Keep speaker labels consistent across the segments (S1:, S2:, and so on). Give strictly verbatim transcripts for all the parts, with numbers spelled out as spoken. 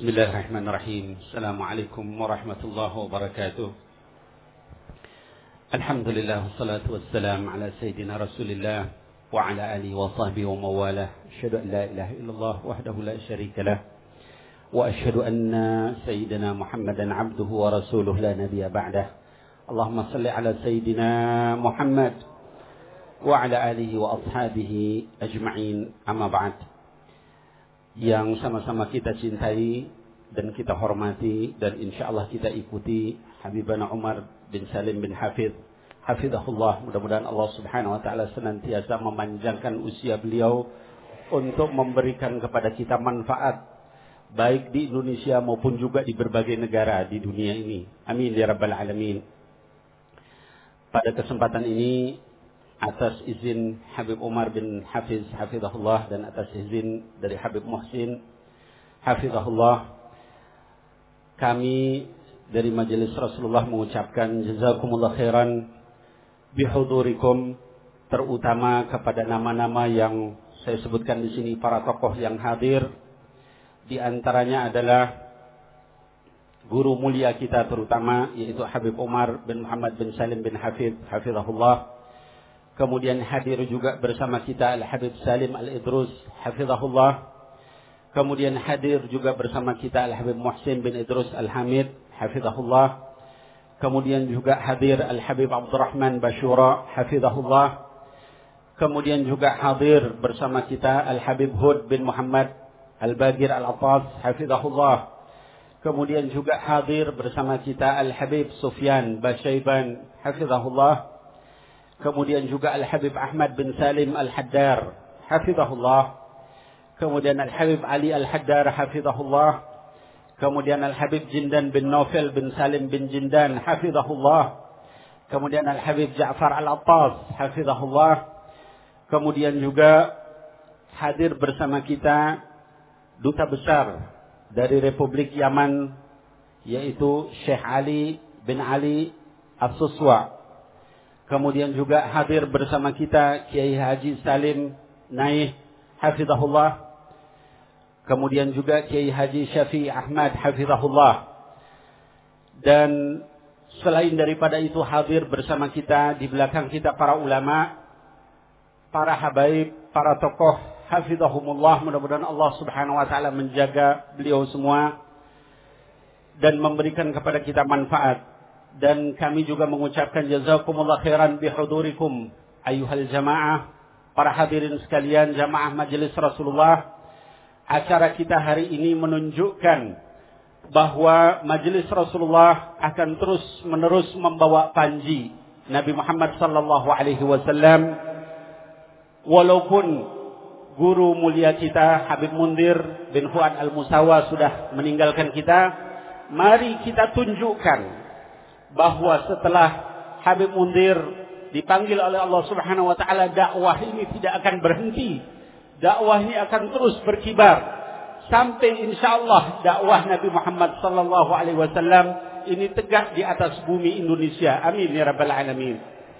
S1: Bismillahirrahmanirrahim. Assalamualaikum warahmatullahi wabarakatuh. Alhamdulillah wassalatu wassalam ala sayyidina Rasulillah wa ala alihi wa sahbihi wa mawalah. Asyhadu an la ilaha illallah wahdahu la syarika lah wa asyhadu anna sayyidina Muhammadan abduhu wa rasuluh la nabiyya ba'dah. Allahumma salli ala sayyidina Muhammad wa ala alihi wa ashabihi ajma'in. Amma ba'd. Yang sama-sama kita cintai dan kita hormati dan insyaallah kita ikuti Habibana Umar bin Salim bin Hafidh hafizahullah. Mudah-mudahan Allah Subhanahu wa taala senantiasa memanjangkan usia beliau untuk memberikan kepada kita manfaat baik di Indonesia maupun juga di berbagai negara di dunia ini. Amin ya rabbal alamin. Pada kesempatan ini, atas izin Habib Umar bin Hafiz hafizahullah dan atas izin dari Habib Muhsin hafizahullah, kami dari Majelis Rasulullah mengucapkan jazakumullah khairan bihudurikum, terutama kepada nama-nama yang saya sebutkan di sini, para tokoh yang hadir. Di antaranya adalah guru mulia kita terutama, yaitu Habib Umar bin Muhammad bin Salim bin Hafidh hafizahullah. Kemudian hadir juga bersama kita Al-Habib Salim Al-Idrus hafizahullah. Kemudian hadir juga bersama kita Al-Habib Muhsin bin Idrus Al-Hamid hafizahullah. Kemudian juga hadir Al-Habib Abdurrahman Bashura hafizahullah. Kemudian juga hadir bersama kita Al-Habib Hud bin Muhammad Al-Bagir Al-Attas hafizahullah. Kemudian juga hadir bersama kita Al-Habib Sufyan Basyaiban hafizahullah. Kemudian juga Al-Habib Ahmad bin Salim Al-Haddar hafizahullah. Kemudian Al-Habib Ali Al-Haddar hafizahullah. Kemudian Al-Habib Jindan bin Naufal bin Salim bin Jindan hafizahullah. Kemudian Al-Habib Ja'far Al-Attas hafizahullah. Kemudian juga hadir bersama kita Duta Besar dari Republik Yaman, yaitu Syekh Ali bin Ali As-Suswa. Kemudian juga hadir bersama kita Kiai Haji Salim Naih hafizahullah. Kemudian juga Kiai Haji Syafi'i Ahmad hafizahullah. Dan selain daripada itu hadir bersama kita di belakang kita para ulama, para habaib, para tokoh hafizahumullah. Mudah-mudahan Allah Subhanahu wa taala menjaga beliau semua dan memberikan kepada kita manfaat. Dan kami juga mengucapkan jazakumullah khairan bihudurikum ayyuhal jamaah, para hadirin sekalian jamaah Majelis Rasulullah. Acara kita hari ini menunjukkan bahwa Majelis Rasulullah akan terus menerus membawa panji Nabi Muhammad sallallahu alaihi wasallam. Walaupun guru mulia kita Habib Mundir bin Fuad Al-Musawa sudah meninggalkan kita, mari kita tunjukkan bahwa setelah Habib Mundir dipanggil oleh Allah Subhanahu wa taala, dakwah ini tidak akan berhenti. Dakwah ini akan terus berkibar sampai insyaallah dakwah Nabi Muhammad sallallahu alaihi wasallam ini tegak di atas bumi Indonesia. Amin ya rabbal alamin.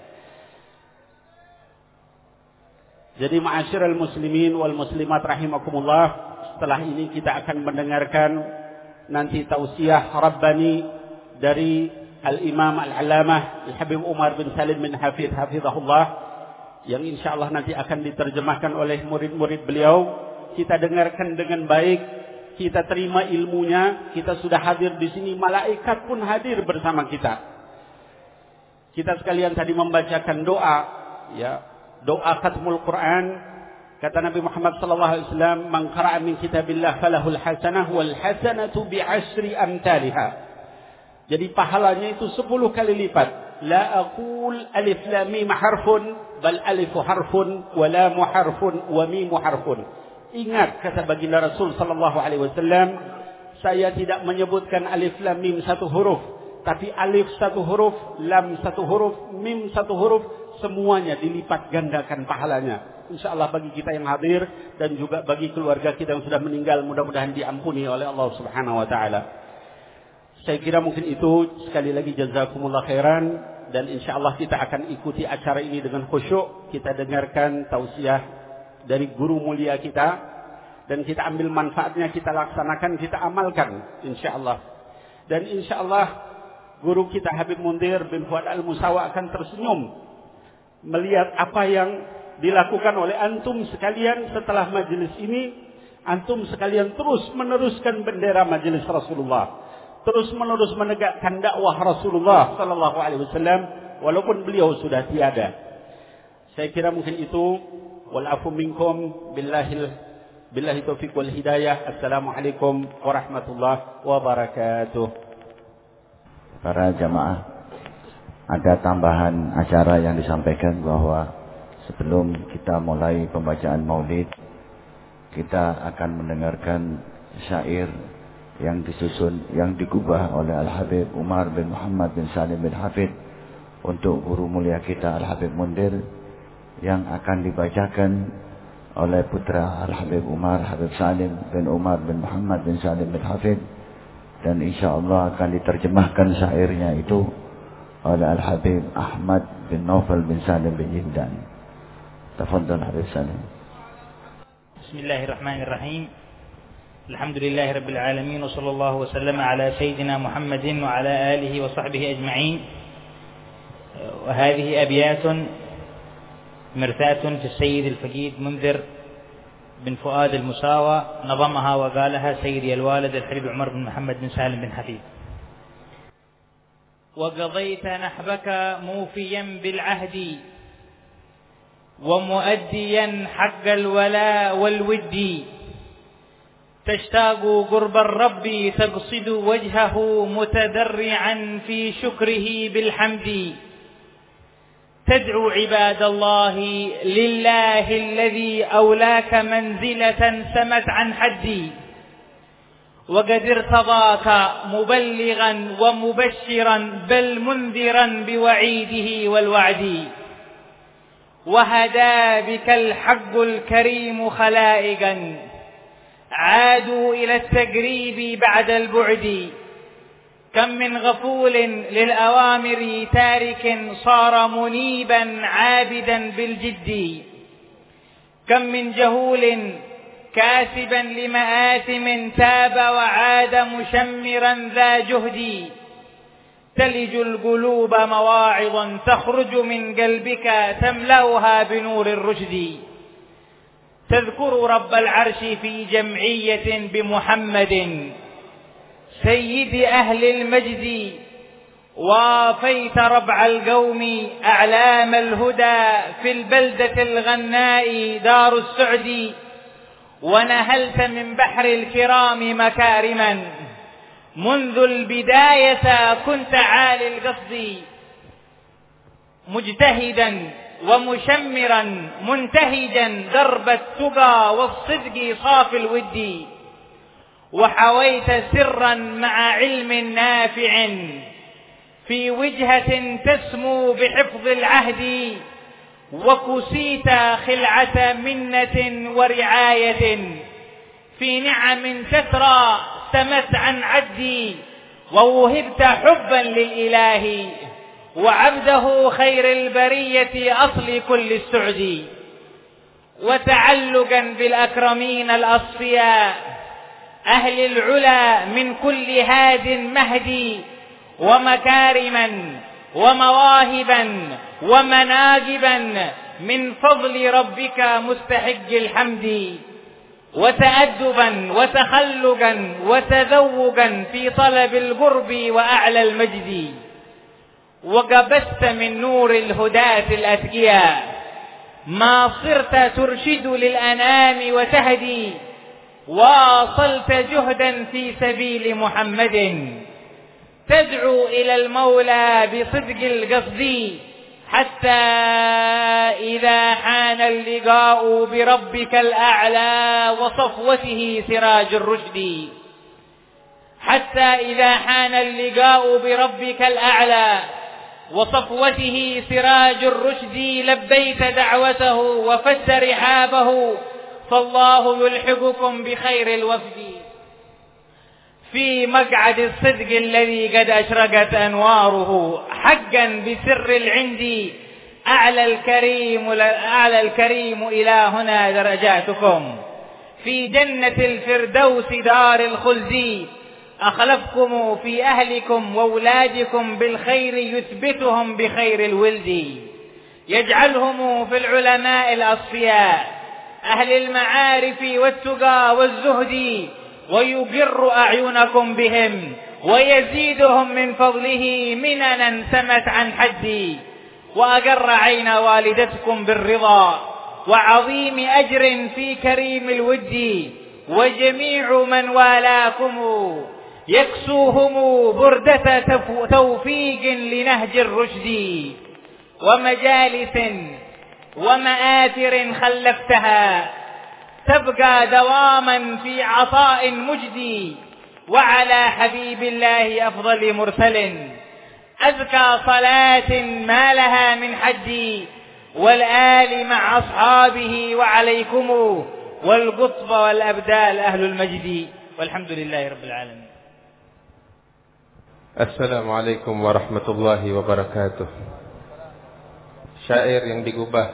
S1: Jadi ma'asyiral muslimin wal muslimat rahimakumullah, setelah ini kita akan mendengarkan nanti tausiah rabbani dari Al-Imam Al-Alamah Al-Habib Umar bin Salim bin Hafidh hafizahullah, yang insyaallah nanti akan diterjemahkan oleh murid-murid beliau. Kita dengarkan dengan baik, kita terima ilmunya. Kita sudah hadir di sini, malaikat pun hadir bersama kita. Kita sekalian tadi membacakan doa, ya, doa khatmul Quran. Kata Nabi Muhammad sallallahu alaihi wasallam, "Man qara'a min kitabillah falahul hasanah wal hasanatu bi asyri amsalha." Jadi pahalanya itu sepuluh kali lipat. La aqul alif lam mim harfun, bal alifu harfun wa lam harfun wa mim harfun. Ingat kata baginda Rasul sallallahu alaihi wasallam, saya tidak menyebutkan alif lam mim satu huruf, tapi alif satu huruf, lam satu huruf, mim satu huruf, semuanya dilipat gandakan pahalanya. Insyaallah bagi kita yang hadir dan juga bagi keluarga kita yang sudah meninggal, mudah-mudahan diampuni oleh Allah Subhanahu wa taala. Saya kira mungkin itu. Sekali lagi jazakumullah khairan, dan insyaallah kita akan ikuti acara ini dengan khusyuk. Kita dengarkan tausiah dari guru mulia kita dan kita ambil manfaatnya, kita laksanakan, kita amalkan insyaallah. Dan insyaallah guru kita Habib Mundir bin Fuad Al-Musawa akan tersenyum melihat apa yang dilakukan oleh antum sekalian setelah majelis ini. Antum sekalian terus meneruskan bendera majelis Rasulullah, terus menerus menegakkan dakwah Rasulullah sallallahu alaihi wasallam walaupun beliau sudah tiada. Saya kira mungkin itu. Wal afu minkum billahi billahi taufiq wal hidayah. Assalamualaikum warahmatullahi wabarakatuh.
S2: Para jamaah, ada tambahan acara yang disampaikan bahwa sebelum kita mulai pembacaan maulid, kita akan mendengarkan syair yang disusun, yang digubah oleh Al-Habib Umar bin Muhammad bin Salim bin Hafid untuk guru mulia kita Al-Habib Mundir, yang akan dibacakan oleh putra Al-Habib Umar, Habib Salim bin Umar bin Muhammad bin Salim bin Hafid, dan insyaAllah akan diterjemahkan syairnya itu oleh Al-Habib Ahmad bin Naufal bin Salim bin Yihdan. Tafadhal Habib Salim.
S3: Bismillahirrahmanirrahim. Alhamdulillahi Rabbil Alamin. Wa sallallahu wa sallam ala Sayyidina Muhammadin wa ala alihi wa sahbihi ajma'in. Wa hadhihi abiyatun mirthatun fi Sayyid al-Faqid Mundir bin Fuad al-Musawa نظمها وقالها سيدي الوالد الحبيب عمر بن محمد بن سالم بن حفيد. وقضيت نحبك موفيا بالعهد ومؤديا حق الولاء والود، تشتاق قرب الرب تقصد وجهه متدرعا في شكره بالحمد، تدعو عباد الله لله الذي أولاك منزلة سمت عن حدي، وقد ارتضاك مبلغا ومبشرا بل منذرا بوعيده والوعد، وهدى بك الحق الكريم خلائقا عادوا إلى التقريب بعد البعد، كم من غفول للأوامر تارك صار منيبا عابدا بالجد، كم من جهول كاسبا لمآثم تاب وعاد مشمرا ذا جهد، تلج القلوب مواعظ تخرج من قلبك تملأها بنور الرشد، تذكر رب العرش في جمعية بمحمد سيد أهل المجد، وافيت ربع القوم أعلام الهدى في البلدة الغناء دار السعد، ونهلت من بحر الكرام مكارما منذ البداية كنت عالي القصد، مجتهدا ومشمرا منتهجا درب التقى والصدق صاف الود، وحويت سرا مع علم نافع في وجهة تسمو بحفظ العهد، وكسيت خلعة منة ورعاية في نعم تترى سمت عن عدي، ووهبت حبا للإله وعبده خير البرية أصل كل السعد، وتعلقا بالأكرمين الأصفياء أهل العلا من كل هاد مهدي، ومكارما ومواهبا ومناقبا من فضل ربك مستحق الحمد، وتأدبا وتخلقا وتذوقا في طلب القرب وأعلى المجد، وقبست من نور الهداة الأتقياء ما صرت ترشد للأنام وتهدي، واصلت جهدا في سبيل محمد تدعو إلى المولى بصدق القصد، حتى إذا حان اللقاء بربك الأعلى وصفوته سراج الرشد، حتى إذا حان اللقاء بربك الأعلى وصفوته سراج الرشد، لبيت دعوته وفدت رحابه، فالله يلحقكم بخير الوفد، في مقعد الصدق الذي قد أشرقت أنواره، حقا بسر العند أعلى الكريم أعلى الكريم إلى هنا درجاتكم، في جنة الفردوس دار الخلد أخلفكم في أهلكم وأولادكم بالخير يثبتهم بخير الولد يجعلهم في العلماء الأصفياء أهل المعارف والتقى والزهد ويقر أعينكم بهم ويزيدهم من فضله مننا سمت عن حد وأقر عين والدتكم بالرضا وعظيم أجر في كريم الود وجميع من والاكم يكسوهم بردة توفيق لنهج الرشد ومجالس ومآثر خلفتها تبقى دواما في عطاء مجدي وعلى حبيب الله أفضل مرسل أزكى صلاة ما لها من حد والآل مع أصحابه وعليكم والقطب والأبدال أهل المجد والحمد لله رب العالمين.
S4: Assalamualaikum warahmatullahi wabarakatuh. Syair yang digubah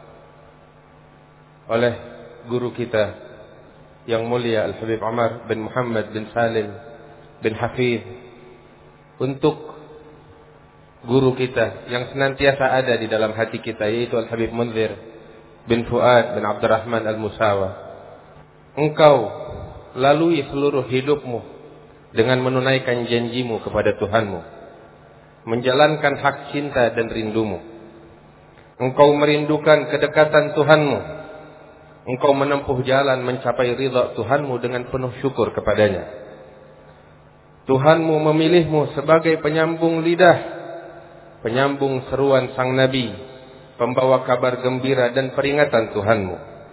S4: oleh guru kita yang mulia Al-Habib Umar bin Muhammad bin Salim bin Hafiz untuk guru kita yang senantiasa ada di dalam hati kita, yaitu Al-Habib Munzir bin Fuad bin Abdurrahman Al-Musawa. Engkau lalui seluruh hidupmu dengan menunaikan janjimu kepada Tuhanmu, menjalankan hak cinta dan rindumu. Engkau merindukan kedekatan Tuhanmu. Engkau menempuh jalan mencapai ridha Tuhanmu dengan penuh syukur kepadanya. Tuhanmu memilihmu sebagai penyambung lidah, penyambung seruan sang Nabi, pembawa kabar gembira dan peringatan Tuhanmu.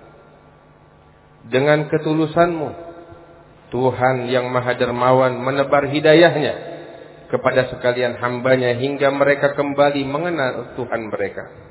S4: Dengan ketulusanmu, Tuhan yang Maha Dermawan menebar hidayahnya kepada sekalian hambanya hingga mereka kembali mengenal Tuhan mereka.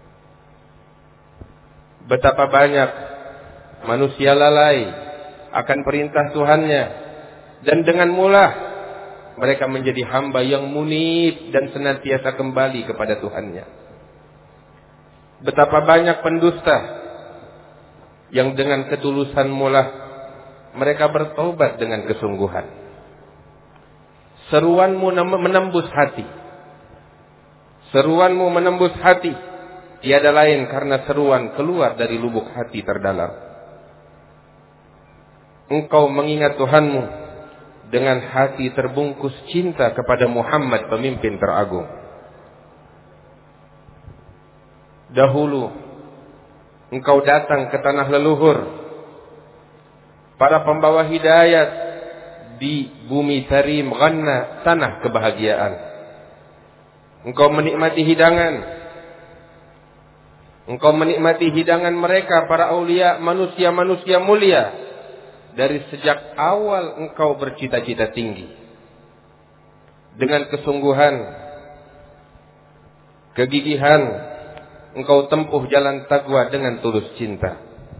S4: Betapa banyak manusia lalai akan perintah Tuhannya, dan dengan mulah mereka menjadi hamba yang munib dan senantiasa kembali kepada Tuhannya. Betapa banyak pendusta yang dengan ketulusan mulah mereka bertobat dengan kesungguhan. Seruanmu menembus hati. Seruanmu menembus hati. Tiada lain karena seruan keluar dari lubuk hati terdalam. Engkau mengingat Tuhanmu dengan hati terbungkus cinta kepada Muhammad pemimpin teragung. Dahulu engkau datang ke tanah leluhur, para pembawa hidayat di bumi Tarim Ghanna, tanah kebahagiaan. Engkau menikmati hidangan Engkau menikmati hidangan mereka, para aulia, manusia-manusia mulia. Dari sejak awal engkau bercita-cita tinggi. Dengan kesungguhan, kegigihan, engkau tempuh jalan taqwa dengan tulus cinta.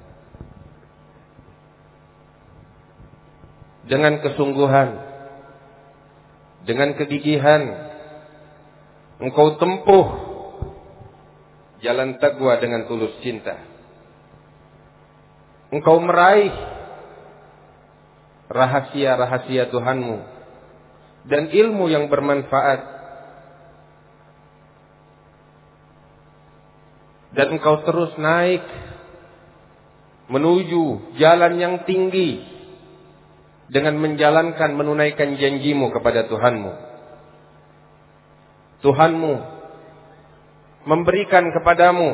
S4: Dengan kesungguhan, dengan kegigihan, engkau tempuh jalan taqwa dengan tulus cinta. Engkau meraih rahasia-rahasia Tuhanmu dan ilmu yang bermanfaat. Dan engkau terus naik menuju jalan yang tinggi dengan menjalankan, menunaikan janjimu kepada Tuhanmu. Tuhanmu memberikan kepadamu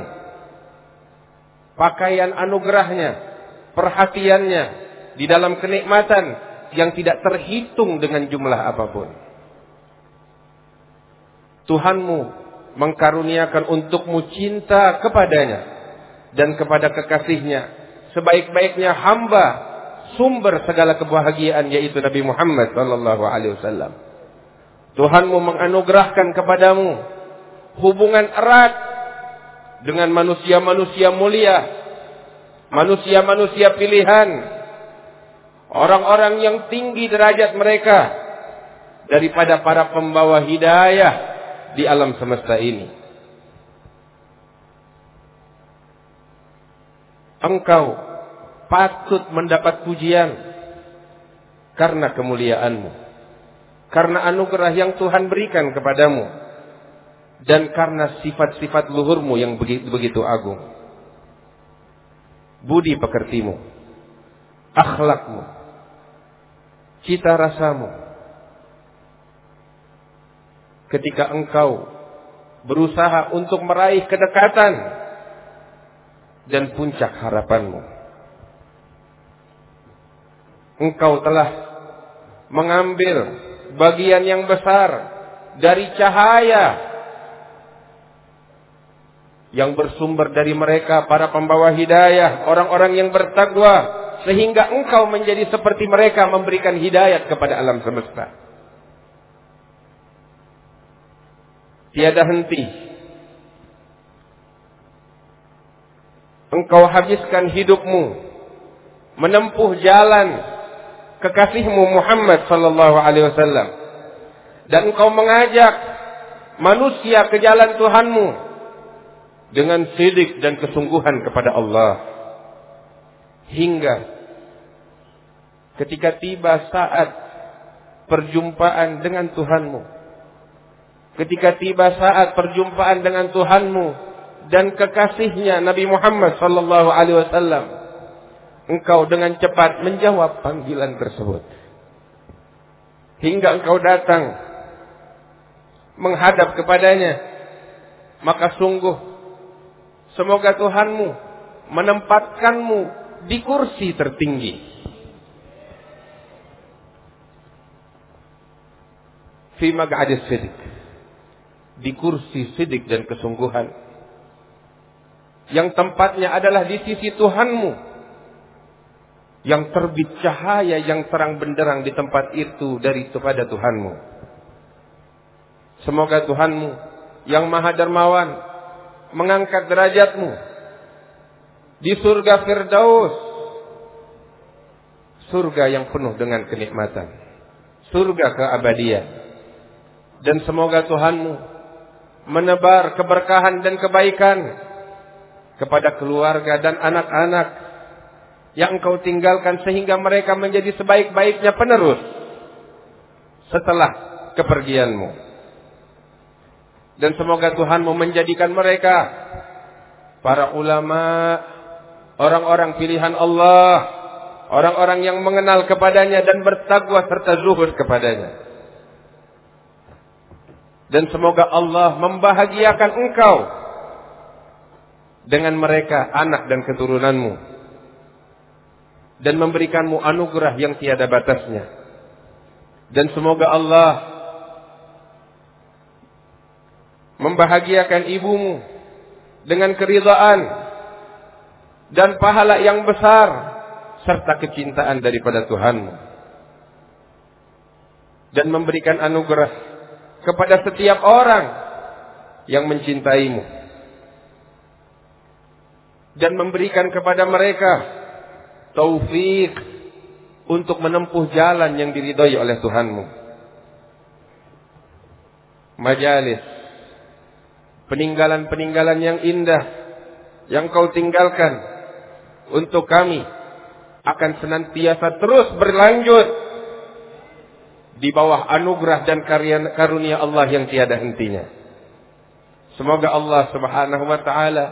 S4: pakaian anugerahnya, perhatiannya di dalam kenikmatan yang tidak terhitung dengan jumlah apapun. Tuhanmu mengkaruniakan untukmu cinta kepadanya dan kepada kekasihnya, sebaik-baiknya hamba, sumber segala kebahagiaan, yaitu Nabi Muhammad sallallahu alaihi wasallam. Tuhanmu menganugerahkan kepadamu hubungan erat dengan manusia-manusia mulia, manusia-manusia pilihan, orang-orang yang tinggi derajat mereka daripada para pembawa hidayah di alam semesta ini. Engkau patut mendapat pujian karena kemuliaan-Mu, karena anugerah yang Tuhan berikan kepadamu, dan karena sifat-sifat luhur-Mu yang begitu, begitu agung. Budi pekerti-Mu, akhlak-Mu, cita rasa-Mu, ketika Engkau berusaha untuk meraih kedekatan dan puncak harapan-Mu. Engkau telah mengambil bagian yang besar dari cahaya yang bersumber dari mereka, para pembawa hidayah, orang-orang yang bertakwa, sehingga Engkau menjadi seperti mereka, memberikan hidayat kepada alam semesta. Tiada henti Engkau habiskan hidupmu menempuh jalan kekasihmu Muhammad sallallahu alaihi wasallam, dan Engkau mengajak manusia ke jalan Tuhanmu dengan sidik dan kesungguhan kepada Allah, hingga ketika tiba saat perjumpaan dengan Tuhanmu, ketika tiba saat perjumpaan dengan Tuhanmu dan kekasihnya Nabi Muhammad sallallahu alaihi wasallam, Engkau dengan cepat menjawab panggilan tersebut, hingga Engkau datang menghadap kepadanya. Maka sungguh semoga Tuhanmu menempatkanmu di kursi tertinggi, fi maq'adis sidq, di kursi sidik dan kesungguhan, yang tempatnya adalah di sisi Tuhanmu, yang terbit cahaya yang terang benderang di tempat itu dari kepada Tuhanmu. Semoga Tuhanmu yang Maha Dermawan mengangkat derajatmu di surga Firdaus, surga yang penuh dengan kenikmatan, surga keabadian. Dan semoga Tuhanmu menebar keberkahan dan kebaikan kepada keluarga dan anak-anak yang Engkau tinggalkan, sehingga mereka menjadi sebaik-baiknya penerus setelah kepergianmu. Dan semoga Tuhanmu menjadikan mereka para ulama, orang-orang pilihan Allah, orang-orang yang mengenal kepadanya dan bertakwa serta zuhud kepadanya. Dan semoga Allah membahagiakan engkau dengan mereka, anak dan keturunanmu, dan memberikanmu anugerah yang tiada batasnya. Dan semoga Allah membahagiakan ibumu dengan keridhaan dan pahala yang besar serta kecintaan daripada Tuhanmu, dan memberikan anugerah kepada setiap orang yang mencintaimu, dan memberikan kepada mereka taufik untuk menempuh jalan yang diridhai oleh Tuhanmu. Majalis, peninggalan-peninggalan yang indah yang Kau tinggalkan untuk kami akan senantiasa terus berlanjut di bawah anugerah dan karunia Allah yang tiada hentinya. Semoga Allah Subhanahu wa taala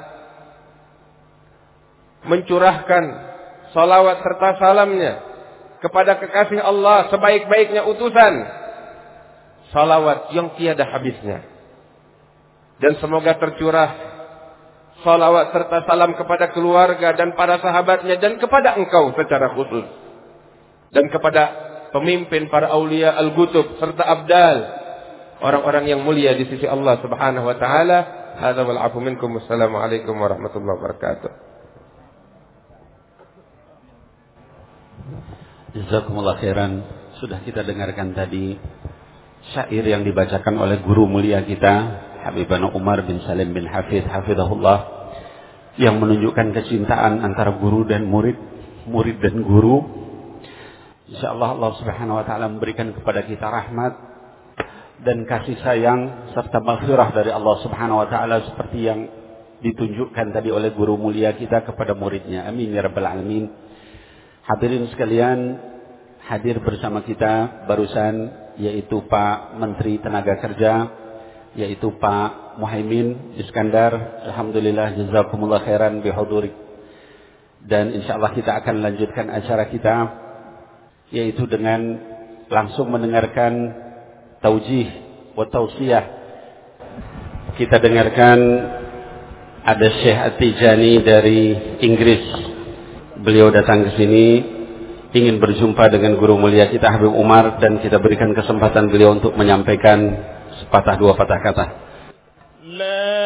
S4: mencurahkan salawat serta salamnya kepada kekasih Allah, sebaik-baiknya utusan, salawat yang tiada habisnya. Dan semoga tercurah salawat serta salam kepada keluarga dan para sahabatnya, dan kepada engkau secara khusus, dan kepada pemimpin para aulia al-gutub serta abdal, orang-orang yang mulia di sisi Allah Subhanahu wa taala. Hadza wal 'afu minkum. Wassalamualaikum warahmatullahi wabarakatuh.
S1: Jazakumullah khairan. Sudah kita dengarkan tadi syair yang dibacakan oleh guru mulia kita, Habibana Umar bin Salim bin Hafidh hafizahullah, yang menunjukkan kecintaan antara guru dan murid, murid dan guru. Insyaallah Allah Subhanahu wa taala memberikan kepada kita rahmat dan kasih sayang serta maghfirah dari Allah Subhanahu wa taala seperti yang ditunjukkan tadi oleh guru mulia kita kepada muridnya. Amin ya rabbal alamin. Hadirin sekalian, hadir bersama kita barusan yaitu Pak Menteri Tenaga Kerja, yaitu Pak Muhaimin Iskandar. Alhamdulillah, jazakumullah khairan bihudurik. Dan insyaallah kita akan lanjutkan acara kita yaitu dengan langsung mendengarkan taujih wa tausiyah. Kita dengarkan ada Syekh At-Tijani dari Inggris. Beliau datang ke sini ingin berjumpa dengan guru mulia kita Habib Umar, dan kita berikan kesempatan beliau untuk menyampaikan sepatah dua patah kata.
S5: La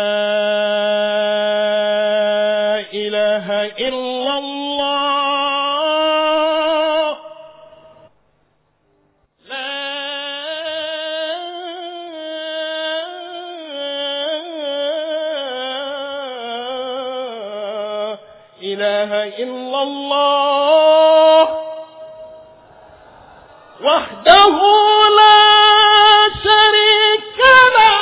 S5: ilaha illallah. إله إلا الله وحده لا شريك له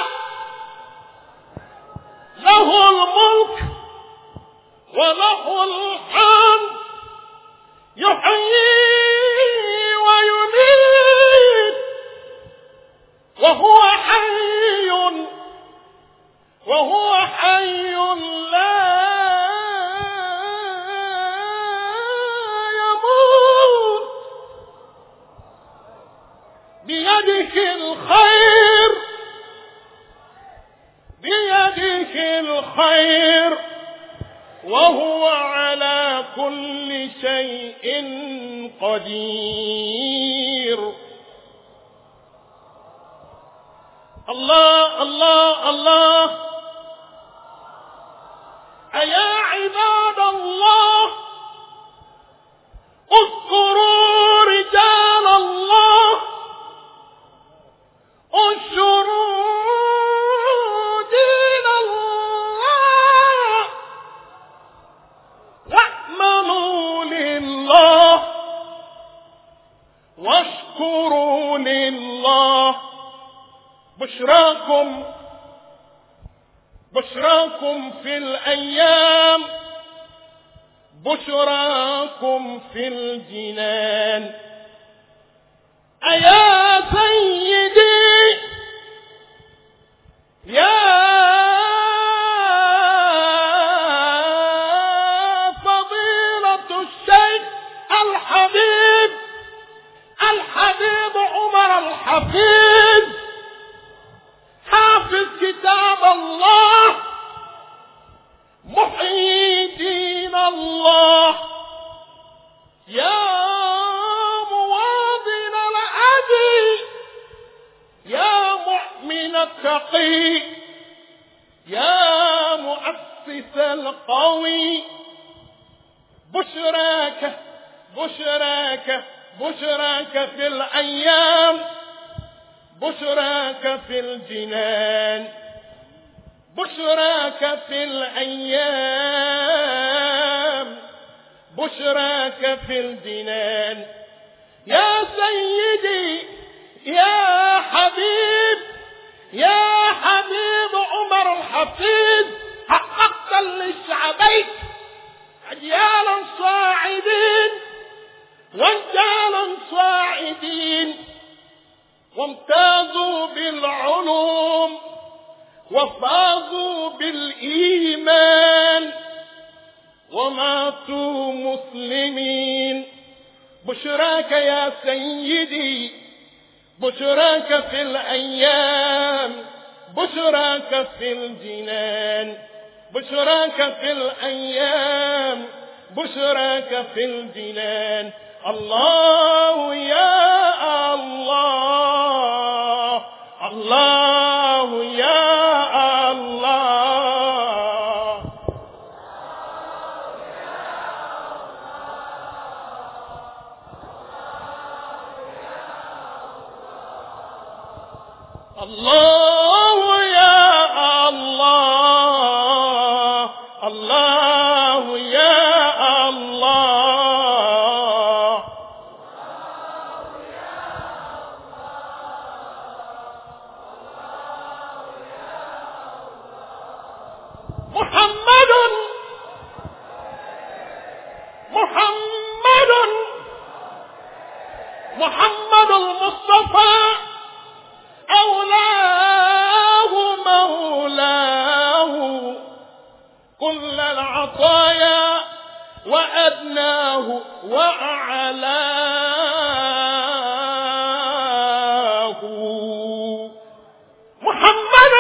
S5: له الملك وله الحمد يحيي ويميت وهو حي وهو حي لا بيدك الخير بيدك الخير وهو على كل شيء قدير. الله الله الله. أيا عباد الله اذكروا رجال الله انشروا دين الله واعملوا لله واشكروا لله. بشراكم بشراكم في الأيام بشراكم في الجنان. أيا سيدي يا فضيلة الشيخ الحبيب الحبيب عمر الحفيظ حافظ كتاب الله محيي دين الله. يا مواطن الأبي يا مؤمن التقي يا مؤسس القوي بشراك بشراك بشراك في الأيام بشراك في الجنان بشراك في الأيام بشراك في الجنان. يا سيدي يا حبيب يا حبيب عمر الحفيظ حققت للشعبين أجيالا صاعدين ورجالا صاعدين وامتازوا بالعلوم وفازوا بالإيمان وماتوا مسلمين. بشراك يا سيدي بشراك في الأيام بشراك في الجنان بشراك في الأيام بشراك في الجنان. الله يا الله الله يا الله. الله يا الله الله يا الله. محمد محمد محمد المصطفى أولاه مولاه كل العطايا وأدناه وأعلاه. محمد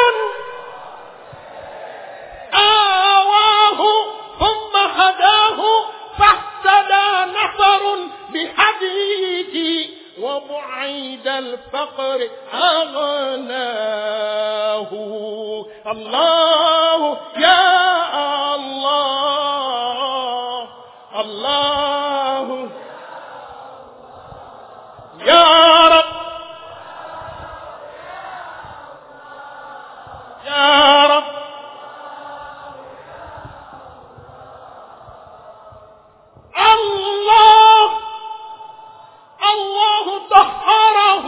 S5: آواه ثم هداه فاهتدى نفر بحديثي وبعيد الفقر أغناه. الله يا الله الله يا رب يا رب الله الله طهره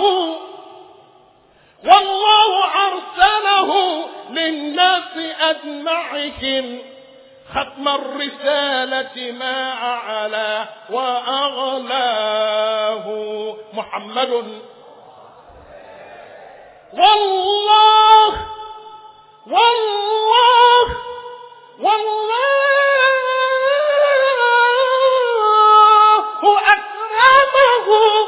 S5: والله أرسله للناس أجمعهم ختم الرسالة ما أعلى وأغلاه. محمد والله والله والله أكرمه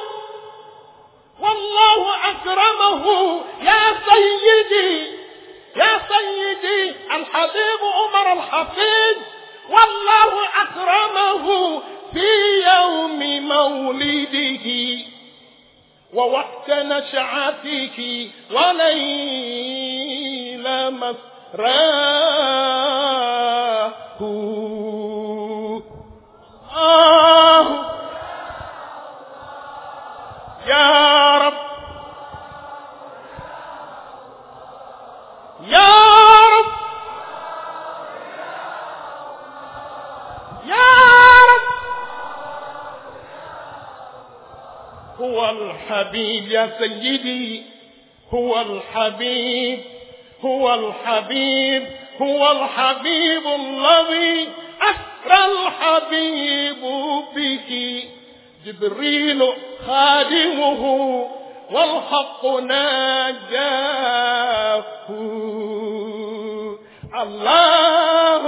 S5: والله أكرمه يا سيدي يا سيدي الحبيب عمر الحفيظ والله أكرمه في يوم مولده ووقت نشعته وليل مسراه. آه يا رب يا رب يا رب هو الحبيب يا سيدي هو الحبيب هو الحبيب هو الحبيب الذي أسرى الحبيب به جبريل خادمه والحق ناجاه. الله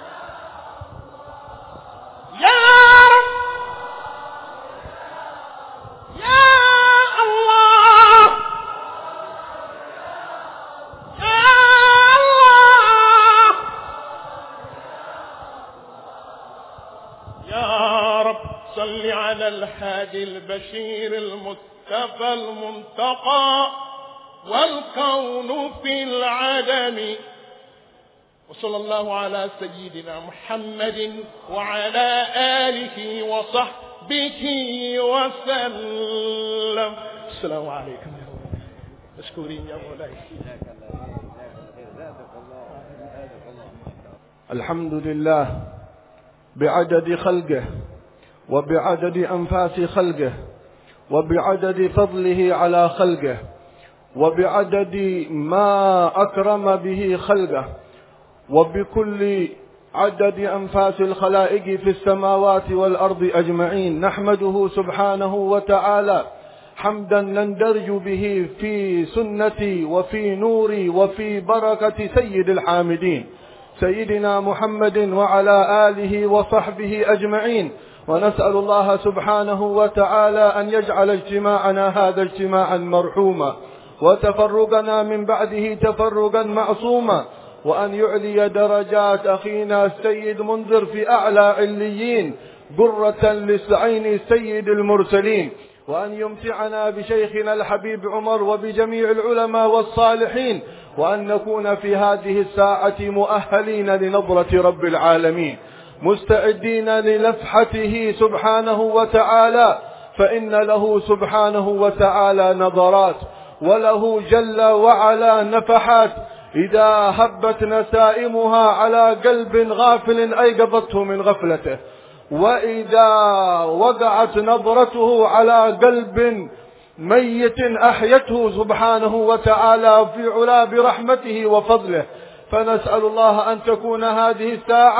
S5: يا رب يا الله يا الله يا رب صل على الهادي البشير المصطفى المنتقى والكون في العدم. وصلى الله على سيدنا محمد وعلى آله وصحبه وسلم. السلام عليكم يا مولاي مشكورين يا مولاي.
S6: الحمد لله بعدد خلقه وبعدد أنفاس خلقه وبعدد فضله على خلقه وبعدد ما أكرم به خلقه وبكل عدد أنفاس الخلائق في السماوات والأرض أجمعين. نحمده سبحانه وتعالى حمدا نندرج به في سنة وفي نور وفي بركة سيد الحامدين سيدنا محمد وعلى آله وصحبه أجمعين. ونسأل الله سبحانه وتعالى أن يجعل اجتماعنا هذا اجتماعا مرحوما وتفرقنا من بعده تفرقا معصوما، وأن يعلي درجات أخينا السيد منذر في أعلى عليين قرة لعين سيد المرسلين، وأن يمتعنا بشيخنا الحبيب عمر وبجميع العلماء والصالحين، وأن نكون في هذه الساعة مؤهلين لنظرة رب العالمين مستعدين للفحته سبحانه وتعالى، فإن له سبحانه وتعالى نظرات وله جل وعلا نفحات إذا هبت نسائمها على قلب غافل أيقظته من غفلته، وإذا وقعت نظرته على قلب ميت أحيته سبحانه وتعالى في علا برحمته وفضله. فنسأل الله أن تكون هذه الساعة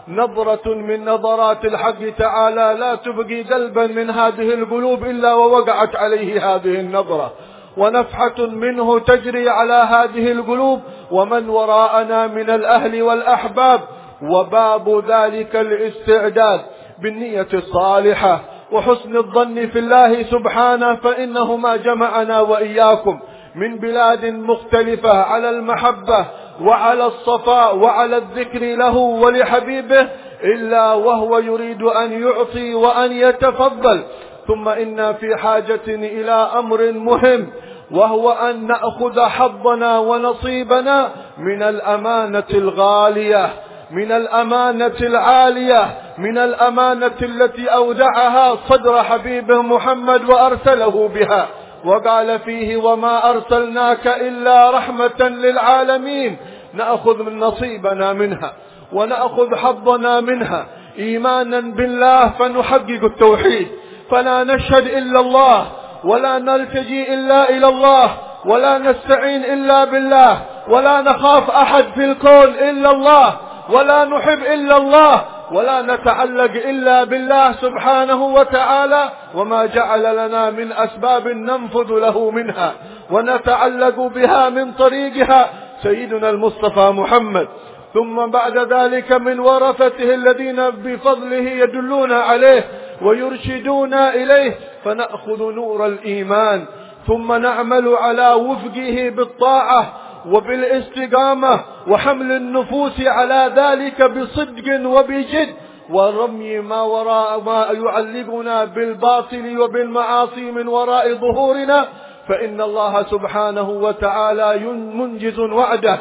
S6: نظرة من نظرات الحق تعالى لا تبقي قلبا من هذه القلوب إلا ووقعت عليه هذه النظرة، ونفحة منه تجري على هذه القلوب ومن وراءنا من الأهل والأحباب. وباب ذلك الاستعداد بالنية الصالحة وحسن الظن في الله سبحانه، فإنه ما جمعنا وإياكم من بلاد مختلفة على المحبة وعلى الصفاء وعلى الذكر له ولحبيبه إلا وهو يريد أن يعطي وأن يتفضل. ثم إنا في حاجة إلى أمر مهم، وهو أن نأخذ حظنا ونصيبنا من الأمانة الغالية، من الأمانة العالية، من الأمانة التي أودعها صدر حبيبه محمد وأرسله بها، وقال فيه: وما أرسلناك إلا رحمة للعالمين. نأخذ من نصيبنا منها ونأخذ حظنا منها إيمانا بالله، فنحقق التوحيد، فلا نشهد إلا الله، ولا نلتجي إلا إلى الله، ولا نستعين إلا بالله، ولا نخاف أحد في الكون إلا الله، ولا نحب إلا الله، ولا نتعلق إلا بالله سبحانه وتعالى، وما جعل لنا من أسباب ننفذ له منها ونتعلق بها من طريقها سيدنا المصطفى محمد. ثم بعد ذلك من ورثته الذين بفضله يدلون عليه ويرشدون إليه، فنأخذ نور الإيمان ثم نعمل على وفقه بالطاعة وبالاستقامة وحمل النفوس على ذلك بصدق وبجد، ورمي ما وراء ما يعلقنا بالباطل وبالمعاصي من وراء ظهورنا، فإن الله سبحانه وتعالى منجز وعده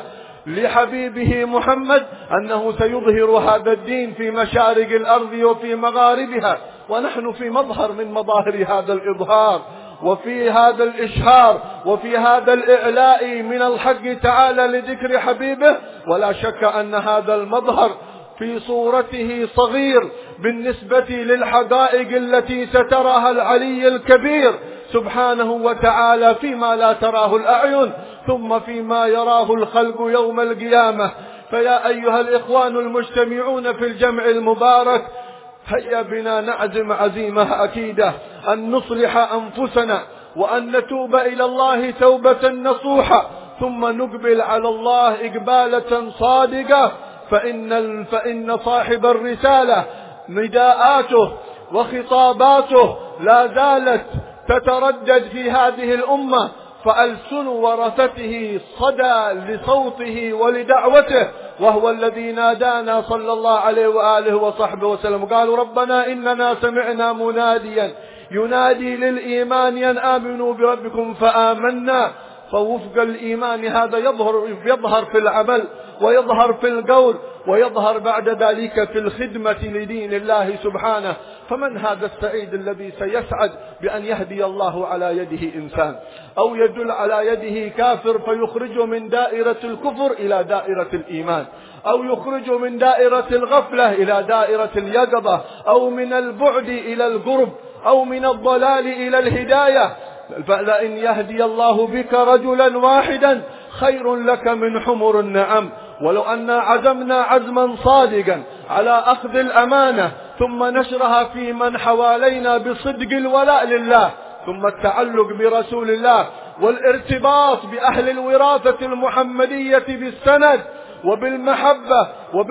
S6: لحبيبه محمد أنه سيظهر هذا الدين في مشارق الأرض وفي مغاربها، ونحن في مظهر من مظاهر هذا الإظهار وفي هذا الإشهار وفي هذا الإعلاء من الحق تعالى لذكر حبيبه. ولا شك أن هذا المظهر في صورته صغير بالنسبة للحقائق التي ستراها العلي الكبير سبحانه وتعالى فيما لا تراه الأعين، ثم فيما يراه الخلق يوم القيامة. فيا أيها الإخوان المجتمعون في الجمع المبارك، هيا بنا نعزم عزيمة أكيدة أن نصلح أنفسنا وأن نتوب إلى الله توبة نصوحة، ثم نقبل على الله إقبالة صادقة، فإن, فإن صاحب الرسالة نداءاته وخطاباته لا زالت تتردد في هذه الأمة، فألسن ورثته صدى لصوته ولدعوته، وهو الذي نادانا صلى الله عليه وآله وصحبه وسلم. قالوا: ربنا إننا سمعنا مناديا ينادي للإيمان أن آمنوا بربكم فآمنا. فوفق الإيمان هذا يظهر يظهر في العمل ويظهر في القول ويظهر بعد ذلك في الخدمة لدين الله سبحانه. فمن هذا السعيد الذي سيسعد بأن يهدي الله على يده إنسان أو يدل على يده كافر فيخرجه من دائرة الكفر إلى دائرة الإيمان، أو يخرجه من دائرة الغفلة إلى دائرة اليقظة، أو من البعد إلى القرب، أو من الضلال إلى الهداية. فلئن يهدي الله بك رجلا واحدا خير لك من حمر النعم. ولو أن عزمنا عزما صادقا على أخذ الأمانة ثم نشرها في من حوالينا بصدق الولاء لله، ثم التعلق برسول الله والارتباط بأهل الوراثة المحمدية بالسند وبالمحبة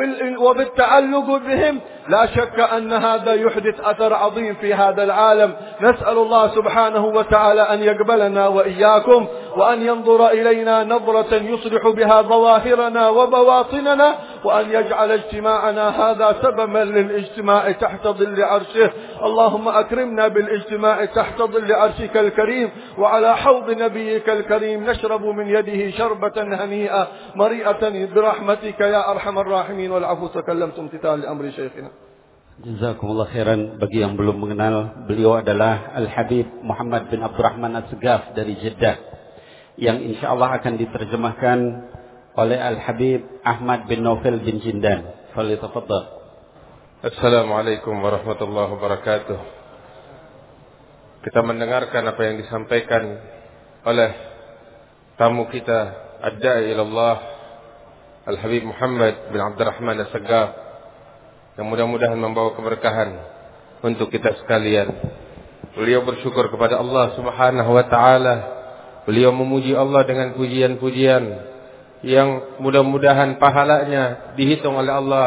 S6: وبالتعلق بهم، لا شك أن هذا يحدث أثر عظيم في هذا العالم. نسأل الله سبحانه وتعالى أن يقبلنا وإياكم، وأن ينظر إلينا نظرة يصلح بها ظواهرنا وبواطننا، وأن يجعل اجتماعنا هذا سببا للاجتماع تحت ظل عرشه. اللهم أكرمنا بالاجتماع تحت ظل عرشك الكريم وعلى حوض نبيك الكريم نشرب من يده شربة هنيئة مريئة برحمتك يا أرحم الراحمين. والعفو تكلمت امتثال لأمر شيخنا.
S1: Jazakumullah khairan. Bagi yang belum mengenal, beliau adalah Al-Habib Muhammad bin Abdurrahman As-Segaf dari Jeddah, yang insya Allah akan diterjemahkan oleh Al-Habib Ahmad bin Naufal bin Jindan. Falyatafaddal.
S4: Assalamualaikum warahmatullahi wabarakatuh. Kita mendengarkan apa yang disampaikan oleh tamu kita Ad-Da'i ila Allah Al-Habib Muhammad bin Abdurrahman As-Segaf yang mudah-mudahan membawa keberkahan untuk kita sekalian. Beliau bersyukur kepada Allah Subhanahu wa taala. Beliau memuji Allah dengan pujian-pujian yang mudah-mudahan pahalanya dihitung oleh Allah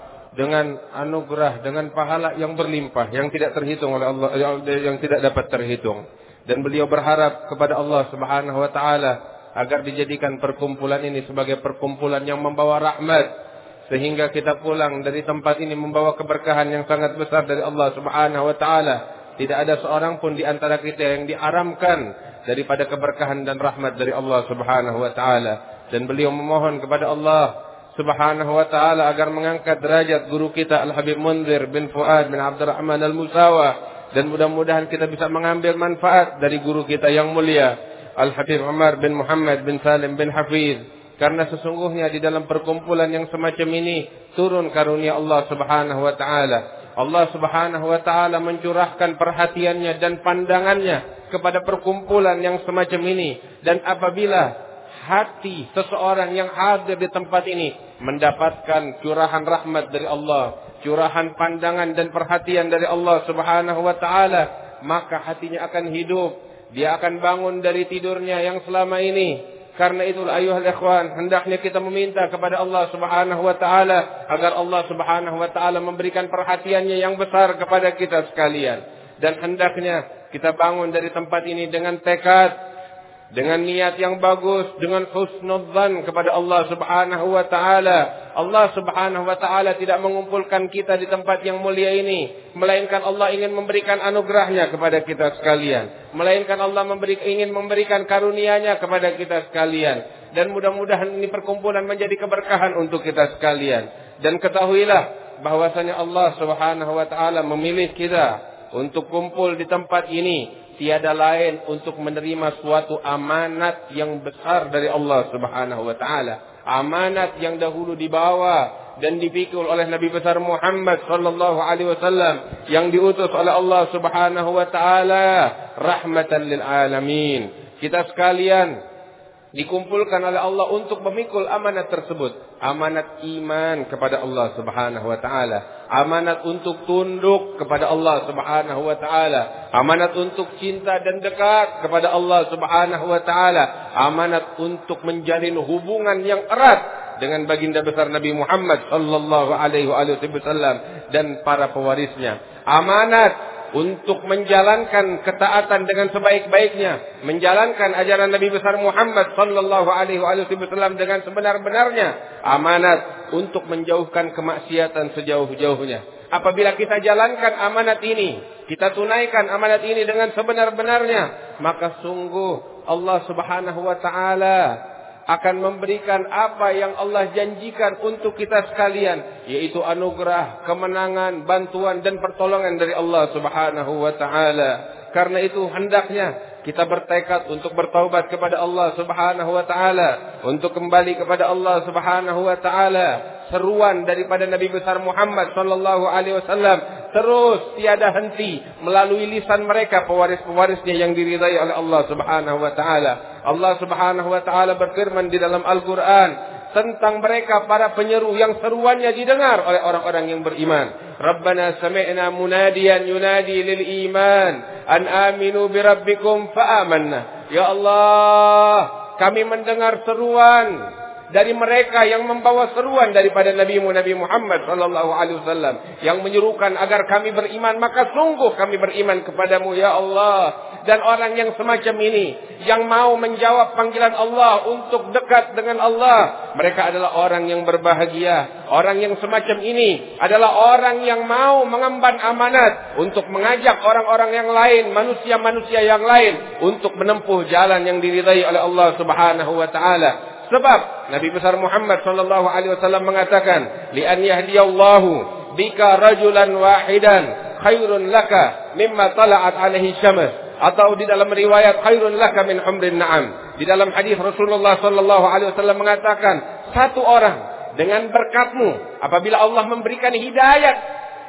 S4: dengan anugerah, dengan pahala yang berlimpah, yang tidak terhitung oleh Allah, yang tidak dapat terhitung. Dan beliau berharap kepada Allah Subhanahu wa taala agar dijadikan perkumpulan ini sebagai perkumpulan yang membawa rahmat, sehingga kita pulang dari tempat ini membawa keberkahan yang sangat besar dari Allah Subhanahu wa taala. Tidak ada seorang pun di antara kita yang diharamkan daripada keberkahan dan rahmat dari Allah Subhanahu wa taala. Dan beliau memohon kepada Allah Subhanahu wa taala agar mengangkat derajat guru kita Al-Habib Munzir bin Fuad bin Abdurrahman Al-Musawa, dan mudah-mudahan kita bisa mengambil manfaat dari guru kita yang mulia Al-Habib Umar bin Muhammad bin Salim bin Hafiz. Karena sesungguhnya di dalam perkumpulan yang semacam ini turun karunia Allah Subhanahu wa taala. Allah Subhanahu wa taala mencurahkan perhatiannya dan pandangannya kepada perkumpulan yang semacam ini. Dan apabila hati seseorang yang hadir di tempat ini mendapatkan curahan rahmat dari Allah, curahan pandangan dan perhatian dari Allah Subhanahu wa taala, maka hatinya akan hidup. Dia akan bangun dari tidurnya yang selama ini. Karena itulah ayuhal ikhwan, hendaknya kita meminta kepada Allah Subhanahu wa taala agar Allah Subhanahu wa taala memberikan perhatiannya yang besar kepada kita sekalian. Dan hendaknya kita bangun dari tempat ini dengan tekad, dengan niat yang bagus, dengan husnudzan kepada Allah Subhanahu wa taala. Allah Subhanahu wa taala tidak mengumpulkan kita di tempat yang mulia ini, melainkan Allah ingin memberikan anugerahnya kepada kita sekalian, melainkan Allah memberi, ingin memberikan karunia-Nya kepada kita sekalian. Dan mudah-mudahan ini perkumpulan menjadi keberkahan untuk kita sekalian. Dan ketahuilah bahwasanya Allah Subhanahu wa taala memilih kita untuk kumpul di tempat ini tiada lain untuk menerima suatu amanat yang besar dari Allah Subhanahu wa taala. Amanat yang dahulu dibawa dan dipikul oleh Nabi besar Muhammad sallallahu alaihi wasallam, yang diutus oleh Allah Subhanahu wa taala rahmatan lil alamin. Kita sekalian dikumpulkan oleh Allah untuk memikul amanat tersebut. Amanat iman kepada Allah Subhanahu wa taala, amanat untuk tunduk kepada Allah Subhanahu wa taala, amanat untuk cinta dan dekat kepada Allah Subhanahu wa taala, amanat untuk menjalin hubungan yang erat dengan baginda besar Nabi Muhammad sallallahu alaihi wasallam dan para pewarisnya. Amanat untuk menjalankan ketaatan dengan sebaik-baiknya, menjalankan ajaran Nabi besar Muhammad sallallahu alaihi wasallam dengan sebenar-benarnya. Amanat untuk menjauhkan kemaksiatan sejauh-jauhnya. Apabila kita jalankan amanat ini, kita tunaikan amanat ini dengan sebenar-benarnya, maka sungguh Allah Subhanahu wa taala akan memberikan apa yang Allah janjikan untuk kita sekalian, yaitu anugerah, kemenangan, bantuan dan pertolongan dari Allah Subhanahu wa taala. Karena itu hendaknya kita bertekad untuk bertaubat kepada Allah Subhanahu wa taala, untuk kembali kepada Allah Subhanahu wa taala. Seruan daripada Nabi besar Muhammad sallallahu alaihi wasallam terus tiada henti melalui lisan mereka, pewaris-pewarisnya yang diridai oleh Allah Subhanahu wa taala. Allah Subhanahu wa taala berfirman di dalam Al-Qur'an tentang mereka para penyeru yang seruannya didengar oleh orang-orang yang beriman. Rabbana sami'na munadiyan yunadi lil iman an aminu bi rabbikum fa amanna. Ya Allah, kami mendengar seruan dari mereka yang membawa seruan daripada Nabi-Mu Nabi Muhammad sallallahu alaihi wasallam yang menyerukan agar kami beriman, maka sungguh kami beriman kepadamu ya Allah. Dan orang yang semacam ini yang mau menjawab panggilan Allah untuk dekat dengan Allah, mereka adalah orang yang berbahagia. Orang yang semacam ini adalah orang yang mau mengemban amanat untuk mengajak orang-orang yang lain, manusia-manusia yang lain untuk menempuh jalan yang diridai oleh Allah Subhanahu wa taala. Sebab Nabi besar Muhammad sallallahu alaihi wasallam mengatakan, "Li an yahdiyallahu bika rajulan wahidan khairun laka mimma tala'at alaihi syams." Atau di dalam riwayat khairun laka min humrin na'am. Di dalam hadis Rasulullah sallallahu alaihi wasallam mengatakan, satu orang dengan berkatmu, apabila Allah memberikan hidayat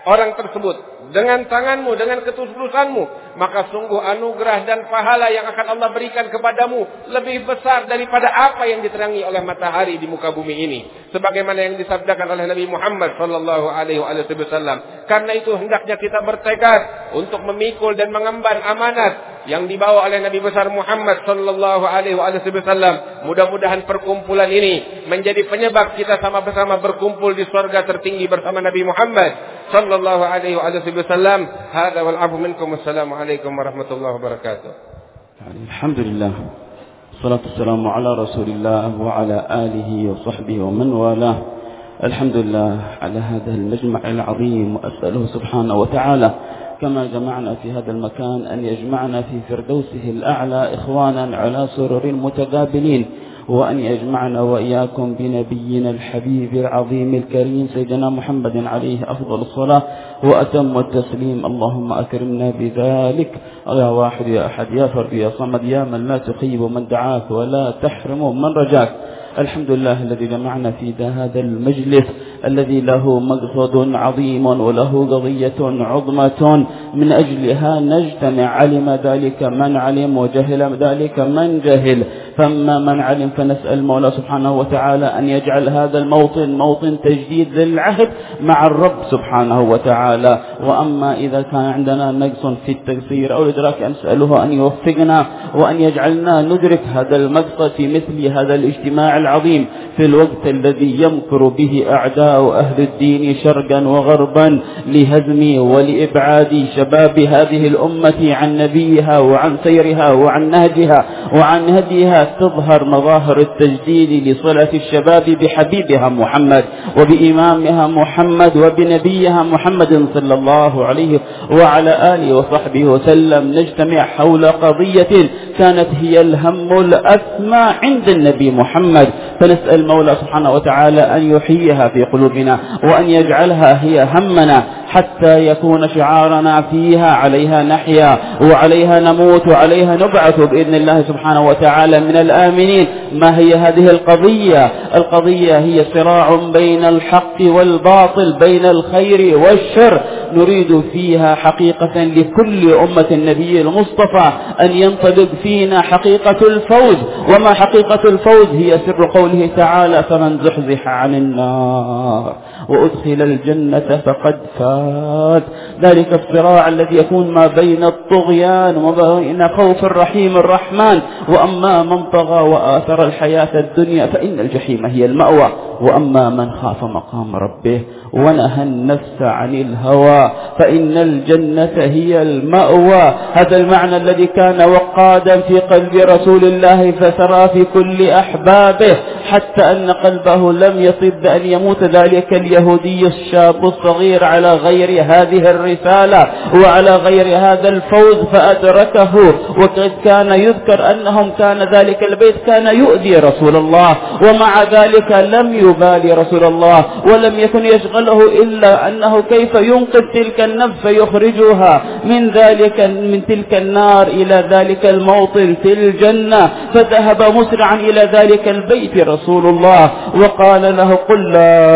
S4: orang tersebut dengan tanganmu, dengan ketulusanmu, maka sungguh anugerah dan pahala yang akan Allah berikan kepadamu lebih besar daripada apa yang diterangi oleh matahari di muka bumi ini. Sebagaimana yang disabdakan oleh Nabi Muhammad sallallahu alaihi wasallam. Karena itu hendaknya kita bertekad untuk memikul dan mengemban amanat yang dibawa oleh Nabi besar Muhammad sallallahu alaihi wasallam. Mudah-mudahan perkumpulan ini menjadi penyebab kita sama-sama berkumpul di surga tertinggi bersama Nabi Muhammad sallallahu alaihi wasallam. Hadza wal 'afwu minkum. Assalamualaikum warahmatullahi wabarakatuh.
S7: Alhamdulillah. Salatu wassalamu ala Rasulillah wa ala alihi wa sahbihi wa man walah. Alhamdulillah ala hadha al-majma' al-'azim wa as'aluhu subhanahu wa ta'ala كما جمعنا في هذا المكان أن يجمعنا في فردوسه الأعلى إخوانا على سرر متقابلين، وأن يجمعنا وإياكم بنبينا الحبيب العظيم الكريم سيدنا محمد عليه أفضل الصلاة وأتم التسليم. اللهم أكرمنا بذلك يا واحد يا أحد يا فرد يا صمد يا من لا تخيب من دعاك ولا تحرم من رجاك. الحمد لله الذي جمعنا في هذا المجلس الذي له مقصد عظيم وله قضية عظمى من أجلها نجتمع. علم ذلك من علم وجهل ذلك من جهل، فأما من علم فنسأل المولى سبحانه وتعالى أن يجعل هذا الموطن موطن تجديد للعهد مع الرب سبحانه وتعالى. وأما إذا كان عندنا نقص في التقصير أو الإدراك نسأله أن يوفقنا وأن يجعلنا ندرك هذا المقصد في مثل هذا الاجتماع العظيم في الوقت الذي يمكر به أعداء أهل الدين شرقا وغربا لهزم ولإبعاد شباب هذه الأمة عن نبيها وعن سيرها وعن نهجها وعن هديها. تظهر مظاهر التجديد لصلة الشباب بحبيبها محمد وبإمامها محمد وبنبيها محمد صلى الله عليه وعلى آله وصحبه وسلم. نجتمع حول قضية كانت هي الهم الأسمى عند النبي محمد، فنسأل المولى سبحانه وتعالى أن يحييها في قلوبنا وأن يجعلها هي همنا حتى يكون شعارنا فيها عليها نحيا وعليها نموت وعليها نبعث بإذن الله سبحانه وتعالى من الآمنين. ما هي هذه القضية؟ القضية هي صراع بين الحق والباطل، بين الخير والشر. نريد فيها حقيقة لكل أمة النبي المصطفى أن ينطبق فينا حقيقة الفوز. وما حقيقة الفوز؟ هي سر قوله تعالى فمن زحزح عن النار وأدخل الجنة فقد فاز. ذلك الصراع الذي يكون ما بين الطغيان وما بين خوف الرحيم الرحمن. وأما من طغى وآثر الحياة الدنيا فإن الجحيم هي المأوى. وأما من خاف مقام ربه ونهى النفس عن الهوى فإن الجنة هي المأوى. هذا المعنى الذي كان وقادا في قلب رسول الله فسرى في كل أحبابه حتى أن قلبه لم يطب أن يموت ذلك اليهودي الشاب الصغير على غير هذه الرسالة وعلى غير هذا الفوز فأدركه. وقد كان يذكر أنهم كان ذلك البيت كان يؤذي رسول الله، ومع ذلك لم يبالي رسول الله ولم يكن يشغله إلا أنه كيف ينقذ تلك النفس فيخرجها من ذلك من تلك النار إلى ذلك الموطن في الجنة. فذهب مسرعا إلى ذلك البيت رسول الله وقال له قل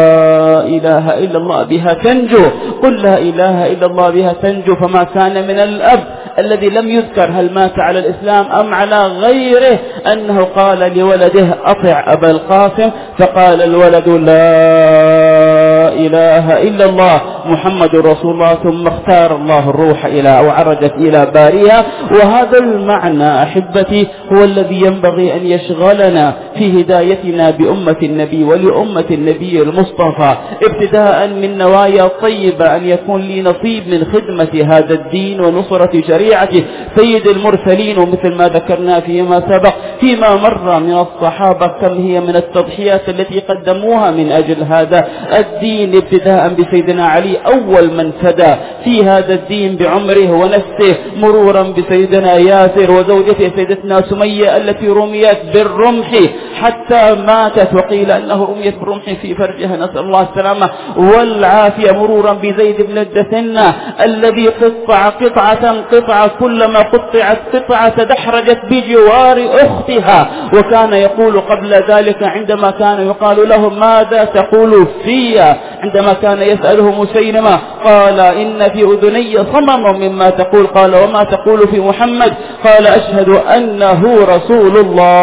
S7: لا إله إلا الله بها تنجو، قل لا إله إلا الله بها تنجو. فما كان من الأب الذي لم يذكر هل مات على الإسلام أم على غيره أنه قال لولده أطع أبا القاسم، فقال الولد لا إله إلا الله محمد رسول الله، ثم اختار الله الروح إلى أو عرجت إلى باريها. وهذا المعنى أحبتي هو الذي ينبغي أن يشغلنا في هدايتنا بأمة النبي ولأمة النبي المصطفى، ابتداء من نوايا طيبة أن يكون لي نصيب من خدمة هذا الدين ونصرة شريعته سيد المرسلين. ومثل ما ذكرنا فيما سبق فيما مر من الصحابة كم هي من التضحيات التي قدموها من أجل هذا الدين، ابتداء بسيدنا علي أول من فدى في هذا الدين بعمره ونفسه، مرورا بسيدنا ياسر وزوجته سيدتنا سمية التي رميت بالرمح حتى ماتت، وقيل أنه رميت بالرمح في فرجها نسأل الله السلامة والعافية، مرورا بزيد بن الدثنة الذي قطع قطعة قطعة كلما قطعت قطعة تدحرجت بجوار أختها. وكان يقول قبل ذلك عندما كان يقال له ماذا تقول في عندما كان يسأله مسيلمة قال إن في أذني صمم مما تقول. قال وما تقول في محمد؟ قال أشهد أنه رسول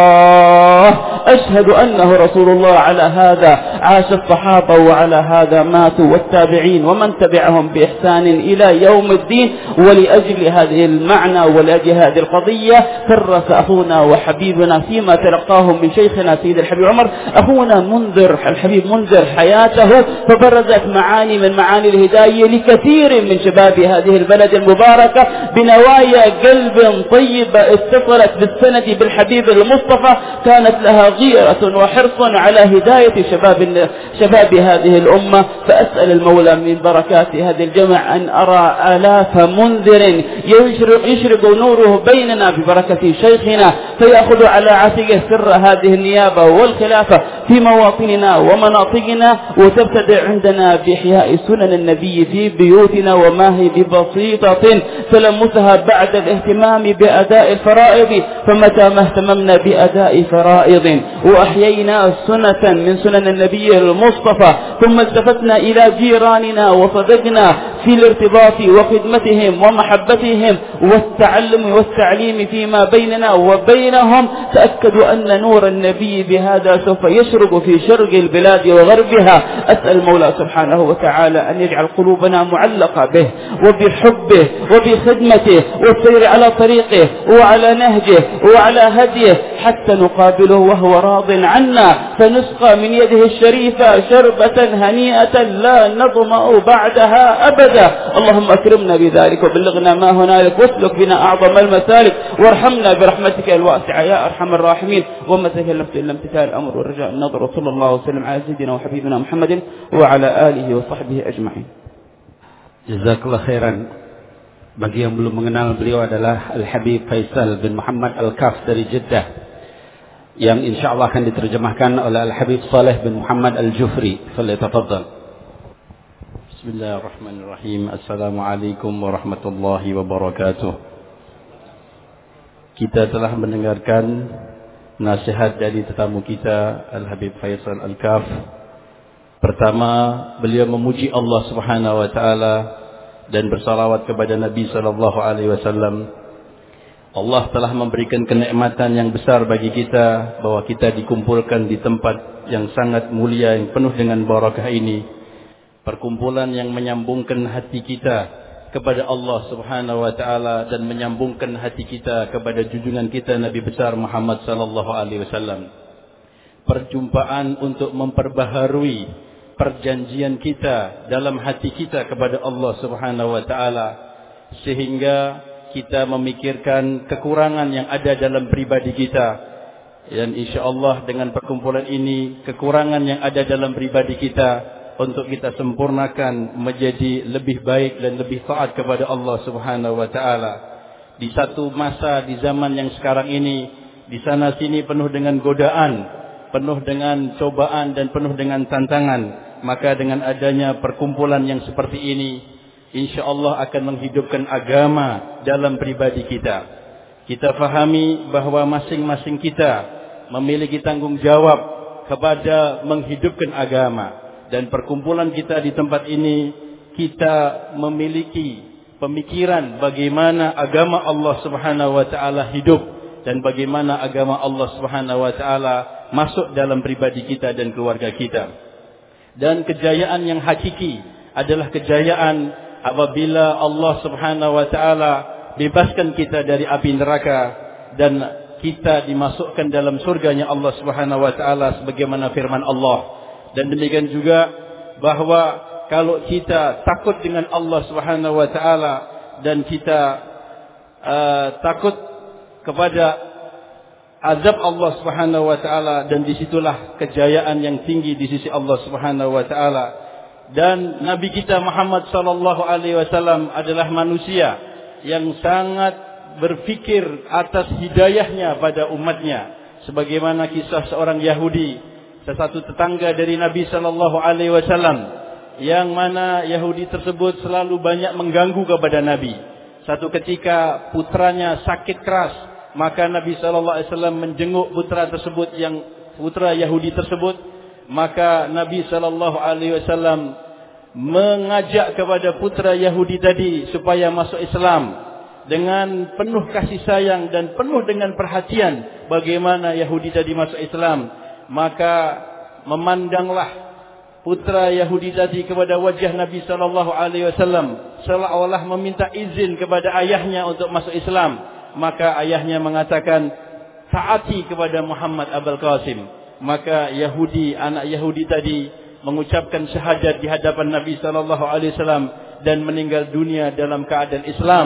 S7: الله، أشهد أنه رسول الله. على هذا عاش الصحابة وعلى هذا ماتوا والتابعين ومن تبعهم بإحسان إلى يوم الدين. ولأجل هذه المعنى ولأجل هذه القضية كرس أخونا وحبيبنا فيما تلقاه من شيخنا سيد الحبيب عمر أخونا منذر الحبيب منذر حياته، فبرزت معاني من معاني الهداية لكثير من شباب هذه البلد المباركة بنوايا قلب طيبة اتصلت بالسند بالحبيب المصطفى، كانت لها غيرة وحرص على هداية شباب شباب هذه الأمة. فأسأل المولى من بركات هذه الجمع أن أرى آلاف منذر يشرق, يشرق نوره بيننا ببركة شيخنا، فيأخذ على عاتقه سر هذه النيابة والخلافة في مواطننا ومناطقنا، وتبتدع عندنا بإحياء سنن النبي في بيوتنا، وما هي ببسيطة تلمسها بعد الاهتمام بأداء الفرائض. فمتى ما اهتممنا بأداء فرائض وأحيينا سنة من سنن النبي المصطفى ثم التفتنا إلى جيراننا وصدقنا في الارتباط وخدمتهم ومحبتهم والتعلم والتعليم فيما بيننا وبينهم، تأكدوا أن نور النبي بهذا سوف يشرق في شرق البلاد وغربها. أسأل المولى سبحانه وتعالى أن يجعل قلوبنا معلقة به وبحبه وبخدمته والسير على طريقه وعلى نهجه وعلى هديه حتى نقابله وهو راض عنا، فنسقى من يده الشريفة شربة هنيئة لا نظمأ بعدها أبدا. اللهم أكرمنا بذلك وبلغنا ما هنالك، واسلك بنا أعظم المسالك، وارحمنا برحمتك الواسعة يا أرحم الراحمين. وما تكلمت إلا امتثال الأمر والرجاء النظر، وصلى الله وسلم على سيدنا وحبيبنا محمد وعلى آله وصحبه أجمعين.
S1: Jazakallah khairan. Bagi yang belum mengenal, beliau adalah Al-Habib Faisal bin Muhammad Al-Kaf dari Jeddah, yang insyaAllah akan diterjemahkan oleh Al-Habib Saleh bin Muhammad Al-Jufri. Falyatafaddal.
S8: Bismillahirrahmanirrahim. Assalamualaikum warahmatullahi wabarakatuh. Kita telah mendengarkan nasihat dari tetamu kita Al-Habib Faisal Al-Kaf. Pertama, beliau memuji Allah Subhanahu wa taala dan bersalawat kepada Nabi sallallahu alaihi wasallam. Allah telah memberikan kenikmatan yang besar bagi kita bahwa kita dikumpulkan di tempat yang sangat mulia yang penuh dengan barakah ini. Perkumpulan yang menyambungkan hati kita kepada Allah Subhanahu wa taala dan menyambungkan hati kita kepada junjungan kita Nabi besar Muhammad sallallahu alaihi wasallam. Perjumpaan untuk memperbaharui perjanjian kita dalam hati kita kepada Allah Subhanahu wa taala, sehingga kita memikirkan kekurangan yang ada dalam pribadi kita, dan insyaallah dengan perkumpulan ini kekurangan yang ada dalam pribadi kita untuk kita sempurnakan menjadi lebih baik dan lebih taat kepada Allah Subhanahu wa taala. Di satu masa di zaman yang sekarang ini, di sana sini penuh dengan godaan, penuh dengan cobaan dan penuh dengan tantangan, maka dengan adanya perkumpulan yang seperti ini, insyaallah akan menghidupkan agama dalam pribadi kita. Kita fahami bahawa masing-masing kita memiliki tanggung jawab kepada menghidupkan agama. Dan perkumpulan kita di tempat ini, kita memiliki pemikiran bagaimana agama Allah Subhanahu wa taala hidup dan bagaimana agama Allah Subhanahu wa taala masuk dalam pribadi kita dan keluarga kita. Dan kejayaan yang hakiki adalah kejayaan apabila Allah Subhanahu wa taala bebaskan kita dari api neraka dan kita dimasukkan dalam surganya Allah Subhanahu wa taala sebagaimana firman Allah. Dan demikian juga bahawa kalau kita takut dengan Allah Subhanahu wa taala dan kita uh, takut kepada azab Allah Subhanahu wa taala, dan disitulah kejayaan yang tinggi di sisi Allah Subhanahu wa taala. Dan Nabi kita Muhammad sallallahu alaihi wasallam adalah manusia yang sangat berfikir atas hidayahnya pada umatnya, sebagaimana kisah seorang Yahudi, satu tetangga dari Nabi sallallahu alaihi wasallam, yang mana Yahudi tersebut selalu banyak mengganggu kepada Nabi. Satu ketika putranya sakit keras, maka Nabi sallallahu alaihi wasallam menjenguk putra tersebut, yang putra Yahudi tersebut,
S7: maka Nabi sallallahu alaihi wasallam mengajak kepada putra Yahudi tadi supaya masuk Islam dengan penuh kasih sayang dan penuh dengan perhatian bagaimana Yahudi tadi masuk Islam. Maka memandanglah putra Yahudi tadi kepada wajah Nabi sallallahu alaihi wasallam seolah-olah meminta izin kepada ayahnya untuk masuk Islam. Maka ayahnya mengatakan, taati kepada Muhammad Abul Qasim. Maka Yahudi, anak Yahudi tadi mengucapkan syahadat di hadapan Nabi sallallahu alaihi wasallam dan meninggal dunia dalam keadaan Islam.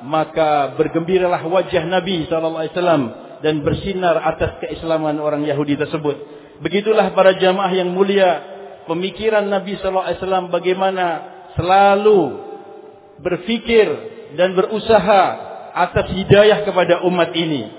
S7: Maka bergembiralah wajah Nabi sallallahu alaihi wasallam dan bersinar atas keislaman orang Yahudi tersebut. Begitulah para jamaah yang mulia, pemikiran Nabi sallallahu alaihi wasallam bagaimana selalu berfikir dan berusaha atas hidayah kepada umat ini.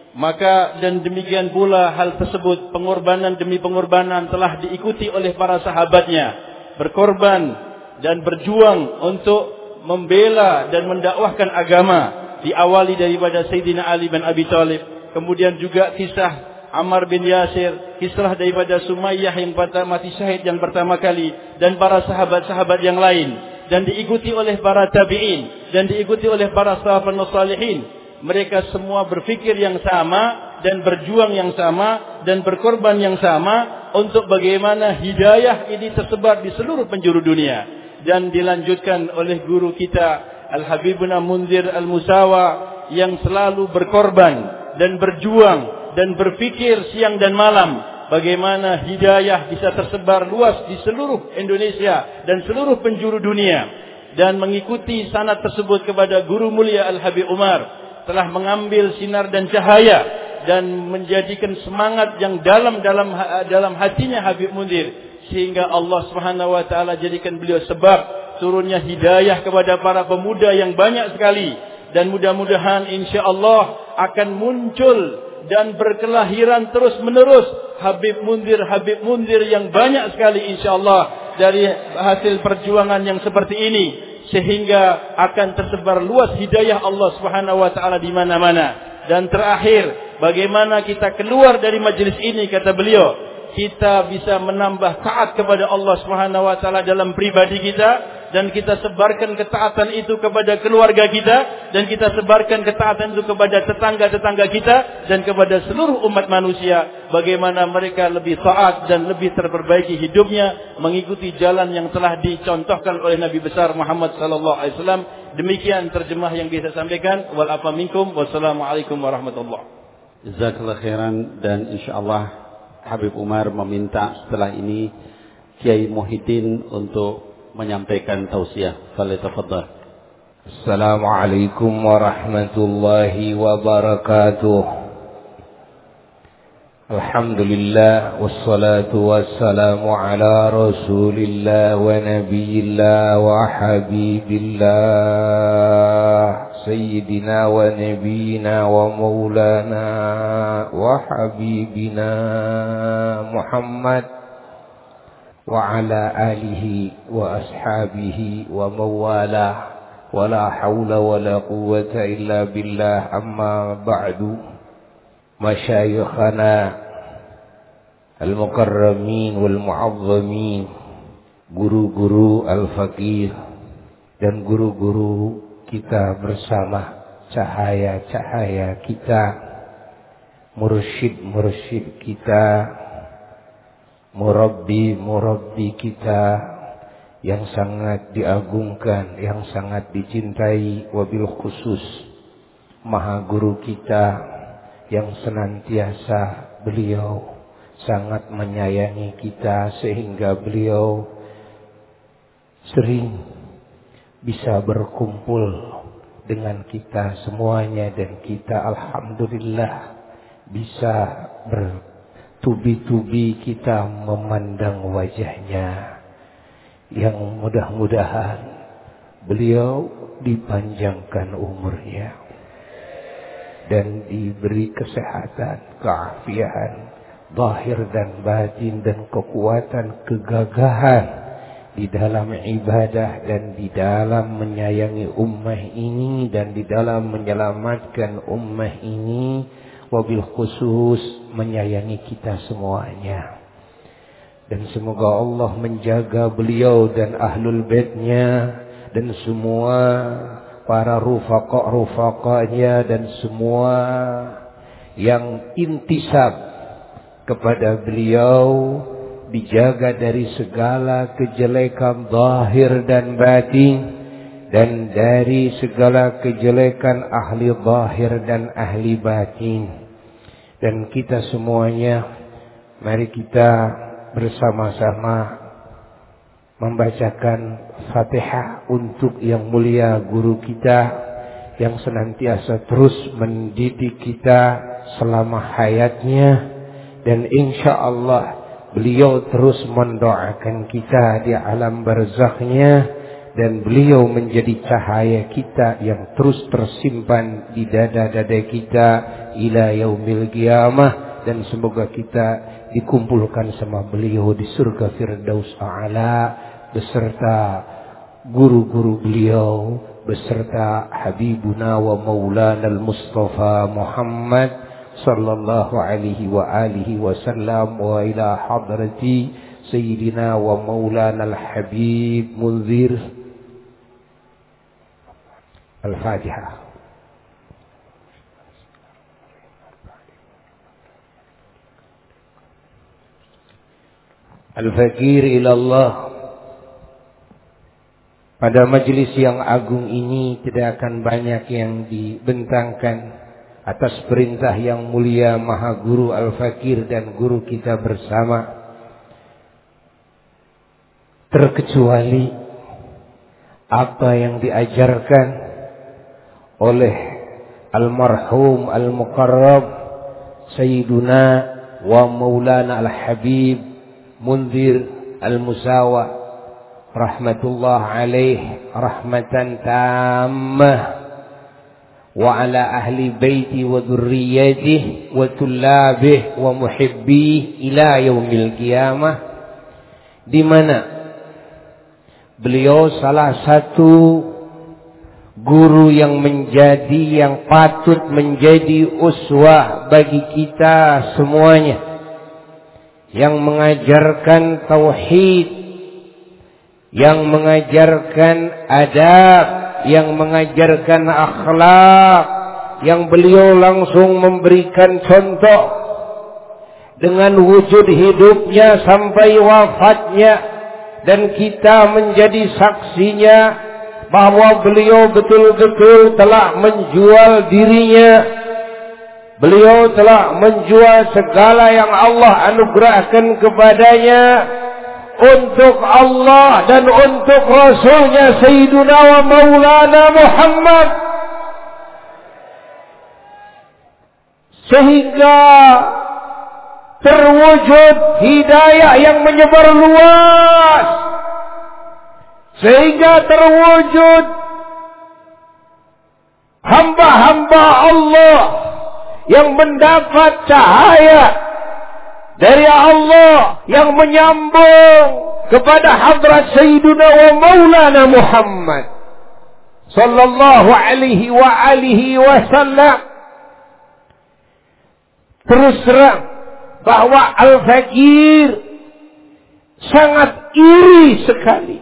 S7: Maka dan demikian pula hal tersebut, pengorbanan demi pengorbanan telah diikuti oleh para sahabatnya, berkorban dan berjuang untuk membela dan mendakwahkan agama, diawali daripada Sayyidina Ali bin Abi Thalib, kemudian juga kisah Ammar bin Yasir, kisah daripada Sumayyah yang mati syahid yang pertama kali, dan para sahabat-sahabat yang lain, dan diikuti oleh para tabi'in, dan diikuti oleh para salafun shalihin. Mereka semua berfikir yang sama dan berjuang yang sama dan berkorban yang sama untuk bagaimana hidayah ini tersebar di seluruh penjuru dunia. Dan dilanjutkan oleh guru kita Al-Habibuna Munzir Al-Musawa yang selalu berkorban dan berjuang dan berfikir siang dan malam bagaimana hidayah bisa tersebar luas di seluruh Indonesia dan seluruh penjuru dunia. Dan mengikuti sanad tersebut kepada guru mulia Al-Habib Umar telah mengambil sinar dan cahaya dan menjadikan semangat yang dalam dalam dalam hatinya Habib Munzir, sehingga Allah Subhanahu wa taala jadikan beliau sebab turunnya hidayah kepada para pemuda yang banyak sekali. Dan mudah-mudahan insyaallah akan muncul dan berkelahiran terus menerus Habib Munzir Habib Munzir yang banyak sekali insyaallah dari hasil perjuangan yang seperti ini, sehingga akan tersebar luas hidayah Allah Subhanahu wa taala di mana-mana. Dan terakhir, bagaimana kita keluar dari majelis ini, kata beliau, kita bisa menambah taat kepada Allah Subhanahu wa taala dalam pribadi kita, dan kita sebarkan ketaatan itu kepada keluarga kita, dan kita sebarkan ketaatan itu kepada tetangga-tetangga kita dan kepada seluruh umat manusia, bagaimana mereka lebih taat dan lebih terperbaiki hidupnya mengikuti jalan yang telah dicontohkan oleh Nabi besar Muhammad sallallahu alaihi wasallam. Demikian terjemah yang bisa sampaikan. Wal afa minkum. Wassalamualaikum warahmatullahi wabarakatuh.
S1: Jazakallahu khairan. Dan insyaallah Habib Umar meminta setelah ini Kiai Muhyiddin untuk menyampaikan tausiah. Falyatafaddal.
S9: Assalamualaikum warahmatullahi wabarakatuh. Alhamdulillah wassalatu wassalamu ala Rasulillah wa nabiyillah wa habibillah sayyidina wa nabiyina wa maulana wa habibina Muhammad wa ala alihi wa ashabihi wa mawalah wa la hawla wa la quwwata illa billah. Amma ba'du. Masyayikhana al-mukarramin wal mu'azzamin, guru-guru al-faqih dan guru-guru kita bersama, cahaya-cahaya kita, mursyid-mursyid kita, murabbi-murabbi kita yang sangat diagungkan, yang sangat dicintai, wabil khusus maha guru kita yang senantiasa beliau sangat menyayangi kita, sehingga beliau sering bisa berkumpul dengan kita semuanya, dan kita alhamdulillah bisa bertubi-tubi kita memandang wajahnya, yang mudah-mudahan beliau dipanjangkan umurnya dan diberi kesehatan, keafian, zahir dan batin, dan kekuatan, kegagahan di dalam ibadah dan di dalam menyayangi ummah ini dan di dalam menyelamatkan ummah ini, wabil khusus menyayangi kita semuanya. Dan semoga Allah menjaga beliau dan ahlul baitnya dan semua para rufaqa-rufaqanya dan semua yang intisab kepada beliau, dijaga dari segala kejelekan zahir dan batin dan dari segala kejelekan ahli zahir dan ahli batin. Dan kita semuanya, mari kita bersama-sama membacakan Fatihah untuk yang mulia guru kita yang senantiasa terus mendidik kita selama hayatnya, dan insya Allah beliau terus mendoakan kita di alam barzakhnya, dan beliau menjadi cahaya kita yang terus tersimpan di dada-dada kita ila yaumil qiyamah, dan semoga kita dikumpulkan sama beliau di surga Firdaus A'la beserta guru-guru beliau, beserta Habibuna wa Maulana al-Mustafa Muhammad sallallahu alaihi wa alihi wasallam, wa ila hadrati Sayyidina wa Maulana al-Habib Munzir. Al-Fatihah. Al-Fakir ilallah. Pada majelis yang agung ini tidak akan banyak yang dibentangkan atas perintah yang mulia Maha Guru Al-Fakir dan guru kita bersama, terkecuali apa yang diajarkan oleh almarhum al-muqarrab Sayyiduna wa Maulana al-Habib Munzir al-Musawa rahmatullah alaih rahmatan tammah, wa ala ahli baiti wa dhurriyyatihi wa tullabihi wa muhibbihi ila yaumil qiyamah, di mana beliau salah satu guru yang menjadi yang patut menjadi uswah bagi kita semuanya, yang mengajarkan tauhid, yang mengajarkan adab, yang mengajarkan akhlak, yang beliau langsung memberikan contoh dengan wujud hidupnya sampai wafatnya, dan kita menjadi saksinya bahwa beliau betul-betul telah menjual dirinya. Beliau telah menjual segala yang Allah anugerahkan kepadanya untuk Allah dan untuk Rasulnya Sayyiduna wa Maulana Muhammad, sehingga terwujud hidayah yang menyebar luas, sehingga terwujud hamba-hamba Allah yang mendapat cahaya dari Allah yang menyambung kepada hadrat Sayyiduna wa Maulana Muhammad sallallahu alaihi wa alihi wasallam. Terus terang bahwa Al-Fakir sangat iri sekali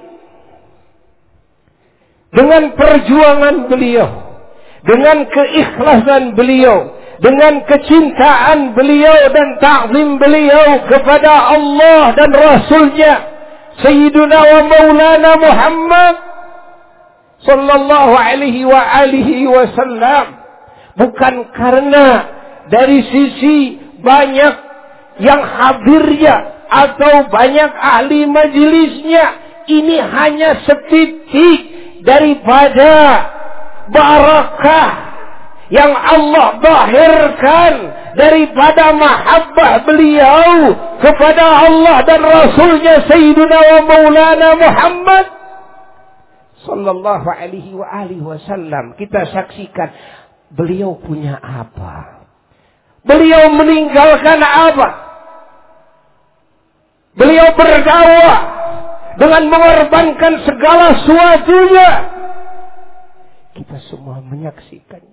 S9: dengan perjuangan beliau, dengan keikhlasan beliau, dengan kecintaan beliau dan ta'zim beliau kepada Allah dan Rasulnya Sayyiduna wa Maulana Muhammad sallallahu alaihi wa alihi wasallam. Bukan karena dari sisi banyak yang hadirnya atau banyak ahli majelisnya, ini hanya setitik daripada barakah yang Allah zahirkan daripada mahabbah beliau kepada Allah dan Rasulnya Sayyiduna wa Maulana Muhammad sallallahu alaihi wa alihi wasallam. Kita saksikan beliau punya apa, beliau meninggalkan apa. Beliau berdakwah dengan mengorbankan segala sesuatunya. Kita semua menyaksikannya.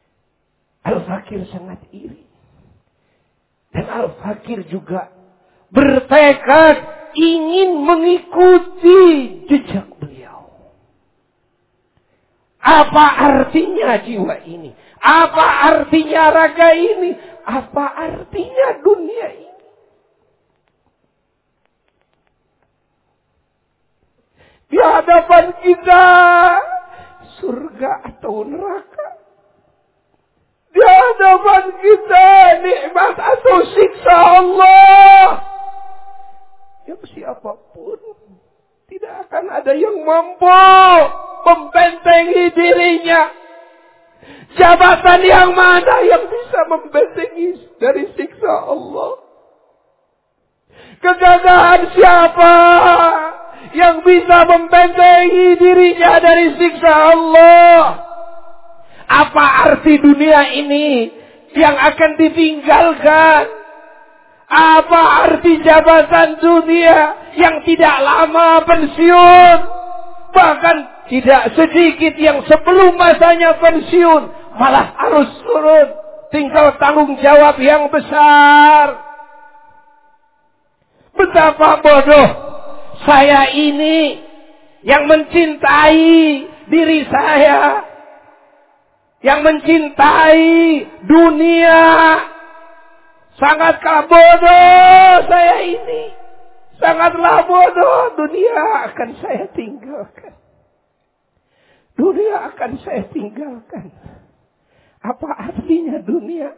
S9: Al-Fakir sangat iri. Dan Al-Fakir juga bertekad ingin mengikuti jejak beliau. Apa artinya jiwa ini? Apa artinya raga ini? Apa artinya dunia ini? Di hadapan kita surga atau neraka. Di hadapan kita nikmat atau siksa Allah. Yang siapapun tidak akan ada yang mampu membentengi dirinya. Jabatan yang mana yang bisa membentengi dari siksa Allah? Kegagahan siapa yang bisa membentengi dirinya dari siksa Allah? Apa arti dunia ini yang akan ditinggalkan? Apa arti jabatan dunia yang tidak lama pensiun? Bahkan tidak sedikit yang sebelum masanya pensiun malah harus turun. Tinggal tanggung jawab yang besar. Betapa bodoh saya ini yang mencintai diri saya, yang mencintai dunia. Sangatlah bodoh saya ini. Sangatlah bodoh. Dunia akan saya tinggalkan. Dunia akan saya tinggalkan. Apa artinya dunia?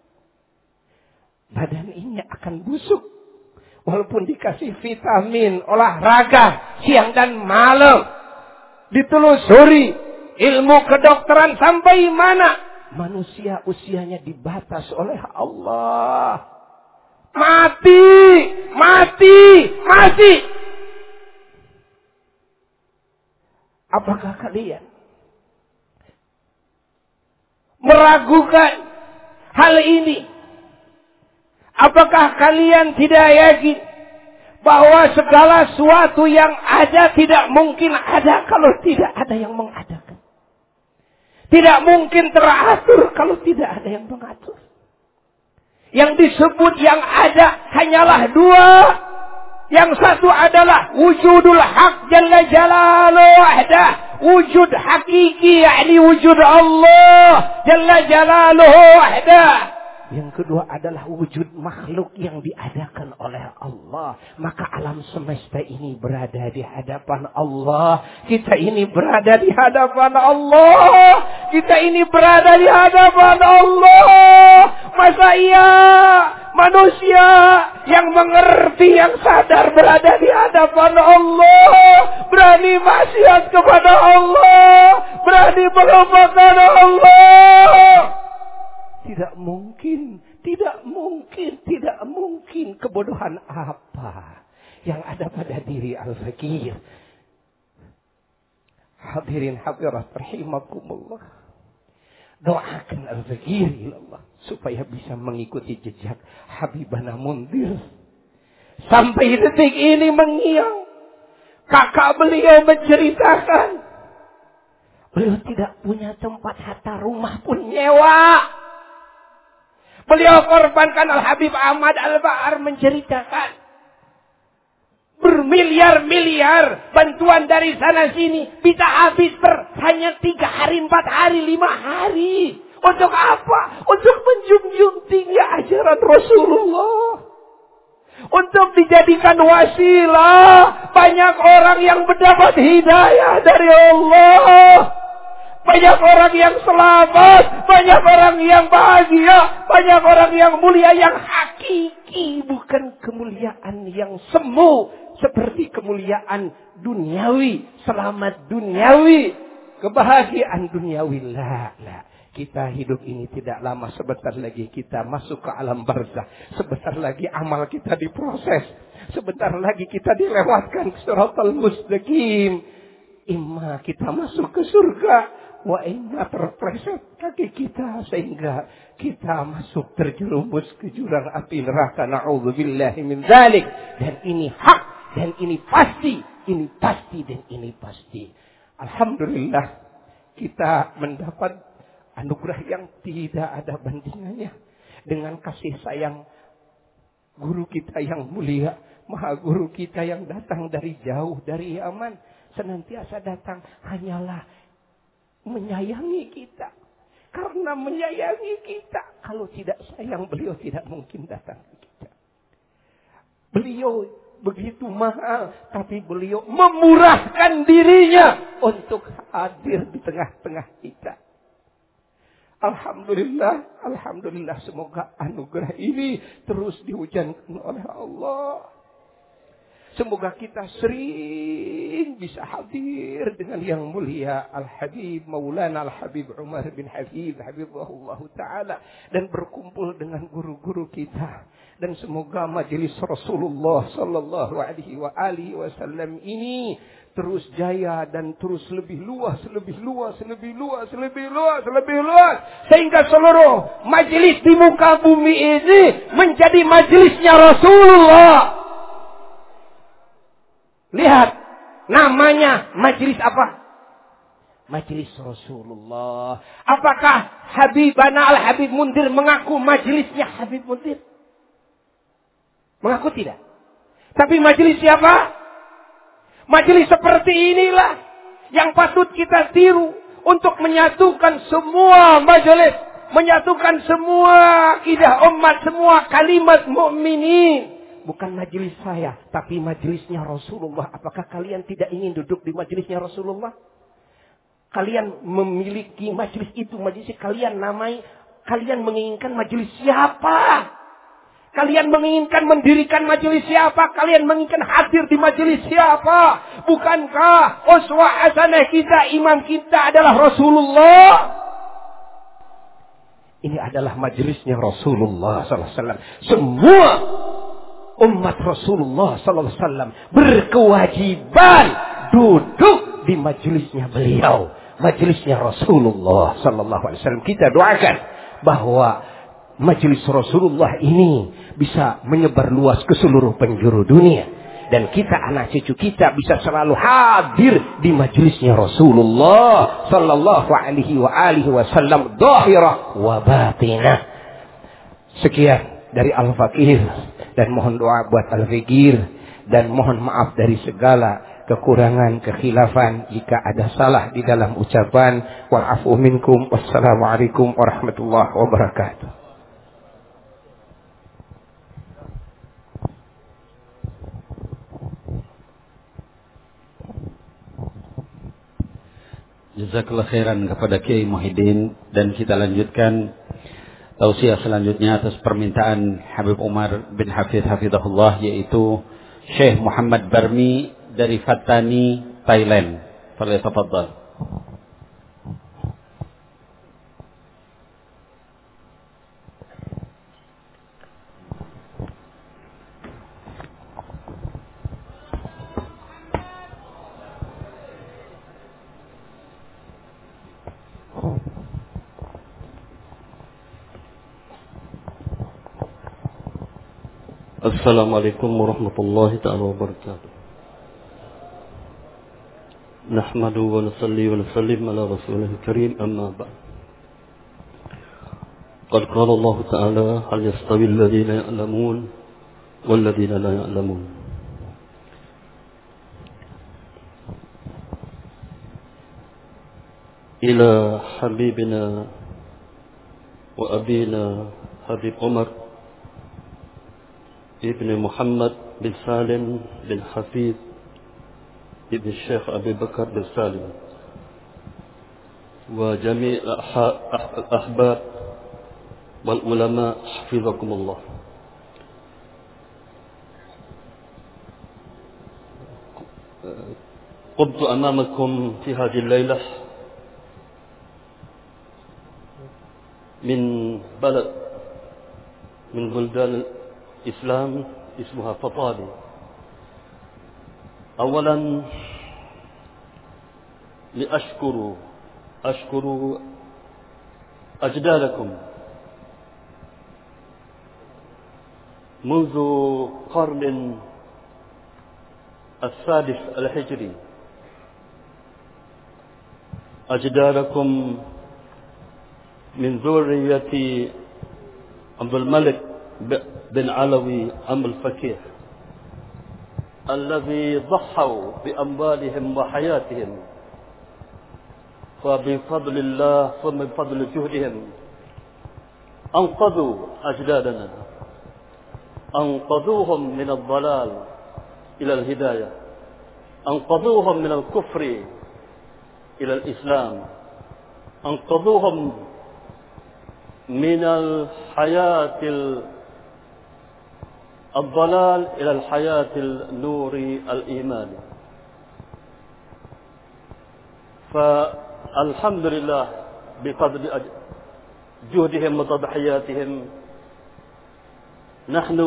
S9: Badan ini akan busuk. Walaupun dikasih vitamin, olahraga, siang dan malam. Ditelusuri ilmu kedokteran sampai mana? Manusia usianya dibatas oleh Allah. Mati, mati, mati. Apakah kalian meragukan hal ini? Apakah kalian tidak yakin bahwa segala sesuatu yang ada tidak mungkin ada kalau tidak ada yang mengadakan? Tidak mungkin teratur kalau tidak ada yang mengatur. Yang disebut yang ada hanyalah dua. Yang satu adalah wujudul haq jalla jalaluhu wahdah. Wujud hakiki, yakni wujud Allah jalla jalaluhu wahdah. Yang kedua adalah wujud makhluk yang diadakan oleh Allah. Maka alam semesta ini berada di hadapan Allah. Kita ini berada di hadapan Allah. Kita ini berada di hadapan Allah. Masa iya manusia yang mengerti, yang sadar berada di hadapan Allah, berani maksiat kepada Allah, berani melupakan Allah? Tidak mungkin, tidak mungkin, tidak mungkin. Kebodohan apa yang ada pada diri al-fakir? Hadirin hadirat rahimakumullah. Doakan al-fakir ilallah supaya bisa mengikuti jejak Habibana Mundir. Sampai detik ini mengiang. Kakak beliau menceritakan, beliau tidak punya tempat, hatta rumah pun nyewa. Beliau korbankan. Al-Habib Ahmad Al-Ba'ar menceritakan, bermiliar-miliar bantuan dari sana sini bisa habis per hanya tiga hari, empat hari, lima hari. Untuk apa? Untuk menjunjung tinggi ajaran Rasulullah. Untuk dijadikan wasilah banyak orang yang mendapat hidayah dari Allah. Banyak orang yang selamat, banyak orang yang bahagia, banyak orang yang mulia, yang hakiki, bukan kemuliaan yang semu seperti kemuliaan duniawi, selamat duniawi, kebahagiaan duniawi. La, la. Kita hidup ini tidak lama, sebentar lagi kita masuk ke alam barzah, sebentar lagi amal kita diproses, sebentar lagi kita dilewatkan ke siratal mustaqim. Imma kita masuk ke surga, wa imma terpleset kaki kita sehingga kita masuk terjerumus ke jurang api neraka. Na'udzubillahi min dzalik. Dan ini hak, dan ini pasti, ini pasti, dan ini pasti. Alhamdulillah kita mendapat anugerah yang tidak ada bandingannya dengan kasih sayang Guru kita yang mulia, maha guru kita yang datang dari jauh, dari Yaman, senantiasa datang hanyalah menyayangi kita. Karena menyayangi kita. Kalau tidak sayang, beliau tidak mungkin datang ke kita. Beliau begitu mahal, tapi beliau memurahkan dirinya untuk hadir di tengah-tengah kita. Alhamdulillah, Alhamdulillah, semoga anugerah ini terus dihujankan oleh Allah. Semoga kita sering bisa hadir dengan yang mulia Al-Habib Maulana Al-Habib Umar bin Hafidh Habibullah Ta'ala, dan berkumpul dengan guru-guru kita. Dan semoga majelis Rasulullah Sallallahu Alaihi wa alihi Wasallam ini terus jaya dan terus lebih luas, lebih luas, lebih luas, lebih luas, lebih luas. Sehingga seluruh majelis di muka bumi ini menjadi majelisnya Rasulullah. Lihat, namanya majelis apa? Majelis Rasulullah. Apakah Habibana Al-Habib Mundir mengaku majelisnya Habib Mundir? Mengaku tidak. Tapi majelis siapa? Majelis seperti inilah yang patut kita tiru untuk menyatukan semua majelis, menyatukan semua akidah umat, semua kalimat mukminin. Bukan majelis saya, tapi majelisnya Rasulullah. Apakah kalian tidak ingin duduk di majelisnya Rasulullah? Kalian memiliki majelis itu, majelis kalian namai, kalian menginginkan majelis siapa? Kalian menginginkan mendirikan majelis siapa? Kalian menginginkan hadir di majelis siapa? Bukankah uswah hasanah kita, imam kita adalah Rasulullah? Ini adalah majelisnya Rasulullah sallallahu alaihi wasallam. Semua umat Rasulullah sallallahu alaihi wasallam berkewajiban duduk di majelisnya beliau, majelisnya Rasulullah sallallahu alaihi wasallam. Kita doakan bahwa majelis Rasulullah ini bisa menyebar luas ke seluruh penjuru dunia. Dan kita, anak cucu kita, bisa selalu hadir di majelisnya Rasulullah sallallahu alaihi wa alihi wasallam, zahirah wa batinah. Sekian dari Al-Fakir, dan mohon doa buat Al-Fikir, dan mohon maaf dari segala kekurangan, kekhilafan jika ada salah di dalam ucapan. Wa'afu minkum. Wassalamualaikum warahmatullahi wabarakatuh.
S1: Jazakallah khairan kepada Kiai Muhyiddin, dan kita lanjutkan tausiah selanjutnya atas permintaan Habib Umar bin Hafidh Hafidhahullah, yaitu Syekh Muhammad Barmi dari Fatani, Thailand. Falyatafaddal.
S10: Assalamualaikum warahmatullahi ta'ala wabarakatuh. Nahmadu wa nusalli wa nusallim ala rasulihil karim, amma ba'd. Qad qala Allah ta'ala, hal yastawi alladhina ya'lamun wal ladhina la ya'lamun. Ila habibina wa abina Habib Umar ابن محمد بن سالم بن حفيظ ابن الشيخ أبي بكر بن سالم وجميع الأحباب والعلماء حفظكم الله. قمت أمامكم في هذه الليلة من بلد من بلدان إسلام اسمها فطالي. أولا لأشكر أشكر أجدادكم منذ قرن السادس الهجري. أجدادكم من ذرية عبد الملك بن علوي أم الفكيه الذي ضحوا بأموالهم وحياتهم، فبفضل الله ومن فضل جهدهم أنقذوا أجدادنا، أنقذوهم من الضلال إلى الهداية، أنقذوهم من الكفر إلى الإسلام، أنقذوهم من الحياة الضلال إلى الحياة النور الإيمان. فالحمد لله بفضل جهدهم وتضحياتهم نحن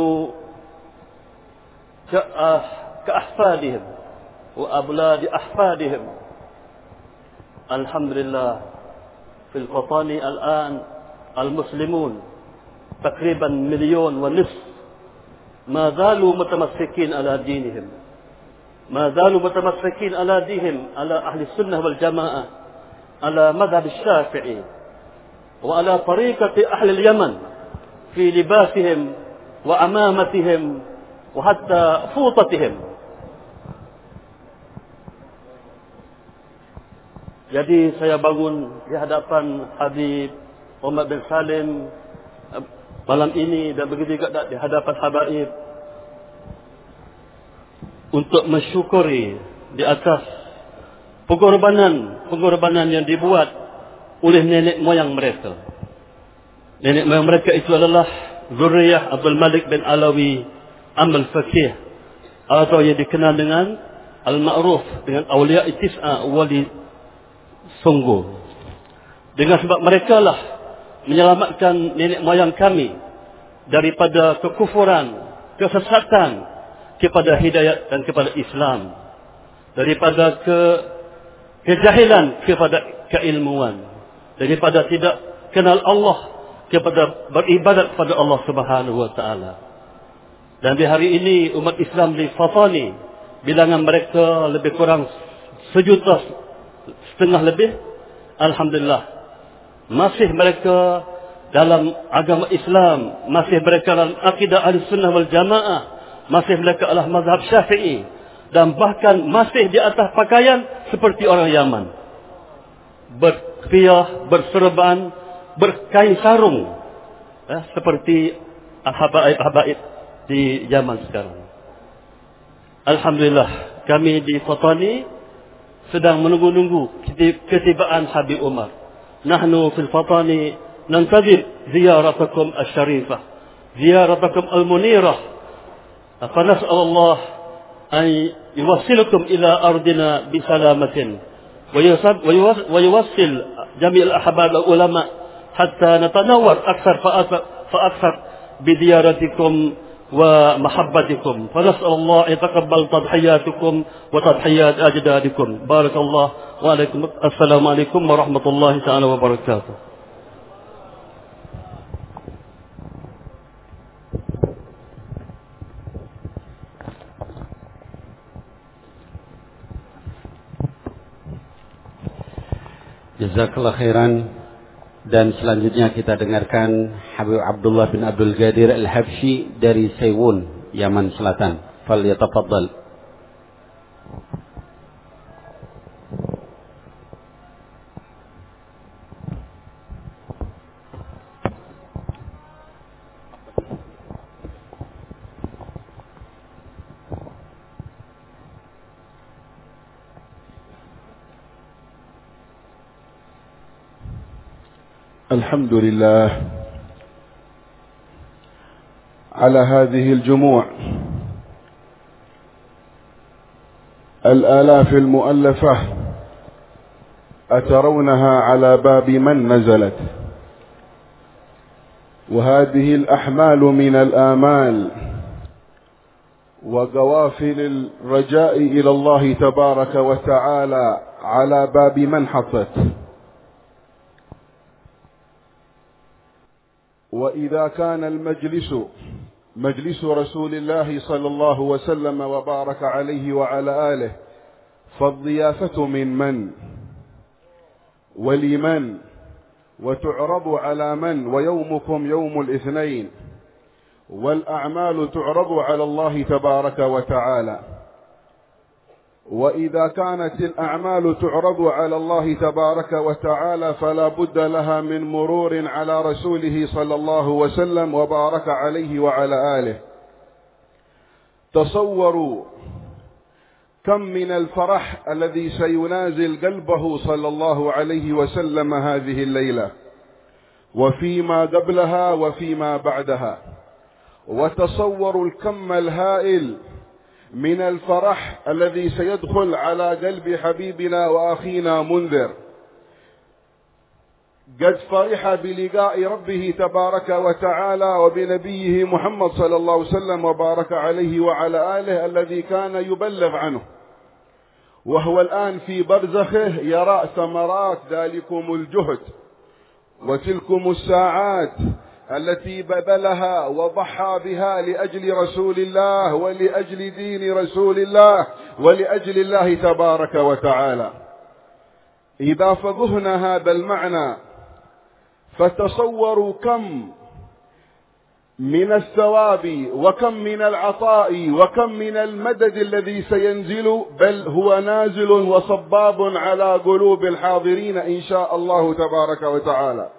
S10: كأحفادهم وأولاد أحفادهم الحمد لله في الوطن الآن المسلمون تقريبا مليون ونصف ما زالوا متمسكين على دينهم، ما زالوا متمسكين على دينهم، على أهل السنة والجماعة، على مذهب الشافعي وعلى طريقة أهل اليمن في لباسهم وعمامتهم وحتى فوطتهم. Jadi saya bangun di hadapan Habib Muhammad bin Salim malam ini dan begitu juga di hadapan habaib untuk mensyukuri di atas pengorbanan-pengorbanan yang dibuat oleh nenek moyang mereka. Nenek moyang mereka itu adalah zuriyah Abdul Malik bin Alawi Amal Fakih, atau yang dikenal dengan Al-Ma'ruf dengan Awliya Tis'a Wali Sungguh. Dengan sebab mereka lah menyelamatkan nenek moyang kami daripada kekufuran, kesesatan kepada hidayat dan kepada Islam, daripada ke kejahilan kepada keilmuan, daripada tidak kenal Allah kepada beribadat kepada Allah Subhanahu wa taala. Dan di hari ini umat Islam di Fatani bilangan mereka lebih kurang sejuta setengah lebih. Alhamdulillah masih mereka dalam agama Islam, masih mereka dalam akidah Ahlussunnah wal Jamaah, masih mereka adalah mazhab Syafi'i, dan bahkan masih di atas pakaian seperti orang Yaman, berqiyah, berserban, berkain sarung, eh, seperti habaib-habaib di zaman sekarang. Alhamdulillah kami di Fatani sedang menunggu-nunggu ketibaan Habib Umar. Nahnu fil Fatani nantazir ziyaratakum asy-syarifah, ziyaratakum al-munirah. Fa nas'alullah an yuwassilakum ila ardina bi salamatin wa yusab wa yuwassil jami' al-ahbab al-ulama hatta natanawwar akthar fa akthar bi ziyaratikum wa mahabbatikum. Fa nas'alullah yataqabbal tadhiyatukum wa tadhiyat ajdadikum. Barakallahu wa alaikum assalamualaikum warahmatullahi taala wabarakatuh.
S1: Jazakallah khairan. Dan selanjutnya kita dengarkan Habib Abdullah bin Abdul Qadir Al-Habsyi dari Sewun, Yaman Selatan. Falyatafaddal.
S11: الحمد لله على هذه الجموع الآلاف المؤلفة أترونها على باب من نزلت، وهذه الأحمال من الآمال وقوافل الرجاء إلى الله تبارك وتعالى على باب من حطت. وإذا كان المجلس مجلس رسول الله صلى الله وسلم وبارك عليه وعلى آله، فالضيافة من من ولمن وتعرض على من، ويومكم يوم الاثنين، والأعمال تعرض على الله تبارك وتعالى. وإذا كانت الأعمال تعرض على الله تبارك وتعالى فلا بد لها من مرور على رسوله صلى الله وسلم وبارك عليه وعلى آله. تصوروا كم من الفرح الذي سينازل قلبه صلى الله عليه وسلم هذه الليلة وفيما قبلها وفيما بعدها. وتصوروا الكم الهائل من الفرح الذي سيدخل على قلب حبيبنا وأخينا منذر، قد فرح بلقاء ربه تبارك وتعالى وبنبيه محمد صلى الله عليه وسلم وبارك عليه وعلى آله الذي كان يبلغ عنه، وهو الآن في برزخه يرى ثمرات ذلكم الجهد وتلكم الساعات التي بذلها وضحى بها لأجل رسول الله ولأجل دين رسول الله ولأجل الله تبارك وتعالى. إذا فضحنا هذا المعنى فتصوروا كم من الثواب وكم من العطاء وكم من المدد الذي سينزل، بل هو نازل وصباب على قلوب الحاضرين إن شاء الله تبارك وتعالى.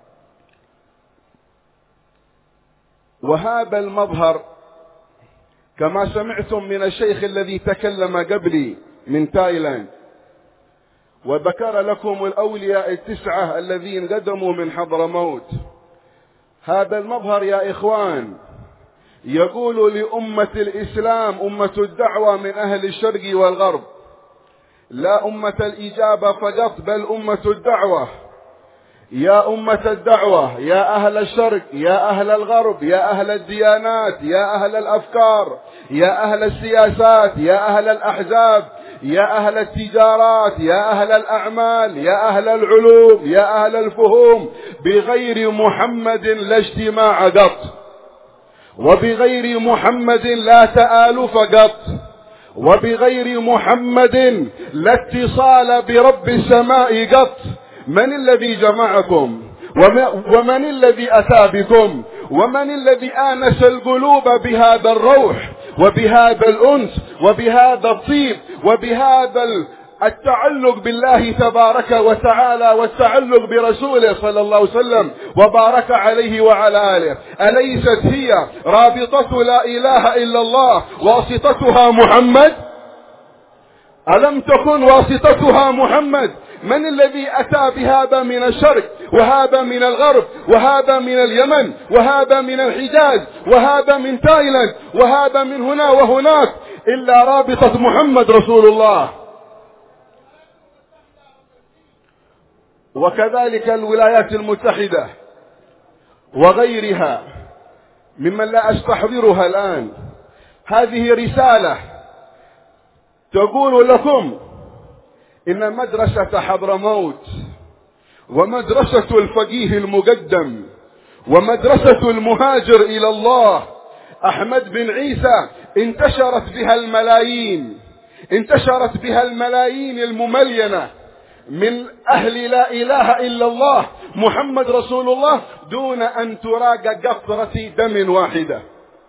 S11: وهذا المظهر كما سمعتم من الشيخ الذي تكلم قبلي من تايلاند وذكر لكم الأولياء التسعة الذين قدموا من حضرموت، هذا المظهر يا إخوان يقول لأمة الإسلام أمة الدعوة من أهل الشرق والغرب، لا أمة الإجابة فقط بل أمة الدعوة. يا أمة الدعوة، يا أهل الشرق، يا أهل الغرب، يا أهل الديانات، يا أهل الأفكار، يا أهل السياسات، يا أهل الأحزاب، يا أهل التجارات، يا أهل الأعمال، يا أهل العلوم، يا أهل الفهوم، بغير محمد لا اجتماع قط، وبغير محمد لا تآلف قط، وبغير محمد لا اتصال برب السماء قط. من الذي جمعكم؟ ومن الذي أتى بكم؟ ومن الذي آنس القلوب بهذا الروح وبهذا الأنس وبهذا الطيب وبهذا التعلق بالله تبارك وتعالى والتعلق برسوله صلى الله عليه وسلم وبارك عليه وعلى آله؟ أليست هي رابطة لا إله إلا الله واسطتها محمد؟ ألم تكن واسطتها محمد؟ من الذي أتى بهذا من الشرق وهذا من الغرب وهذا من اليمن وهذا من الحجاز وهذا من تايلاند وهذا من هنا وهناك إلا رابطة محمد رسول الله. وكذلك الولايات المتحدة وغيرها ممن لا أستحضرها الآن. هذه رسالة تقول لكم إن مدرسة حضرموت ومدرسة الفقيه المقدم ومدرسة المهاجر إلى الله أحمد بن عيسى انتشرت بها الملايين، انتشرت بها الملايين المملينة من أهل لا إله إلا الله محمد رسول الله دون أن تراق قطرة دم واحدة،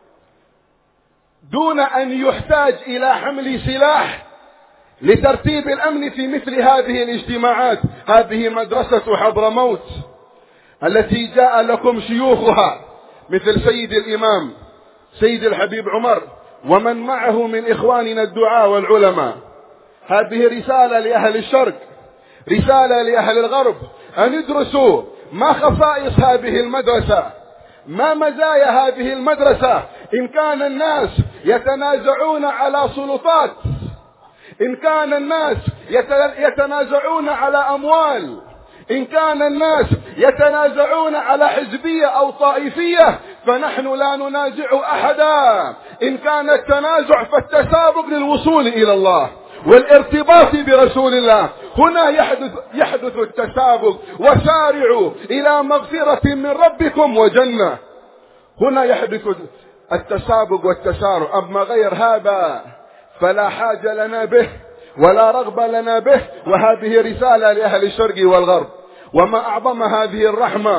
S11: دون أن يحتاج إلى حمل سلاح لترتيب الأمن في مثل هذه الاجتماعات. هذه مدرسة حضرموت التي جاء لكم شيوخها مثل سيد الإمام سيد الحبيب عمر ومن معه من إخواننا الدعاء والعلماء. هذه رسالة لأهل الشرق، رسالة لأهل الغرب أن يدرسوا ما خصائص هذه المدرسة، ما مزايا هذه المدرسة. إن كان الناس يتنازعون على سلطات، إن كان الناس يتنازعون على أموال، إن كان الناس يتنازعون على حزبية أو طائفية، فنحن لا ننازع أحدا. إن كان التنازع فالتسابق للوصول إلى الله والارتباط برسول الله، هنا يحدث, يحدث التسابق. وسارعوا إلى مغفرة من ربكم وجنة، هنا يحدث التسابق والتسارع. أما غير هذا فلا حاجة لنا به ولا رغبة لنا به. وهذه رسالة لأهل الشرق والغرب. وما أعظم هذه الرحمة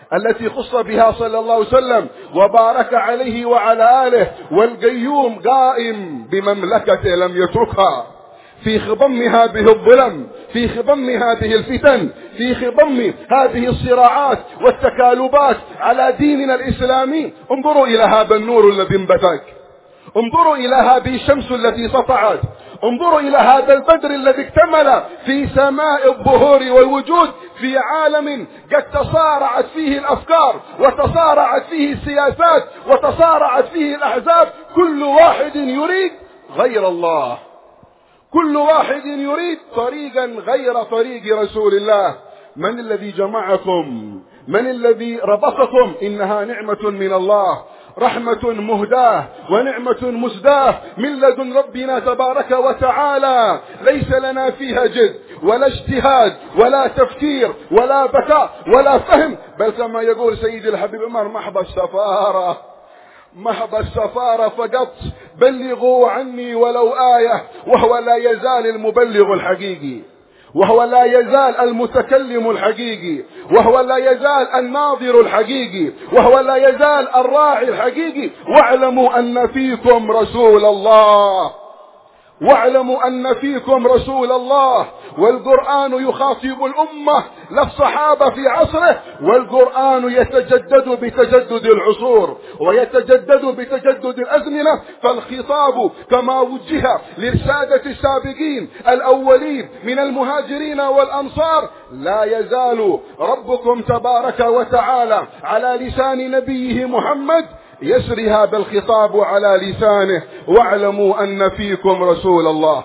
S11: التي خص بها صلى الله عليه وسلم وبارك عليه وعلى آله، والقيوم قائم بمملكته لم يتركها في خضم هذه الظلم، في خضم هذه الفتن، في خضم هذه الصراعات والتكالبات على ديننا الإسلامي. انظروا إلى هذا النور الذي انبثق، انظروا إلى هذه الشمس التي سطعت، انظروا إلى هذا البدر الذي اكتمل في سماء الظهور والوجود في عالم قد تصارعت فيه الأفكار وتصارعت فيه السياسات وتصارعت فيه الأحزاب. كل واحد يريد غير الله، كل واحد يريد طريقا غير طريق رسول الله. من الذي جمعكم؟ من الذي ربطكم؟ إنها نعمة من الله، رحمة مهداة ونعمة مسداة من لدن ربنا تبارك وتعالى، ليس لنا فيها جد ولا اجتهاد ولا تفكير ولا بكاء ولا فهم، بل كما يقول سيدي الحبيب عمر: محض السفارة، محض السفارة فقط، بلغوا عني ولو آية. وهو لا يزال المبلغ الحقيقي، وهو لا يزال المتكلم الحقيقي، وهو لا يزال الناظر الحقيقي، وهو لا يزال الراعي الحقيقي. واعلموا أن فيكم رسول الله، واعلموا أن فيكم رسول الله. والقرآن يخاطب الأمة لا الصحابة في عصره، والقرآن يتجدد بتجدد العصور ويتجدد بتجدد الأزمنة. فالخطاب كما وجه للسادة السابقين الأولين من المهاجرين والأنصار لا يزال ربكم تبارك وتعالى على لسان نبيه محمد يسري هذا الخطاب على لسانه: واعلموا أن فيكم رسول الله.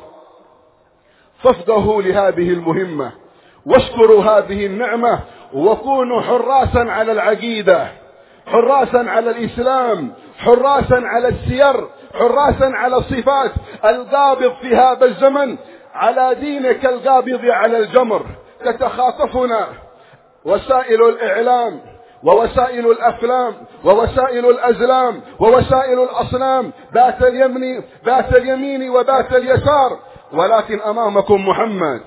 S11: فافقهوا لهذه المهمة واشكروا هذه النعمة وكونوا حراسا على العقيدة، حراسا على الإسلام، حراسا على السير، حراسا على الصفات. القابض في هذا الزمن على دينك القابض على الجمر. تتخاطفنا وسائل الإعلام ووسائل الأفلام ووسائل الأزلام ووسائل الأصنام ذات اليمين ذات اليمين وذات اليسار، ولكن أمامكم محمد.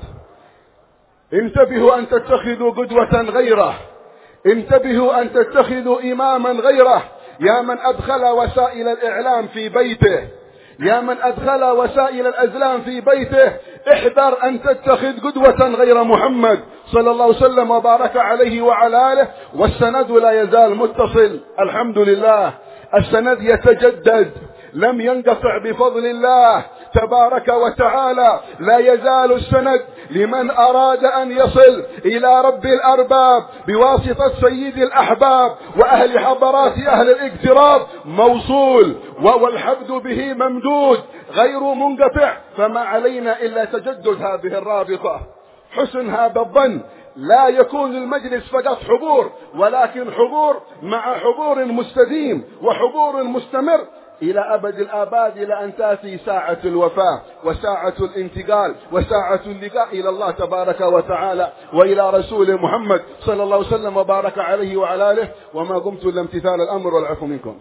S11: انتبهوا أن تتخذوا قدوة غيره، انتبهوا أن تتخذوا إماما غيره. يا من أدخل وسائل الإعلام في بيته، يا من أدخل وسائل الأزلام في بيته، احذر أن تتخذ قدوة غير محمد صلى الله عليه وسلم وبارك عليه وعلى آله. والسند لا يزال متصل، الحمد لله. السند يتجدد، لم ينقطع بفضل الله تبارك وتعالى. لا يزال السند لمن أراد أن يصل إلى رب الأرباب بواسطة سيد الأحباب وأهل حضرات أهل الاقتراب موصول، والحبد به ممدود غير منقطع. فما علينا إلا تجدد هذه الرابطة، حسن هذا الظن. لا يكون المجلس فقط حضور، ولكن حضور مع حضور مستديم وحضور مستمر إلى أبد الآباد، إلى أن تأتي ساعة الوفاة وساعة الانتقال وساعة اللقاء إلى الله تبارك وتعالى وإلى رسول محمد صلى الله عليه وسلم وبارك عليه وعلى آله. وما قمت إلا امتثال الأمر والعفو منكم.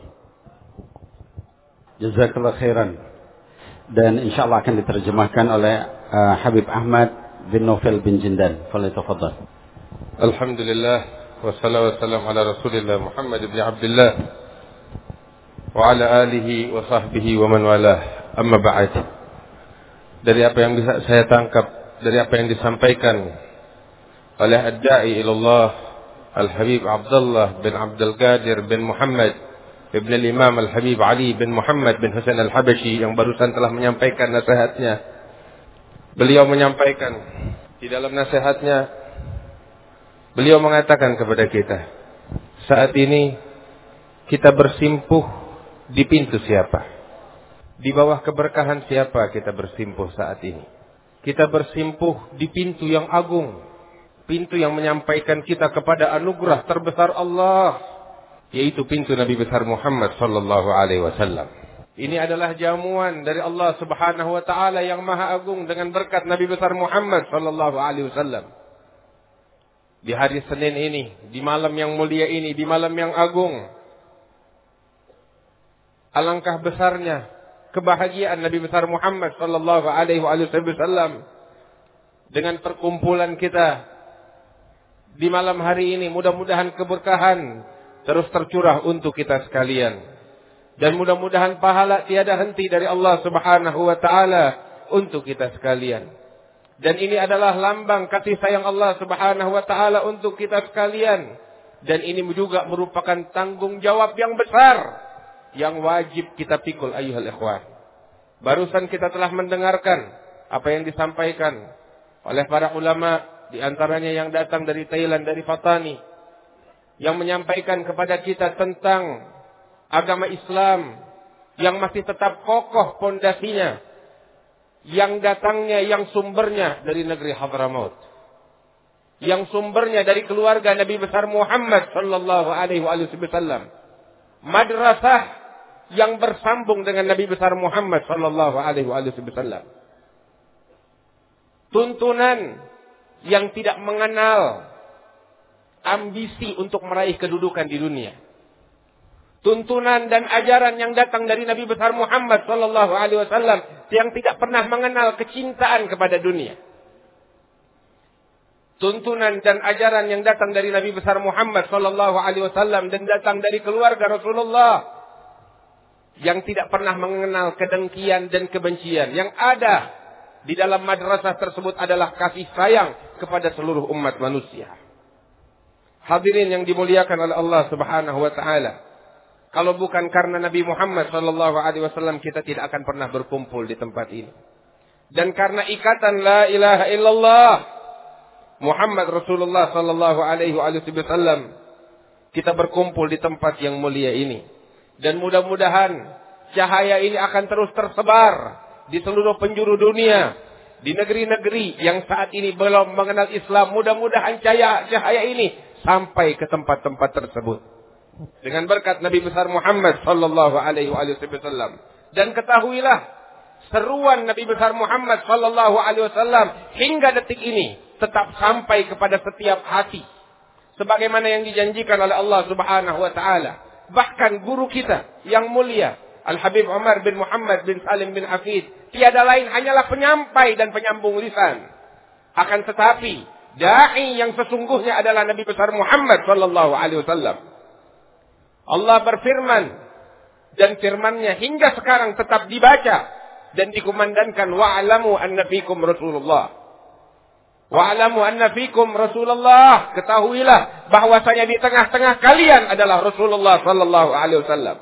S1: Jazakallah khairan. Dan insyaallah akan diterjemahkan oleh uh, Habib Ahmad bin Novel bin Jindan. Falyatafaddal.
S4: Alhamdulillah wassalatu wassalamu ala Rasulillah Muhammad bin Abdullah wa ala alihi wa sahbihi wa man walah. Amma ba'd. Dari apa yang bisa saya tangkap dari apa yang disampaikan oleh ad-da'i ila Allah Al-Habib Abdullah bin Abdul Qadir bin Muhammad Ibn al-Imam Al-Habib Ali bin Muhammad bin Hasan Al-Habashi yang barusan telah menyampaikan nasihatnya. Beliau menyampaikan di dalam nasihatnya, beliau mengatakan kepada kita, saat ini kita bersimpuh di pintu siapa? Di bawah keberkahan siapa kita bersimpuh saat ini? Kita bersimpuh di pintu yang agung, pintu yang menyampaikan kita kepada anugerah terbesar Allah, yaitu pintu Nabi besar Muhammad sallallahu alaihi wasallam. Ini adalah jamuan dari Allah Subhanahu wa taala yang maha agung dengan berkat Nabi besar Muhammad sallallahu alaihi wasallam. Di hari Senin ini, di malam yang mulia ini, di malam yang agung, alangkah besarnya kebahagiaan Nabi besar Muhammad sallallahu alaihi wasallam dengan perkumpulan kita di malam hari ini. Mudah-mudahan keberkahan terus tercurah untuk kita sekalian. Dan mudah-mudahan pahala tiada henti dari Allah Subhanahu wa taala untuk kita sekalian. Dan ini adalah lambang kasih sayang Allah Subhanahu wa taala untuk kita sekalian. Dan ini juga merupakan tanggung jawab yang besar yang wajib kita pikul ayyuhal ikhwan. Barusan kita telah mendengarkan apa yang disampaikan oleh para ulama, di antaranya yang datang dari Thailand, dari Fatani, yang menyampaikan kepada kita tentang agama Islam yang masih tetap kokoh pondasinya, yang datangnya, yang sumbernya dari negeri Hadramaut, yang sumbernya dari keluarga Nabi besar Muhammad sallallahu alaihi wasallam, madrasah yang bersambung dengan Nabi besar Muhammad sallallahu alaihi wasallam, tuntunan yang tidak mengenal ambisi untuk meraih kedudukan di dunia, tuntunan dan ajaran yang datang dari Nabi besar Muhammad sallallahu alaihi wasallam yang tidak pernah mengenal kecintaan kepada dunia, tuntunan dan ajaran yang datang dari Nabi besar Muhammad sallallahu alaihi wasallam dan datang dari keluarga Rasulullah yang tidak pernah mengenal kedengkian dan kebencian. Yang ada di dalam madrasah tersebut adalah kasih sayang kepada seluruh umat manusia. Hadirin yang dimuliakan oleh Allah Subhanahu wa taala, kalau bukan karena Nabi Muhammad sallallahu alaihi wasallam, kita tidak akan pernah berkumpul di tempat ini. Dan karena ikatan la ilaha illallah Muhammad Rasulullah sallallahu alaihi wasallam, kita berkumpul di tempat yang mulia ini. Dan mudah-mudahan cahaya ini akan terus tersebar di seluruh penjuru dunia, di negeri-negeri yang saat ini belum mengenal Islam. Mudah-mudahan cahaya cahaya ini sampai ke tempat-tempat tersebut dengan berkat Nabi besar Muhammad sallallahu alaihi wasallam. Dan ketahuilah, seruan Nabi besar Muhammad sallallahu alaihi wasallam hingga detik ini tetap sampai kepada setiap hati, sebagaimana yang dijanjikan oleh Allah Subhanahu wa taala. Bahkan guru kita yang mulia Al-Habib Umar bin Muhammad bin Salim bin Hafid, tiada lain hanyalah penyampai dan penyambung lisan. Akan tetapi dai yang sesungguhnya adalah Nabi besar Muhammad sallallahu alaihi wasallam. Allah berfirman, dan firman-Nya hingga sekarang tetap dibaca dan dikumandangkan, wa'lamu anna fikum Rasulullah. Wa'lamu anna fikum Rasulullah. Ketahuilah bahwasanya di tengah-tengah kalian adalah Rasulullah sallallahu alaihi wasallam.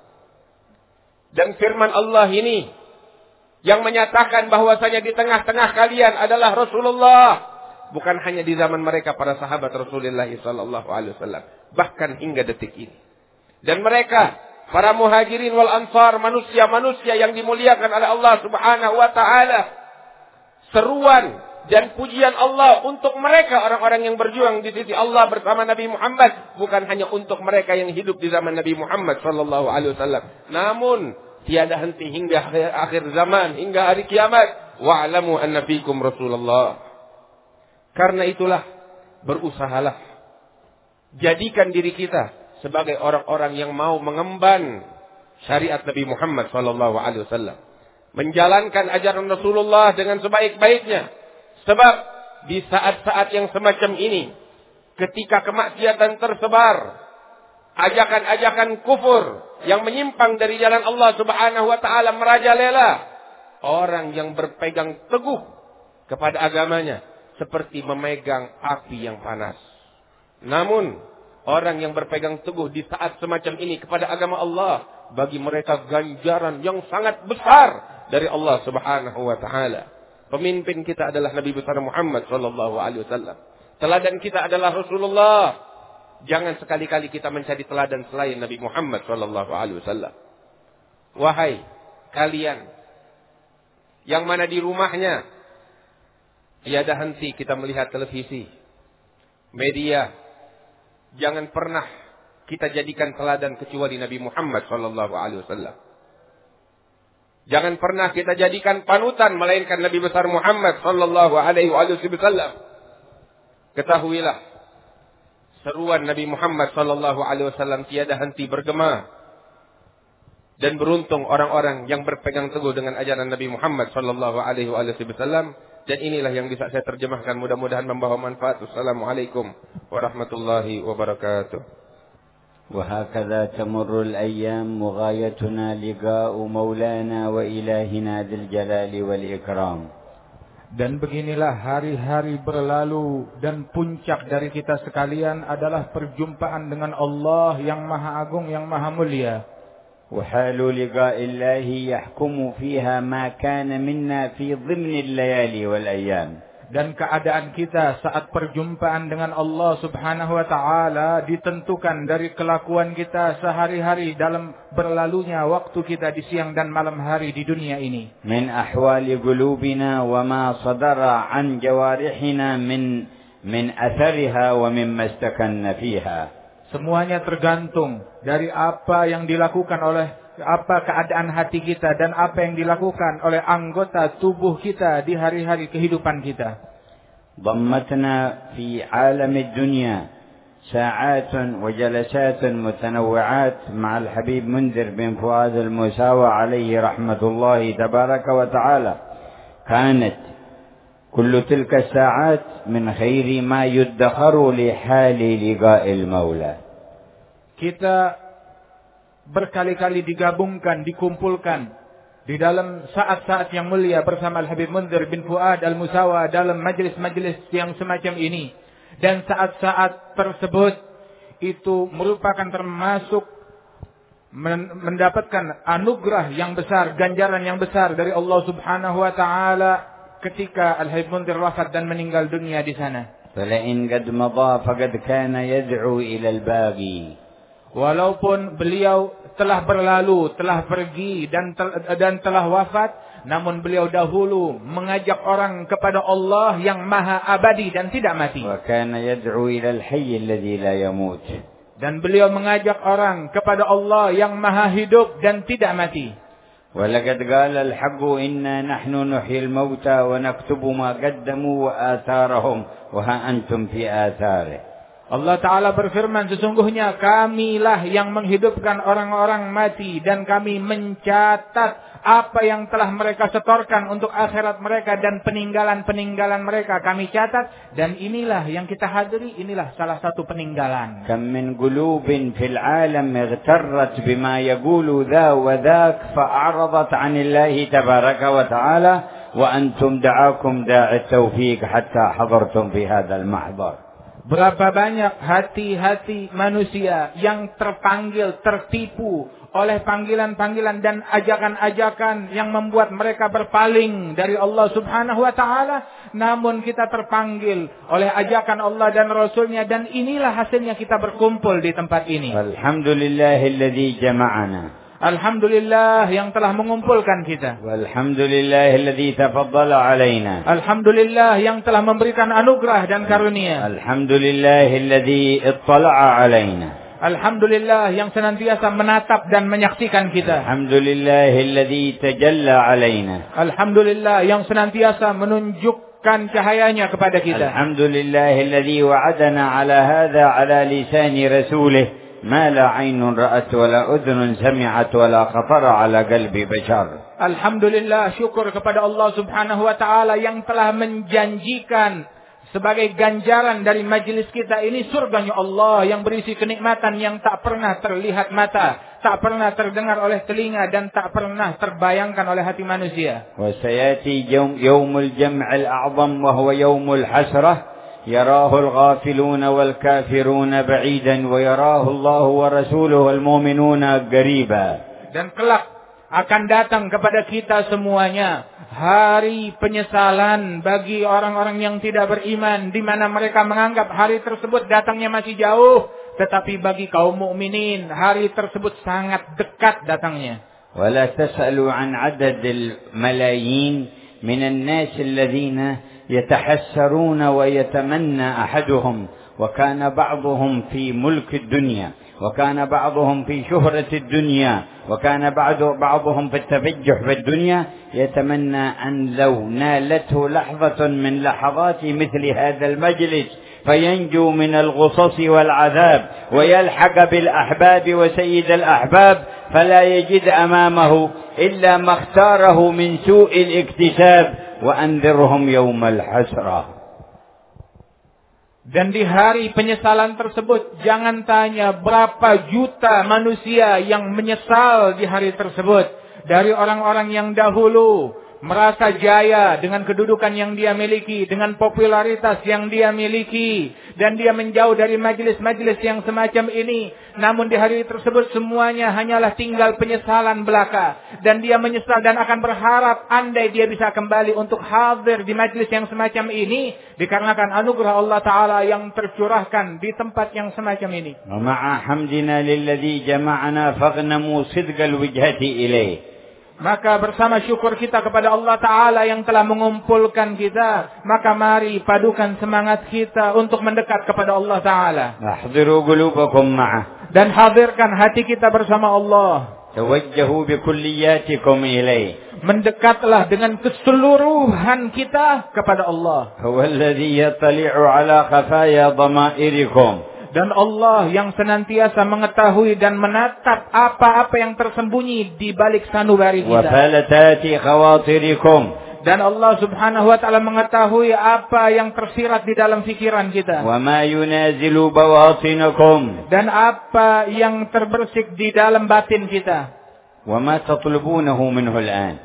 S4: Dan firman Allah ini yang menyatakan bahwasanya di tengah-tengah kalian adalah Rasulullah, bukan hanya di zaman mereka para sahabat Rasulullah sallallahu alaihi wasallam, bahkan hingga detik ini. Dan mereka para muhajirin wal ansar, manusia-manusia yang dimuliakan oleh Allah Subhanahu wa taala, seruan dan pujian Allah untuk mereka orang-orang yang berjuang di sisi Allah bersama Nabi Muhammad, bukan hanya untuk mereka yang hidup di zaman Nabi Muhammad sallallahu alaihi wasallam, namun tiada henti hingga akhir, akhir zaman, hingga hari kiamat. Wa'lamu anna fikum Rasulullah. Karena itulah, berusahalah jadikan diri kita sebagai orang-orang yang mau mengemban syariat Nabi Muhammad sallallahu alaihi wasallam, menjalankan ajaran Rasulullah dengan sebaik-baiknya. Sebab di saat-saat yang semacam ini, ketika kemaksiatan tersebar, ajakan-ajakan kufur yang menyimpang dari jalan Allah Subhanahu wa taala merajalela, orang yang berpegang teguh kepada agamanya seperti memegang api yang panas. Namun orang yang berpegang teguh di saat semacam ini kepada agama Allah, bagi mereka ganjaran yang sangat besar dari Allah Subhanahu wa taala. Pemimpin kita adalah Nabi besar Muhammad sallallahu alaihi wasallam. Teladan kita adalah Rasulullah. Jangan sekali-kali kita mencari teladan selain Nabi Muhammad sallallahu alaihi wasallam. Wahai kalian yang mana di rumahnya tiada henti kita melihat televisi, media, jangan pernah kita jadikan teladan kecuali Nabi Muhammad sallallahu alaihi wasallam. Jangan pernah kita jadikan panutan melainkan Nabi besar Muhammad sallallahu alaihi wasallam. Ketahuilah, seruan Nabi Muhammad sallallahu alaihi wasallam tiada henti bergema. Dan beruntung orang-orang yang berpegang teguh dengan ajaran Nabi Muhammad sallallahu alaihi wasallam Dan inilah yang bisa saya terjemahkan, mudah-mudahan membawa manfaat. Wassalamualaikum warahmatullahi wabarakatuh.
S2: وهكذا تمر الأيام وغايتنا لقاء مولانا وإلهنا ذي الجلال والإكرام.
S12: Dan beginilah hari-hari berlalu dan puncak dari kita sekalian adalah perjumpaan dengan Allah yang Maha Agung, yang Maha Mulia.
S2: وحال لقاء الله يحكم فيها ما كان منا في ضمن الليالي والأيام.
S12: Dan keadaan kita saat perjumpaan dengan Allah Subhanahu wa taala ditentukan dari kelakuan kita sehari-hari dalam berlalunya waktu kita di siang dan malam hari di dunia ini.
S2: Min ahwali qulubina wa ma sadara an jawarihina min min athariha wa mimma istakanna fiha.
S12: Semuanya tergantung dari apa yang dilakukan oleh apa keadaan hati kita dan apa yang dilakukan oleh anggota tubuh kita di hari-hari kehidupan kita.
S2: ضمتنا في عالم الدنيا ساعات وجلسات متنوعات مع الحبيب منذر بن فؤاد المساوى عليه رحمة الله تبارك وتعالى. كانت كل تلك الساعات من خير ما يدخر لحال لقاء المولى.
S12: Kita berkali-kali digabungkan, dikumpulkan di dalam saat-saat yang mulia bersama Al-Habib Munzir bin Fuad Al-Musawa dalam majlis-majlis yang semacam ini. Dan saat-saat tersebut itu merupakan termasuk mendapatkan anugerah yang besar, ganjaran yang besar dari Allah Subhanahu wa taala ketika Al-Habib Munzir wafat dan meninggal dunia di sana.
S2: فَلَئِنْ قَدْ مَضَى فَقَدْ كَانَ يَدْعُو إِلَى الْبَاغِي.
S12: Walaupun beliau telah berlalu, telah pergi dan tel, dan telah wafat, namun beliau dahulu mengajak orang kepada Allah yang maha abadi dan tidak mati.
S2: وَكَانَ يَدْعُو إِلَى الْحَيِّ الَّذِي لَا يَمُوتُ.
S12: Dan beliau mengajak orang kepada Allah yang maha hidup dan tidak mati.
S2: وَلَقَدْ قَالَ الْحَقُّ إِنَّا نَحْنُ نُحْيِي الْمَوْتَى وَنَكْتُبُ مَا قَدَّمُوا وَآثَارَهُمْ وَهَا أَنْتُمْ فِي آثَارِهِ.
S12: Allah Ta'ala berfirman, sesungguhnya kamilah yang menghidupkan orang-orang mati dan kami mencatat apa yang telah mereka setorkan untuk akhirat mereka dan peninggalan-peninggalan mereka kami catat, dan inilah yang kita hadiri, inilah salah satu peninggalan.
S2: Kam min qulubin fil alam ightarrat bima yaqulu dha wa dhak fa'aradat 'anillahi tabaraka wa ta'ala wa antum da'akum da'i tawfiq hatta hadartum fi hadzal mahdhar.
S12: Berapa banyak hati-hati manusia yang terpanggil, tertipu oleh panggilan-panggilan dan ajakan-ajakan yang membuat mereka berpaling dari Allah Subhanahu wa taala, namun kita terpanggil oleh ajakan Allah dan Rasulnya, dan inilah hasilnya kita berkumpul di tempat ini.
S2: Alhamdulillahilladzi jama'ana.
S12: Alhamdulillah yang telah mengumpulkan kita.
S2: Walhamdulillahilladzi tafaddala alaina.
S12: Alhamdulillah yang telah memberikan anugerah dan karunia.
S2: Alhamdulillahilladzi ittala'a alaina.
S12: Alhamdulillah yang senantiasa menatap dan menyaksikan kita.
S2: Alhamdulillahilladzi tajalla alaina.
S12: Alhamdulillah yang senantiasa menunjukkan cahayanya kepada kita.
S2: Alhamdulillahilladzi wa'adana ala hadza ala lisani rasulih. ما لا عين رأت ولا أذن سمعت ولا خطر على قلب بشر.
S12: Alhamdulillah, syukur kepada Allah Subhanahu wa taala yang telah menjanjikan sebagai ganjaran dari majelis kita ini surganya Allah yang berisi kenikmatan yang tak pernah terlihat mata, tak pernah terdengar oleh telinga, dan tak pernah terbayangkan oleh hati manusia.
S2: وسيأتي يوم يوم الجمع الأعظم وهو يوم الحسرة. يراه الغافلون والكافرون بعيدا ويراه الله ورسوله والمؤمنون قريبا.
S12: Dan kelak akan datang kepada kita semuanya hari penyesalan bagi orang-orang yang tidak beriman, di mana mereka menganggap hari tersebut datangnya masih jauh, tetapi bagi kaum mukminin hari tersebut sangat dekat datangnya.
S2: ولا تسألوا عن عدد الملايين من الناس الذين يتحسرون ويتمنى أحدهم وكان بعضهم في ملك الدنيا وكان بعضهم في شهرة الدنيا وكان بعض بعضهم في التفجح في الدنيا يتمنى أن لو نالته لحظة من لحظات مثل هذا المجلس فينجو من الغصص والعذاب ويلحق بالأحباب وسيد الأحباب فلا يجد أمامه إلا ما اختاره من سوء الاكتساب وأنذرهم يوم الحسرة.
S12: Dan di hari penyesalan tersebut, jangan tanya berapa juta manusia yang menyesal di hari tersebut. Dari orang-orang yang dahulu merasa jaya dengan kedudukan yang dia miliki, dengan popularitas yang dia miliki, dan dia menjauh dari majelis-majelis yang semacam ini. Namun di hari tersebut semuanya hanyalah tinggal penyesalan belaka, dan dia menyesal dan akan berharap andai dia bisa kembali untuk hadir di majelis yang semacam ini, dikarenakan anugerah Allah Ta'ala yang tercurahkan di tempat yang semacam ini.
S2: Wa ma'a hamdina lilladzi jama'ana faghnamu sidqal wijhati ilaih.
S12: Maka bersama syukur kita kepada Allah Ta'ala yang telah mengumpulkan kita, maka mari padukan semangat kita untuk mendekat kepada Allah Ta'ala.
S2: Ahdiru qulubakum ma'ah.
S12: Dan hadirkan hati kita bersama Allah.
S2: Tawajjahu bikulliyatikum ilaih.
S12: Mendekatlah dengan keseluruhan kita kepada Allah.
S2: Huwa alladhi yattali'u ala khafaya dhamairikum.
S12: Dan Allah yang senantiasa mengetahui dan menatap apa-apa yang tersembunyi di balik sanubari kita.
S2: Wa falatati khawatirikum.
S12: Dan Allah Subhanahu wa taala mengetahui apa yang tersirat di dalam pikiran kita.
S2: Wa ma yunazilu bawatinakum.
S12: Dan apa yang terbersih di dalam batin kita.
S2: Wa ma tatlubunahu minhu al'an.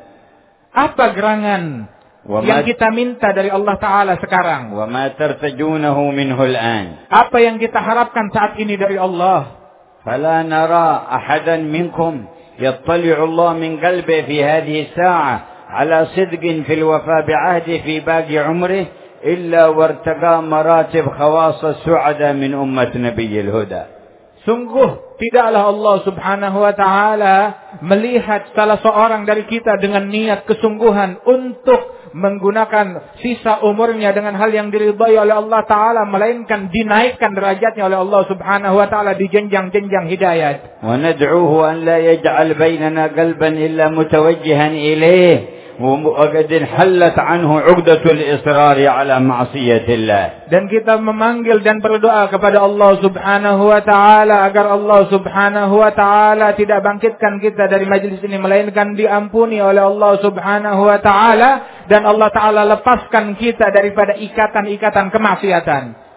S12: Apa gerangan yang kita minta dari Allah Ta'ala sekarang?
S2: Wa ma tartajunahu minhu al'an.
S12: Apa yang kita harapkan saat ini dari Allah?
S2: Fala nara ahadan minkum yattali'u Allah min qalbi fi hadhihi as-sa'a ala sidqin fil wafa bi'ahdi fi baqi umrihi illa wartaqa maratib khawas as-su'ada min ummat nabiyil huda.
S12: Sungguh tidaklah Allah Subhanahu wa taala melihat salah seorang dari kita dengan niat kesungguhan untuk menggunakan sisa umurnya dengan hal yang diridhai oleh Allah Ta'ala, melainkan dinaikkan derajatnya oleh Allah Subhanahu wa Ta'ala di jenjang-jenjang hidayat.
S2: Wa nad'uhu an la yaj'al bainana qalban illa mutawajjihan ilayh wa qad halat anhu 'uqdatul israri 'ala ma'siyatillah.
S12: Dan kita memanggil dan berdoa kepada Allah Subhanahu wa Ta'ala agar Allah Subhanahu wa Ta'ala tidak bangkitkan kita dari majlis ini, melainkan diampuni oleh Allah Subhanahu wa Ta'ala, dan Allah Ta'ala lepaskan kita daripada ikatan-ikatan kemaksiatan.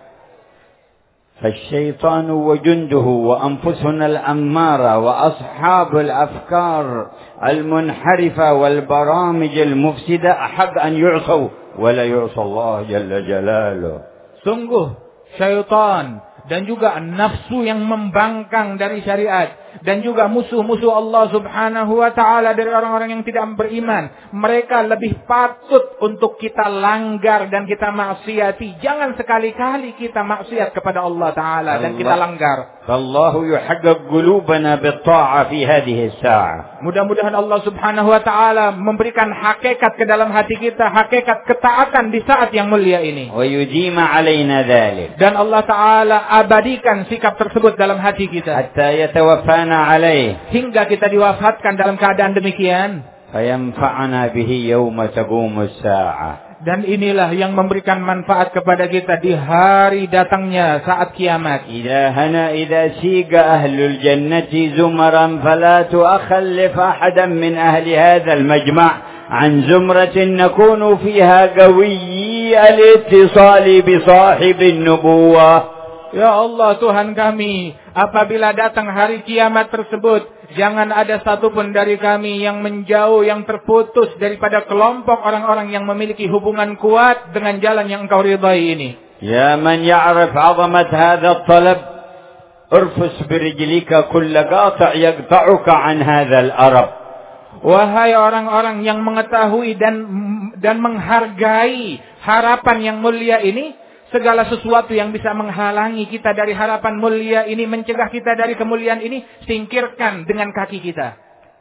S2: فالشيطان وجنده وأنفسنا الأمارة وأصحاب الأفكار المنحرفة والبرامج المفسدة أحق أن يعصوا ولا يعصى الله جل جلاله.
S12: Sungguh syaitan dan juga nafsu yang membangkang dari syariat, dan juga musuh-musuh Allah Subhanahu wa Ta'ala dari orang-orang yang tidak beriman, mereka lebih patut untuk kita langgar dan kita maksiati. Jangan sekali-kali kita maksiat kepada Allah Ta'ala dan kita langgar.
S2: Allahu yuhaqqiq qulubana bit-ta'ah fi hadhihi as-sa'ah.
S12: Mudah-mudahan Allah Subhanahu wa Ta'ala memberikan hakikat ke dalam hati kita, hakikat ketaatan di saat yang mulia ini.
S2: Wa yujima 'alaina dhalik.
S12: Dan Allah Ta'ala abadikan sikap tersebut dalam hati kita.
S2: Hatta yatawaffana 'alaih.
S12: Hingga kita diwafatkan dalam keadaan demikian.
S2: Fayanfa'ana bihi yawma taqumu as-sa'ah.
S12: Dan inilah yang memberikan manfaat kepada kita di hari datangnya saat kiamat.
S2: Idza hana idza siga ahlul jannati zumaran fala tu'akhallif ahadan min ahli hadha al-majma' an zumratin nakunu fiha qawiyyi al-ittisal bi sahibin nubuwah.
S12: Ya Allah Tuhan kami, apabila datang hari kiamat tersebut, jangan ada satupun dari kami yang menjauh, yang terputus daripada kelompok orang-orang yang memiliki hubungan kuat dengan jalan yang Engkau ridhai ini.
S2: Ya man ya'rif 'azamat hadha at-talab, urfus birijlika kull qati' yaqta'uka 'an hadha al-arab.
S12: Wahai orang-orang yang mengetahui dan dan menghargai harapan yang mulia ini, segala sesuatu yang bisa menghalangi kita dari harapan mulia ini, mencegah kita dari kemuliaan ini, singkirkan dengan kaki kita.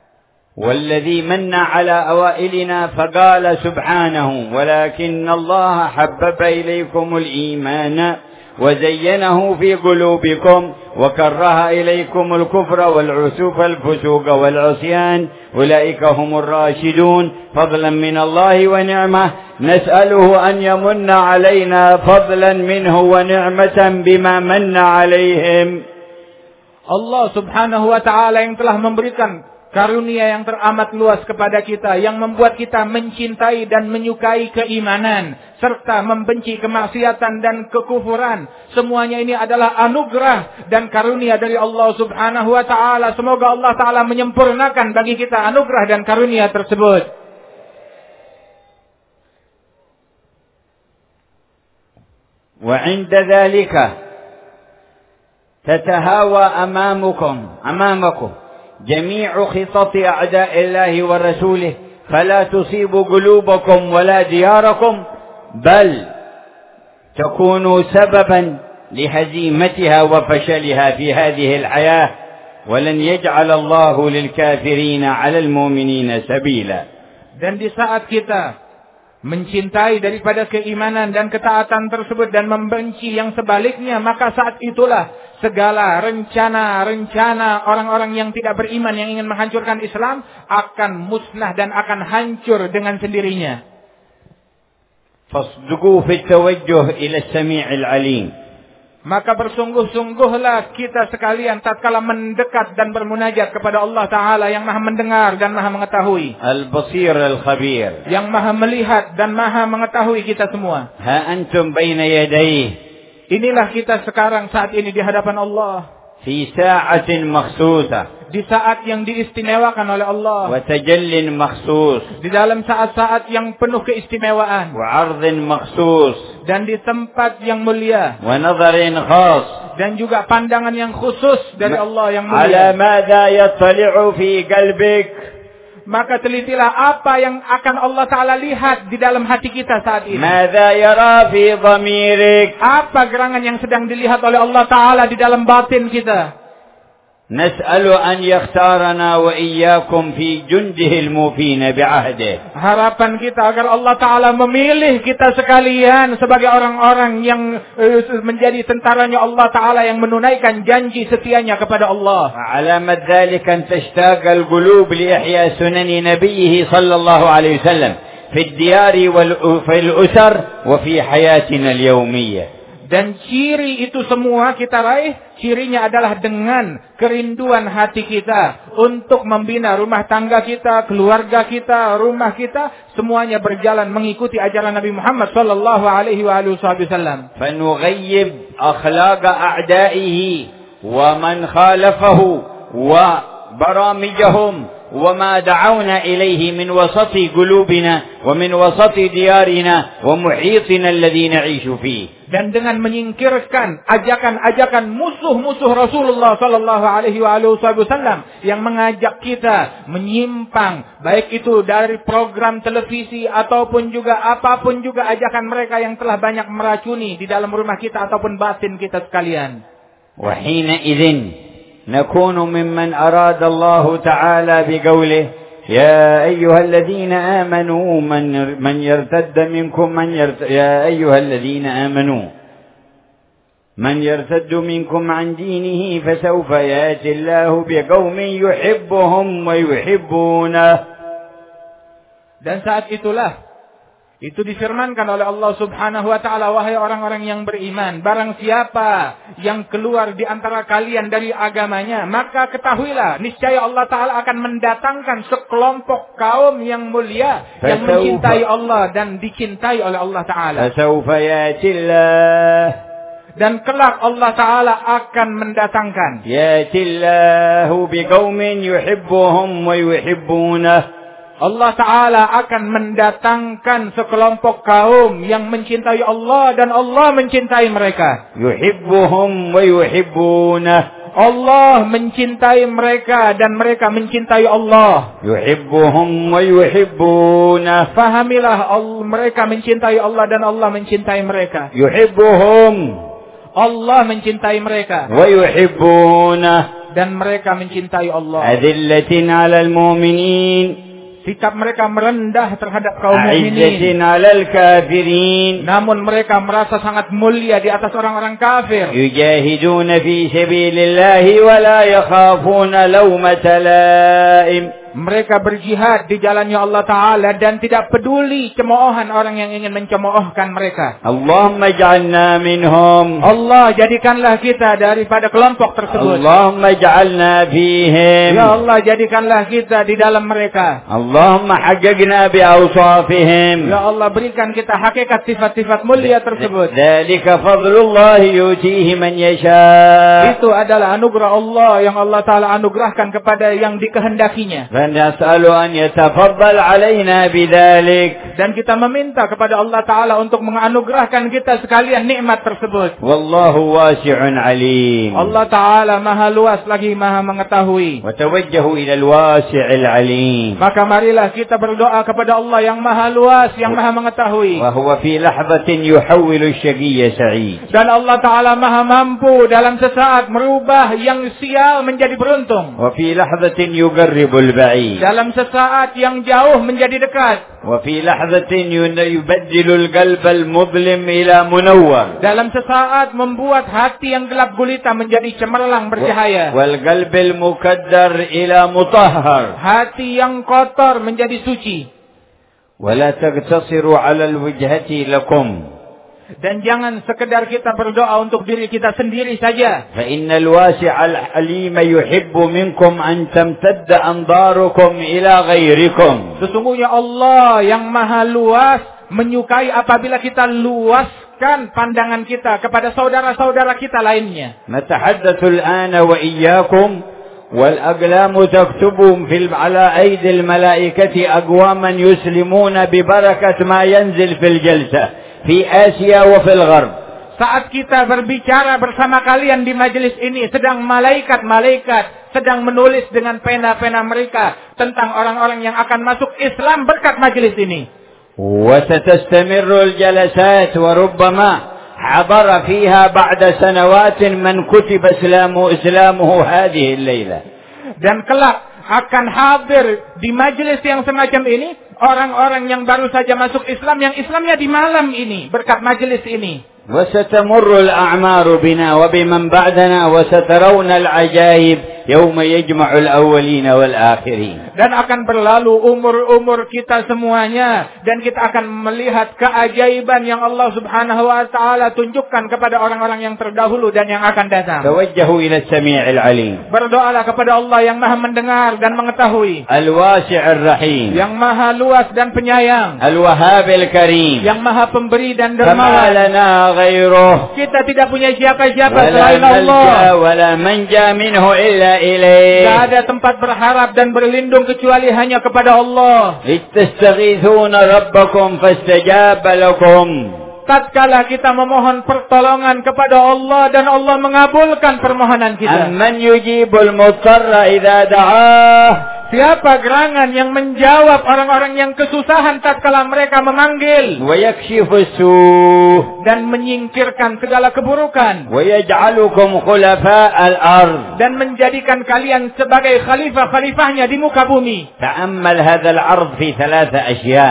S2: Walladhi manna ala awailina faqala subhanahu walakinna Allah habbaba ilaykumul imana وزينه في قلوبكم وكره إليكم الكفر والعسوف الفسوق والعصيان أولئك هم الراشدون فضلا من الله ونعمة نسأله أن يمن علينا فضلا منه ونعمة بما من عليهم.
S12: Allah Subhanahu wa Ta'ala yang telah memberikan karunia yang teramat luas kepada kita, yang membuat kita mencintai dan menyukai keimanan, serta membenci kemaksiatan dan kekufuran. Semuanya ini adalah anugerah dan karunia dari Allah Subhanahu wa Ta'ala. Semoga Allah Ta'ala menyempurnakan bagi kita anugerah dan karunia tersebut.
S13: Wa 'inda dhalika tatahawa amamukum amamakum جميع خطط أعداء الله ورسوله فلا تصيبوا قلوبكم ولا دياركم بل تكونوا سببا لهزيمتها وفشلها في هذه الحياة ولن يجعل الله للكافرين على المؤمنين سبيلا.
S12: Dan di saat kita mencintai daripada keimanan dan ketaatan tersebut dan membenci yang sebaliknya, maka saat itulah segala rencana-rencana orang-orang yang tidak beriman yang ingin menghancurkan Islam akan musnah dan akan hancur dengan sendirinya.
S13: Fasduqu fi tawajjuh ila as-sami'il 'alim.
S12: Maka bersungguh-sungguhlah kita sekalian tatkala mendekat dan bermunajat kepada Allah Ta'ala yang maha mendengar dan maha mengetahui.
S13: Al-basir al-khabir.
S12: Yang maha melihat dan maha mengetahui kita semua.
S13: Ha antum baina yadayhi.
S12: Inilah kita sekarang saat ini di hadapan Allah.
S13: Fi sa'atin makhsusah.
S12: Di saat yang diistimewakan oleh Allah.
S13: Wa tajallin makhsus.
S12: Di dalam saat-saat yang penuh keistimewaan.
S13: Wa 'ardhin makhsus.
S12: Dan di tempat yang mulia.
S13: Wa nadharin khas.
S12: Dan juga pandangan yang khusus dari Allah yang mulia.
S13: Ala madza yattali'u fi qalbik.
S12: Maka telitilah apa yang akan Allah Ta'ala lihat di dalam hati kita saat ini.
S13: Madza yara fi dhamirik.
S12: Apa gerangan yang sedang dilihat oleh Allah Ta'ala di dalam batin kita.
S13: Nas'alu an yakhtarana wa iyyakum fi jundihi al-mufina bi'ahdihi.
S12: Harapan kita agar Allah Ta'ala memilih kita sekalian sebagai orang-orang yang uh, menjadi tentaranya Allah Ta'ala yang menunaikan janji setianya kepada Allah.
S13: Alamat dzalika an tashtaq al-qulub li ihya sunani nabiyhi sallallahu alaihi wasallam fi ad-diyari wal fil usar wa fi hayatina al-yawmiyyah.
S12: Dan ciri itu semua kita raih, cirinya adalah dengan kerinduan hati kita untuk membina rumah tangga kita, keluarga kita, rumah kita, semuanya berjalan mengikuti ajaran Nabi Muhammad sallallahu alaihi wasallam.
S13: Fanughayyib akhlaq a'da'ihi wa man khalafahu wa baramijahum وما دعونا إليه من وسط قلوبنا ومن وسط ديارنا ومحيطنا الذي نعيش فيه.
S12: Dan dengan menyingkirkan ajakan-ajakan musuh-musuh Rasulullah sallallahu alaihi wasallam yang mengajak kita menyimpang, baik itu dari program televisi ataupun juga apapun juga ajakan mereka yang telah banyak meracuni di dalam rumah kita ataupun batin kita sekalian.
S13: Wa hina idzin نكون ممن أراد الله تعالى بقوله يا أيها الذين آمنوا من من يرتد منكم من يرتد يا أيها الذين آمنوا من يرتد منكم عن دينه فسوف يأتي الله بقوم يحبهم ويحبونه.
S12: Dan saat itulah itu difirmankan oleh Allah Subhanahu wa Ta'ala, wahai orang-orang yang beriman, barang siapa yang keluar di antara kalian dari agamanya, maka ketahuilah niscaya Allah Ta'ala akan mendatangkan sekelompok kaum yang mulia yang mencintai Allah dan dicintai oleh Allah Ta'ala. Dan kelak Allah Ta'ala akan mendatangkan
S13: yatillahu biqaumin yuhibbuhum wa yuhibbunah.
S12: Allah Ta'ala akan mendatangkan sekelompok kaum yang mencintai Allah dan Allah mencintai mereka.
S13: Yuhibbuhum wa yuhibbunah.
S12: Allah mencintai mereka dan mereka mencintai Allah.
S13: Yuhibbuhum wa yuhibbunah.
S12: Fahamilah, Allah, mereka mencintai Allah dan Allah mencintai mereka.
S13: Yuhibbuhum.
S12: Allah mencintai mereka.
S13: Wa yuhibbunah.
S12: Dan mereka mencintai Allah.
S13: Adillatin 'alal mu'minin.
S12: Sikap mereka merendah terhadap kaum mukminin.
S13: Namun
S12: mereka merasa sangat mulia di atas orang-orang kafir.
S13: Yujahiduna fi sabilillahi wa la yakhafuna lawmata laim.
S12: Mereka berjihad di jalannya Allah Ta'ala dan tidak peduli cemoohan orang yang ingin mencemoohkan mereka.
S13: Allahumma ja'alna minhum.
S12: Allah, jadikanlah kita daripada kelompok tersebut.
S13: Allahumma ja'alna fihim.
S12: Ya Allah, jadikanlah kita di dalam mereka.
S13: Allahumma haqqiqna bi awsafihim.
S12: Ya Allah, berikan kita hakikat sifat-sifat mulia tersebut.
S13: Dzalika fadlullah yutihi man yasha.
S12: Itu adalah anugerah Allah yang Allah Ta'ala anugerahkan kepada yang dikehendakinya.
S13: Nas'alu an yatafaddal alaina bidzalik.
S12: Dan kita meminta kepada Allah Ta'ala untuk menganugerahkan kita sekalian nikmat tersebut.
S13: Wallahu wasi'un alim.
S12: Allah Ta'ala maha luas lagi maha mengetahui.
S13: Wa tawajjahu ila al-wasi'il alim.
S12: Maka marilah kita berdoa kepada Allah yang maha luas, yang maha mengetahui.
S13: Wa huwa fi lahzatin yuhawwilu asy-syaqiyya sa'id.
S12: Dan Allah Ta'ala maha mampu dalam sesaat merubah yang sial menjadi beruntung.
S13: Wa fi lahzatin yuqarribul ba'id.
S12: Dalam sesaat yang jauh menjadi dekat.
S13: Wa fi lahzatin yubaddilu al-qalb al-mudlim ila munawwar.
S12: Dalam sesaat membuat hati yang gelap gulita menjadi cemerlang bercahaya.
S13: Wal qalb al-mukaddar ila mutahhar.
S12: Hati yang kotor menjadi suci.
S13: Wa la taqtasiru 'ala al-wajhati lakum.
S12: Dan jangan sekedar kita berdoa untuk diri kita sendiri saja.
S13: Fa innal wasi'al alim yuhibbu minkum an tamtadda andarukum ila ghairikum.
S12: Sesungguhnya Allah yang maha luas menyukai apabila kita luaskan pandangan kita kepada saudara-saudara kita lainnya.
S13: Natahaddatsu al-ana wa iyyakum wal aqlamu taktubuhum fil ala aidi al-malaikati aqwaman yuslimuna bi barakat ma yanzil fil jalsah fi Asia wa fil Gharb.
S12: Saat kita berbicara bersama kalian di majelis ini, sedang malaikat-malaikat sedang menulis dengan pena-pena mereka tentang orang-orang yang akan masuk Islam berkat majelis ini.
S13: Wa satastamirru al-jalasat wa rubbama hadara fiha ba'da sanawatin man kutiba islamu islamuhu hadhihi al-laila.
S12: Dan kelak akan hadir di majelis yang semacam ini orang-orang yang baru saja masuk Islam, yang Islamnya di malam ini berkat majelis ini.
S13: وستمر الأعمار بنا وبمن بعدنا وسترون العجائب يوم يجمع الأولين والآخرين.
S12: Dan akan berlalu umur-umur kita semuanya, dan kita akan melihat keajaiban yang Allah Subhanahu wa taala tunjukkan kepada orang-orang yang terdahulu dan yang akan datang.
S13: توجهوا إلى السميع العليم.
S12: Berdoalah kepada Allah yang Maha mendengar dan mengetahui.
S13: الواسع الرحيم.
S12: Yang Maha luas dan penyayang.
S13: الوهاب الكريم.
S12: Yang Maha pemberi dan
S13: dermawan. فما لنا غيره.
S12: Kita tidak punya siapa-siapa selain Allah.
S13: ولا منجا منه إلا إليه.
S12: Tidak ada tempat berharap dan berlindung kecuali hanya kepada Allah.
S13: إستغيثون ربكم فاستجاب لكم.
S12: Tatkala kita memohon pertolongan kepada Allah dan Allah mengabulkan permohonan kita.
S13: Amman yujibul mutarra idza da'ah.
S12: Siapa gerangan yang menjawab orang-orang yang kesusahan tatkala mereka memanggil.
S13: Wa yakshifus su'.
S12: Dan menyingkirkan segala keburukan.
S13: Wa yaj'alukum khulafa'al ard.
S12: Dan menjadikan kalian sebagai khalifah-khalifahnya di muka bumi.
S13: Ta'ammal hadzal ard fi thalatha asya'.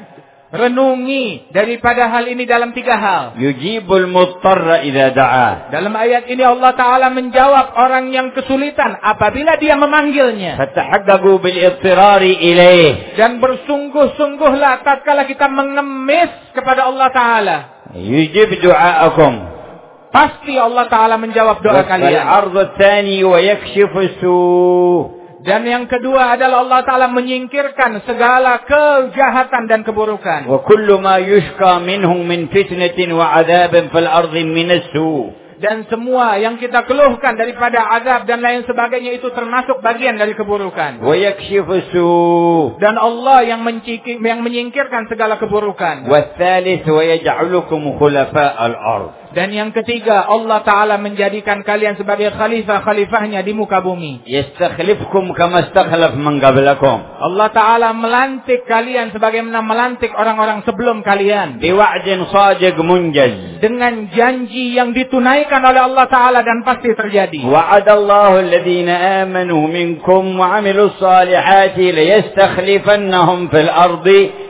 S12: Renungi daripada hal ini dalam tiga hal.
S13: Yujibul muttarra idza da'a.
S12: Dalam ayat ini Allah Ta'ala menjawab orang yang kesulitan apabila dia memanggilnya.
S13: Fatahaqqaqu bil ittirari ilaih.
S12: Dan bersungguh-sungguhlah tatkala kita mengemis kepada Allah Ta'ala.
S13: Yujib du'aakum.
S12: Pasti Allah Ta'ala menjawab doa kalian.
S13: Wal ardu tsani wa yakshifu su'.
S12: Dan yang kedua adalah Allah Ta'ala menyingkirkan segala kejahatan dan keburukan.
S13: Wa kullu ma yushqa minhum min fitnatin wa adabin fil ardi min as-su'.
S12: Dan semua yang kita keluhkan daripada azab dan lain sebagainya itu termasuk bagian dari keburukan.
S13: Wa yakshifu su'.
S12: Dan Allah yang mencikir, yang menyingkirkan segala keburukan.
S13: Wa tsalits wa yaj'alukum khulafa'al ard.
S12: Dan yang ketiga, Allah Ta'ala menjadikan kalian sebagai khalifah-khalifahnya di muka bumi.
S13: Yastakhlifkum kama istakhlaf man qablakum.
S12: Allah Ta'ala melantik kalian sebagaimana melantik orang-orang sebelum kalian.
S13: Biwa'din sadiq munjaz.
S12: Dengan janji yang ditunaikan oleh Allah Ta'ala dan pasti terjadi.
S13: Wa'adallahu alladhina amanu minkum wa 'amilus salihati layastakhlifannahum fil ardi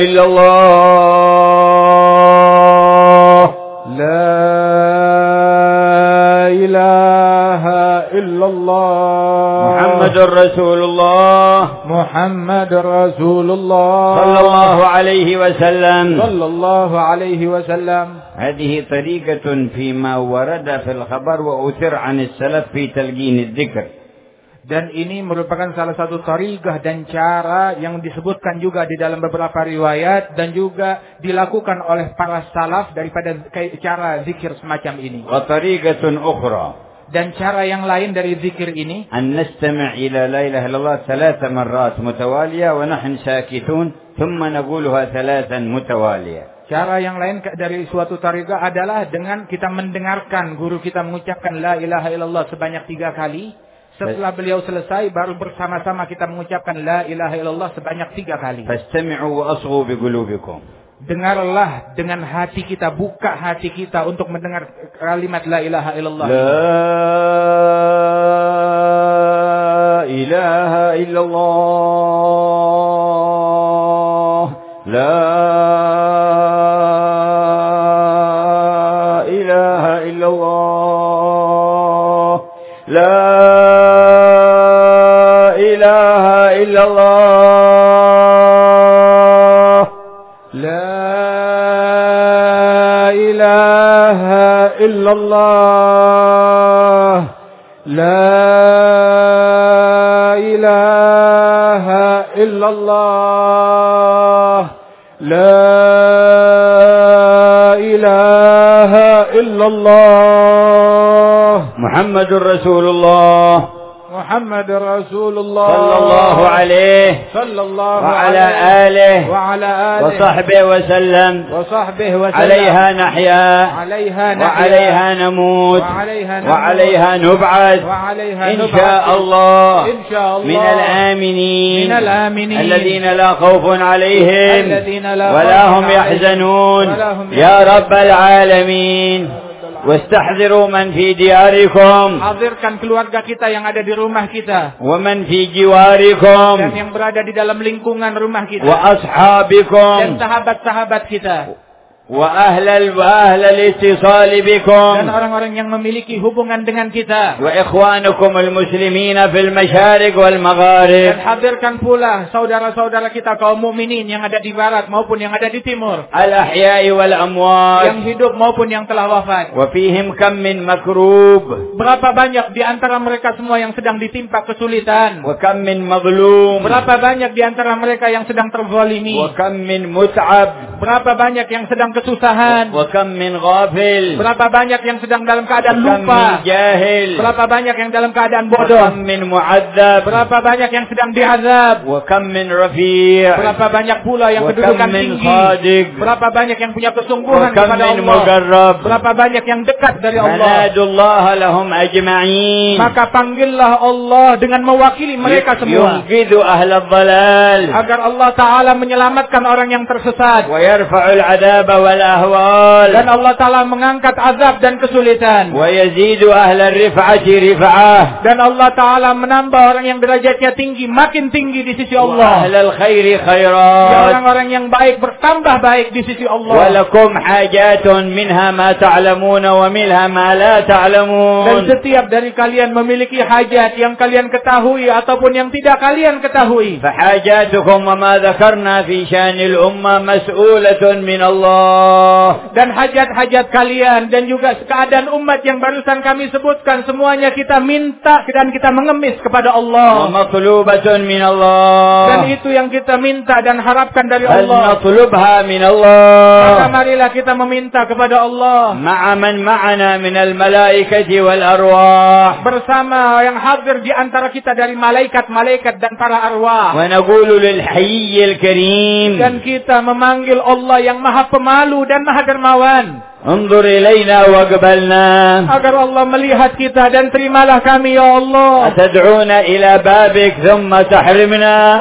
S13: illallah.
S12: La ilaha illallah.
S13: Muhammadur Rasulullah.
S12: Muhammadur Rasulullah.
S13: Sallallahu alaihi wasallam.
S12: Sallallahu alaihi wasallam.
S13: هذه طريقة فيما ورد في الخبر وأثر عن السلف في تلقين الذكر.
S12: Dan ini merupakan salah satu tariqah dan cara yang disebutkan juga di dalam beberapa riwayat dan juga dilakukan oleh para salaf daripada cara zikir semacam ini.
S13: Wa tariqatun ukhra.
S12: Dan cara yang lain dari zikir ini,
S13: an nastami' ila la ilaha illallah thalatha marrat mutawaliya wa nahnu sakitun thumma naquluha thalathan mutawaliya.
S12: Cara yang lain dari suatu tariqah adalah dengan kita mendengarkan guru kita mengucapkan la ilaha illallah sebanyak tiga kali. Setelah beliau selesai, baru bersama-sama kita mengucapkan la ilaha illallah sebanyak tiga kali.
S13: Fastami'u wa asghu bi qulubikum.
S12: Dengarlah dengan hati kita, buka hati kita untuk mendengar kalimat la ilaha illallah.
S13: La ilaha illallah. La ilaha illallah. La illallah.
S12: La ilaha illallah. La ilaha illallah. La ilaha illallah.
S13: Muhammadur Rasulullah.
S12: محمد رسول الله
S13: صلى الله عليه
S12: صلى الله
S13: وعلى آله
S12: وعلى آله
S13: وصحبه وسلم
S12: وصحبه وسلم
S13: عليها نحيا
S12: عليها نحيا
S13: وعليها نموت
S12: وعليها نموت
S13: وعليها نبعث
S12: وعليها
S13: إن
S12: نبعث
S13: شاء الله
S12: إن شاء الله
S13: من الآمنين
S12: من الآمنين
S13: الذين لا خوف عليهم
S12: الذين لا
S13: ولا
S12: خوف
S13: هم يحزنون
S12: ولا هم
S13: يا رب العالمين. واستحضروا من في دياركم.
S12: Hadirkan keluarga kita yang ada di rumah kita.
S13: ومن في جواركم.
S12: Dan yang berada di dalam lingkungan rumah kita.
S13: وأصحابكم.
S12: Dan sahabat-sahabat kita.
S13: وأهل وأهل الاتصال بكم.
S12: Dan orang-orang yang memiliki hubungan dengan kita.
S13: وإخوانكم المسلمين في المشارق والمغارب.
S12: Dan hadirkan pula saudara-saudara kita kaum mukminin yang ada di barat maupun yang ada di timur.
S13: الأحياء والأموات.
S12: Yang hidup maupun yang telah wafat.
S13: وفيهم كم من مكروب.
S12: Berapa banyak di antara mereka semua yang sedang ditimpa kesulitan.
S13: وكم من مظلوم.
S12: Berapa banyak di antara mereka yang sedang terzalimi.
S13: وكم من متعب.
S12: Berapa banyak yang sedang kesusahan.
S13: وكم من غافل.
S12: Berapa banyak yang sedang dalam keadaan
S13: وكم
S12: lupa.
S13: من جاهل.
S12: Berapa banyak yang dalam keadaan bodoh.
S13: وكم من معذب.
S12: Berapa banyak yang sedang diazab.
S13: وكم من رفيع.
S12: Berapa banyak pula yang kedudukan
S13: وكم من
S12: tinggi.
S13: صادق.
S12: Berapa banyak yang punya kesungguhan
S13: وكم
S12: kepada
S13: من
S12: Allah.
S13: مقرب.
S12: Berapa banyak yang dekat dari Allah.
S13: فنادوا الله لهم أجمعين.
S12: Maka panggillah Allah dengan mewakili mereka semua.
S13: ينقذ أهل الضلال.
S12: Agar Allah Ta'ala menyelamatkan orang yang tersesat.
S13: ويرفع العذاب والأهوال.
S12: Dan Allah Ta'ala mengangkat azab dan kesulitan.
S13: ويزيد أهل الرفعة رفعة.
S12: Dan Allah Ta'ala menambah orang yang derajatnya tinggi, makin tinggi di sisi Allah.
S13: وأهل الخير
S12: Dan
S13: خيرات.
S12: orang-orang yang baik bertambah baik di sisi Allah.
S13: ولكم حاجات منها ما تعلمون ومنها ما لا
S12: Dan
S13: تعلمون.
S12: setiap dari kalian memiliki hajat yang kalian ketahui ataupun yang tidak kalian ketahui.
S13: فحاجاتكم وما ذكرنا في شأن الأمة مسؤولة من الله.
S12: Dan hajat-hajat kalian dan juga keadaan umat yang barusan kami sebutkan semuanya kita minta dan kita mengemis kepada Allah.
S13: ومطلوبة من الله.
S12: Dan itu yang kita minta dan harapkan dari
S13: بل
S12: Allah.
S13: نطلبها من
S12: Maka
S13: الله
S12: marilah kita meminta kepada Allah
S13: مع من معنا من الملائكة والأرواح.
S12: bersama yang hadir di antara kita dari malaikat-malaikat dan para arwah.
S13: ونقول للحي الكريم
S12: Dan kita memanggil Allah yang maha pemalu dan maha dermawan.
S13: انظر إلينا واقبلنا.
S12: Agar Allah melihat kita dan terimalah kami ya Allah.
S13: أتدعون إلى بابك ثم تحرمنا.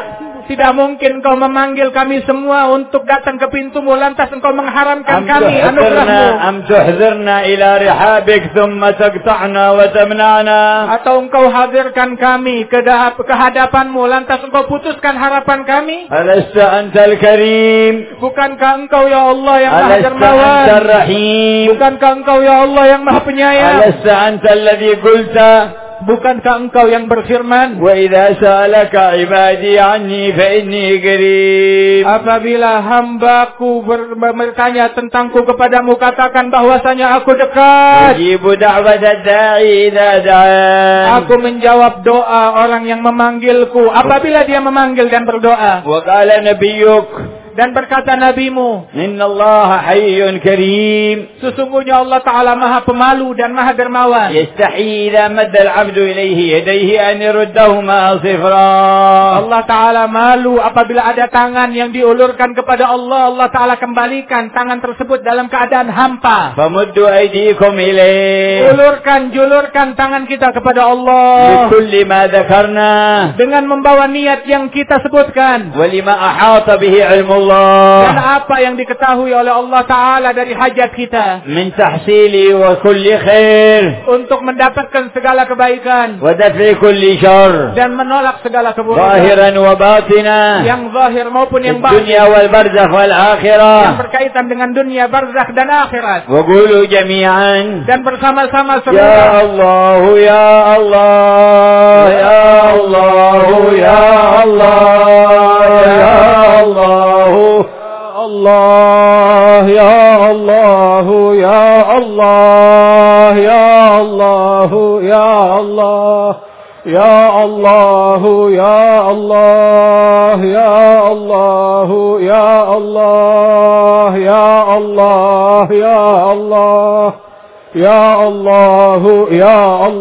S12: tidak mungkin Engkau memanggil kami semua untuk datang ke pintumu, lantas Engkau mengharamkan kami anugerahmu.
S13: Am tuhzirna ila rihabik thumma taqta'na wa tamna'na.
S12: Atau Engkau hadirkan kami ke hadapanmu, lantas Engkau putuskan harapan kami.
S13: Alasta antal karim.
S12: Bukankah Engkau ya Allah yang Maha Dermawan?
S13: Alasta antal rahim.
S12: Bukankah Engkau ya Allah yang Maha Penyayang?
S13: Alasta antal ladzi qulta.
S12: Bukankah Engkau yang berfirman,
S13: wa idza sa'alaka 'ibadi 'anni fa inni qarib.
S12: Apabila hambaku ber bertanya tentangku kepadamu, katakan bahwasanya aku dekat.
S13: Ujibu da'watad da'i idza da'a.
S12: Aku menjawab doa orang yang memanggilku apabila dia memanggil dan berdoa.
S13: Wa qala nabiyyuk.
S12: Dan berkata nabimu,
S13: Inna Allah hayyun karim.
S12: Sesungguhnya Allah Ta'ala Maha Pemalu dan Maha Dermawan.
S13: Yastahi idza madda al-'abdu ilayhi yadayhi an yuruddahuma sifra.
S12: Allah Ta'ala malu apabila ada tangan yang diulurkan kepada Allah, Allah Ta'ala kembalikan tangan tersebut dalam keadaan hampa.
S13: Famuddu aydikum ilayhi.
S12: Ulurkan, julurkan tangan kita kepada Allah.
S13: Bikulli ma dzakarna.
S12: Dengan membawa niat yang kita sebutkan.
S13: Wa lima ahata bihi 'ilmu
S12: dan apa yang diketahui oleh Allah Ta'ala dari hajat kita.
S13: Min tahsili wa kulli khair.
S12: Untuk mendapatkan segala kebaikan.
S13: Wa daf'i kulli syarr.
S12: Dan menolak segala keburukan.
S13: Zahiran wa batina.
S12: Yang zahir maupun yang batin.
S13: Dunia wal barzakh wal akhirah.
S12: Yang berkaitan dengan dunia, barzakh dan akhirat.
S13: Wa qulu jami'an.
S12: Dan bersama-sama semua.
S13: Ya Allah, ya Allah, ya Allah, ya Allah, ya Allah.
S6: Allah ya Allah ya Allah ya Allah ya Allah ya Allah ya Allah ya Allah ya Allah ya Allah ya Allah ya Allah ya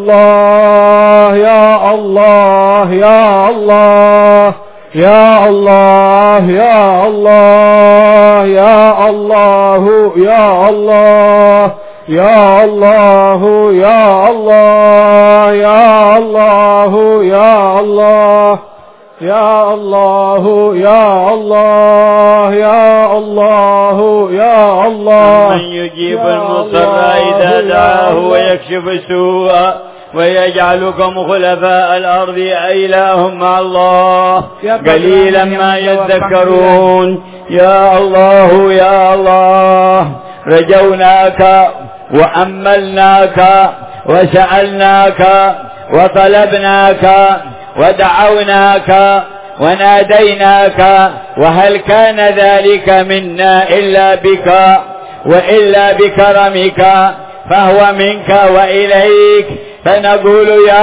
S6: Allah ya Allah ya Allah Ya Allah, Ya Allah, Ya Allah, Ya Allah, Ya Allah, Ya Allah, Ya Allah, Ya Allah, Ya Allah, Ya Allah, Ya Allah, Ya Allah.
S13: Man yujibul mutarra idza da'ahu wa yakshifu as-su'a ويجعلكم خلفاء الأرض أإله مع الله قليلا ما يذكرون يا الله يا الله رجوناك وأملناك وسألناك وطلبناك ودعوناك وناديناك وهل كان ذلك منا إلا بك وإلا بكرمك فهو منك وإليك فنقول يا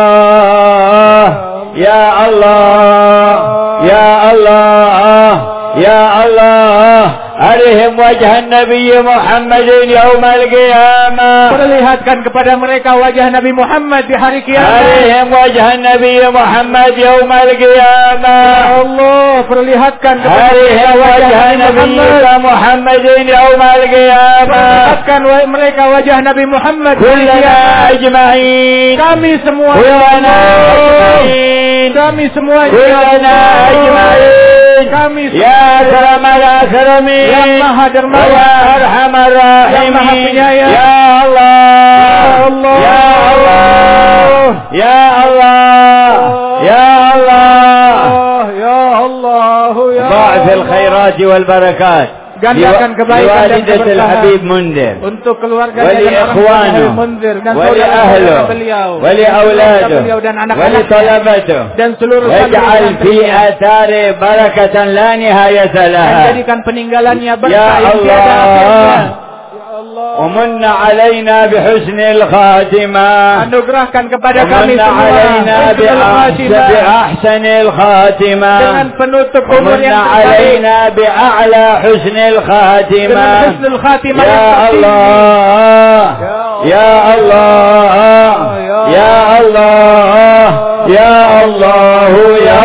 S13: الله يا الله يا الله يا الله أرهم وجه النبي محمد يوم القيامة.
S12: Perlihatkan kepada mereka wajah Nabi Muhammad di hari kiamat.
S13: أرهم وجه النبي محمد يوم القيامة.
S12: Ya Allah, perlihatkan kepada
S13: أرهم وجه النبي محمد يوم القيامة.
S12: Perlihatkan mereka wajah Nabi Muhammad.
S13: كلنا أجمعين.
S12: Kami semua.
S13: كلنا أجمعين.
S12: Kami semua.
S13: كلنا أجمعين.
S12: Kami semua.
S13: يا أكرم الأكرمين.
S12: Yang Maha Dermawan.
S13: ويا أرحم الراحمين.
S12: Yang Maha Penyayang.
S13: يا الله يا الله يا الله يا الله
S6: يا الله يا
S13: ضاعف الخيرات والبركات
S12: gandakan kebaikan dan
S13: keberkahan
S12: untuk keluarga
S13: dan
S12: ikhwanu dan saudara beliau
S13: wali auladu
S12: dan
S13: wali talabatu
S12: dan seluruh
S13: waj'al fi athari barakatan la nihayata laha
S12: jadikan peninggalannya berkah yang tiada akhirnya.
S13: ومن علينا بحسن الخاتمة
S12: anugerahkan kepada kami semua
S13: علينا بأحسن الخاتمة
S12: dengan penutup umur yang
S13: terbaik علينا بأعلى حسن الخاتمة
S12: dengan husnul khatimah
S13: يا الله يا الله يا الله يا الله يا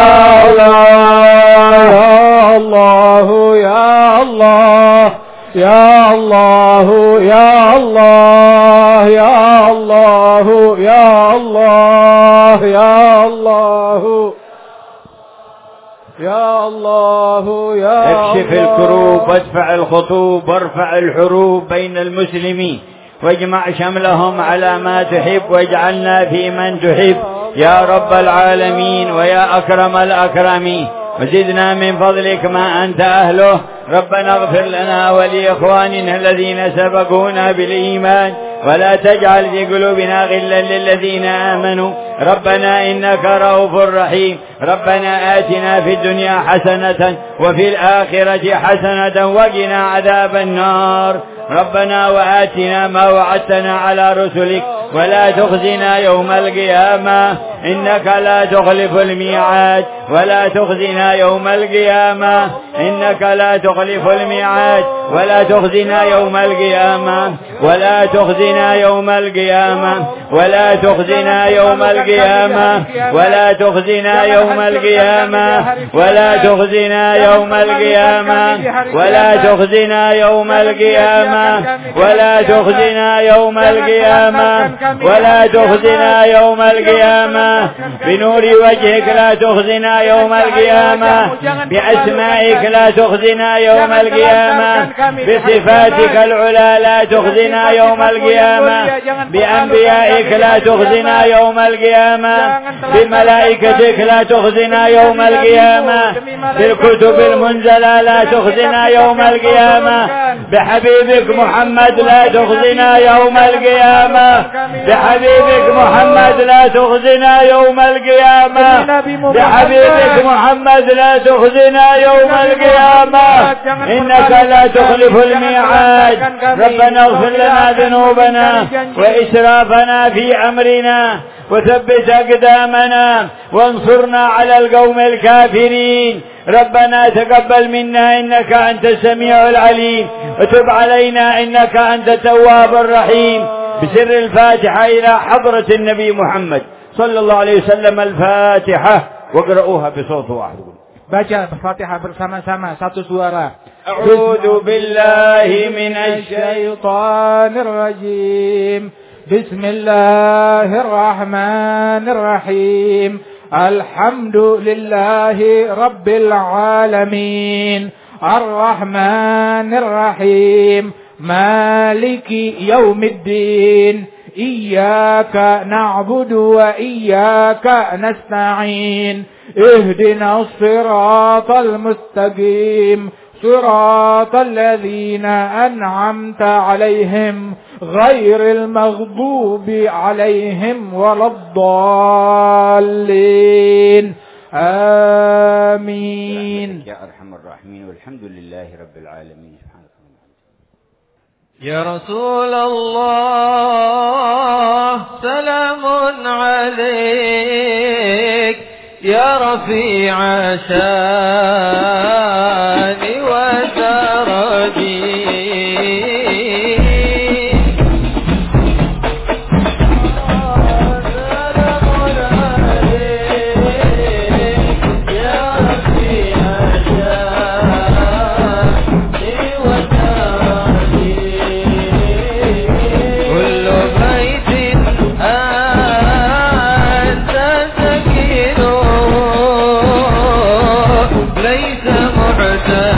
S13: الله
S6: يا الله يا الله يا الله يا الله يا الله يا الله يا الله يا
S13: اكشف
S6: الله.
S13: الكروب وادفع الخطوب وارفع الحروب بين المسلمين واجمع شملهم على ما تحب واجعلنا في من تحب يا رب العالمين ويا أكرم الأكرمين. وزدنا من فضلك ما أنت أهله. ربنا اغفر لنا ولإخواننا الذين سبقونا بالإيمان ولا تجعل في قلوبنا غلا للذين آمنوا ربنا إنك رؤوف رحيم. ربنا آتنا في الدنيا حسنة وفي الآخرة حسنة وقنا عذاب النار. ربنا وآتنا ما وعدتنا على رسلك ولا تخزنا يوم القيامة إنك لا تخلف الميعاد. ولا تخزنا يوم القيامة إنك لا تخلف الميعاد. ولا تخزنا يوم القيامة ولا تخزنا يوم القيامة ولا تخزنا يوم القيامة ولا تخزنا يوم القيامة ولا تخزنا يوم القيامة ولا تخزنا يوم القيامة ولا تخزنا يوم القيامة ولا تخزنا يوم القيامة بنور وجهك لا تخزنا يوم القيامة بأسمائك لا تخزنا يوم القيامة بصفاتك العلا لا تخزنا يوم القيامة بأنبيائك لا تخزنا يوم القيامة بملائكتك لا تخزنا يوم القيامة بالكتب المنزلة لا تخزنا يوم القيامة بحبيبك محمد لا تخزنا يوم القيامة بحبيبك محمد لا تخزنا يوم القيامة بحبيبك محمد لا تخزنا يوم القيامة إنك لا تخلف الميعاد. ربنا اغفر لنا ذنوبنا وإسرافنا في أمرنا وثبت أقدامنا وانصرنا على القوم الكافرين. ربنا تقبل منا إنك أنت السميع العليم وتب علينا إنك أنت التواب الرحيم. بسر الفاتحة إلى حضرة النبي محمد صلى الله عليه وسلم الفاتحة واقرؤوها بصوت واحد.
S12: Baca Fatihah bersama-sama satu suara.
S13: A'udzu billahi minasy
S12: syaithanir rajim. Bismillahirrahmanir rahim. Alhamdulillahi rabbil alamin. Ar-Rahmanir Rahim. Maliki yaumiddin. Iyyaka na'budu wa iyyaka nasta'in. اهدنا الصراط المستقيم صراط الذين أنعمت عليهم غير المغضوب عليهم ولا الضالين آمين.
S13: يا أرحم الراحمين والحمد لله رب العالمين.
S14: يا رسول الله سلام عليك يا رفيع شان ودرجي ليس محتاج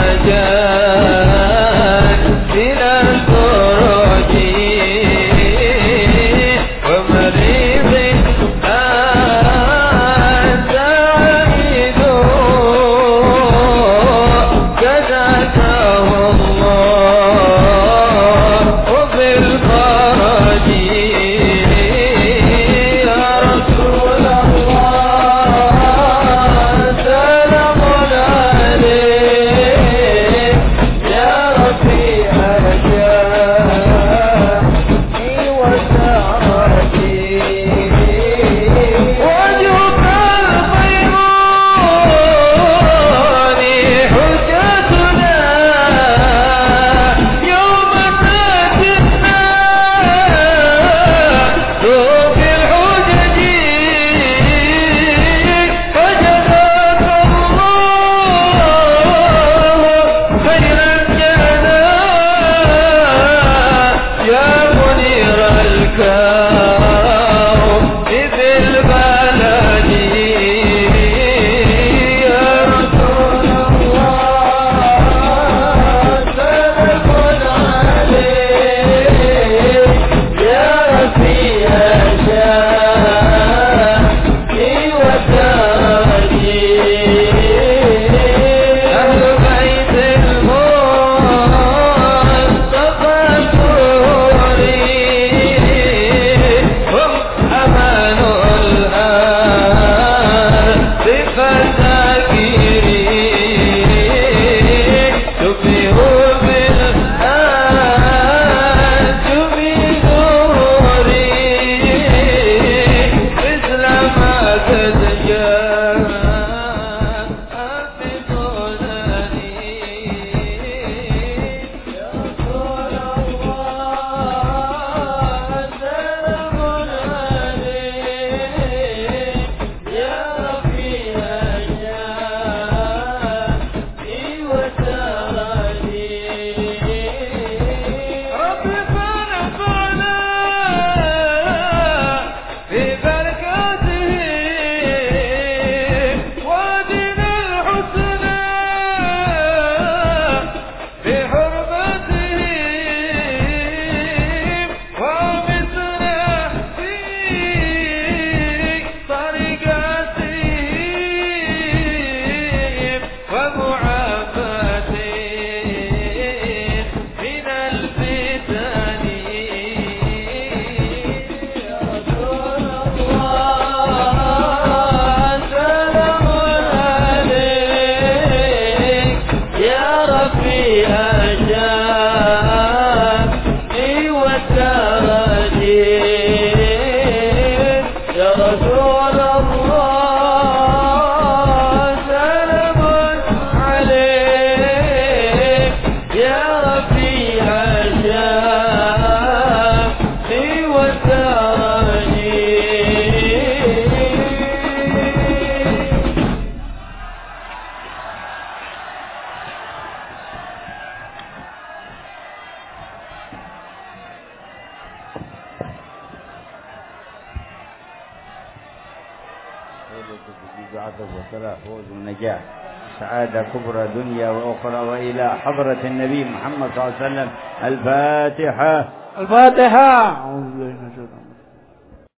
S13: فوز ونجاح سعادة كبرى دنيا وأخرى، وإلى حضرة النبي محمد صلى الله عليه وسلم. الفاتحة.
S9: الفاتحة.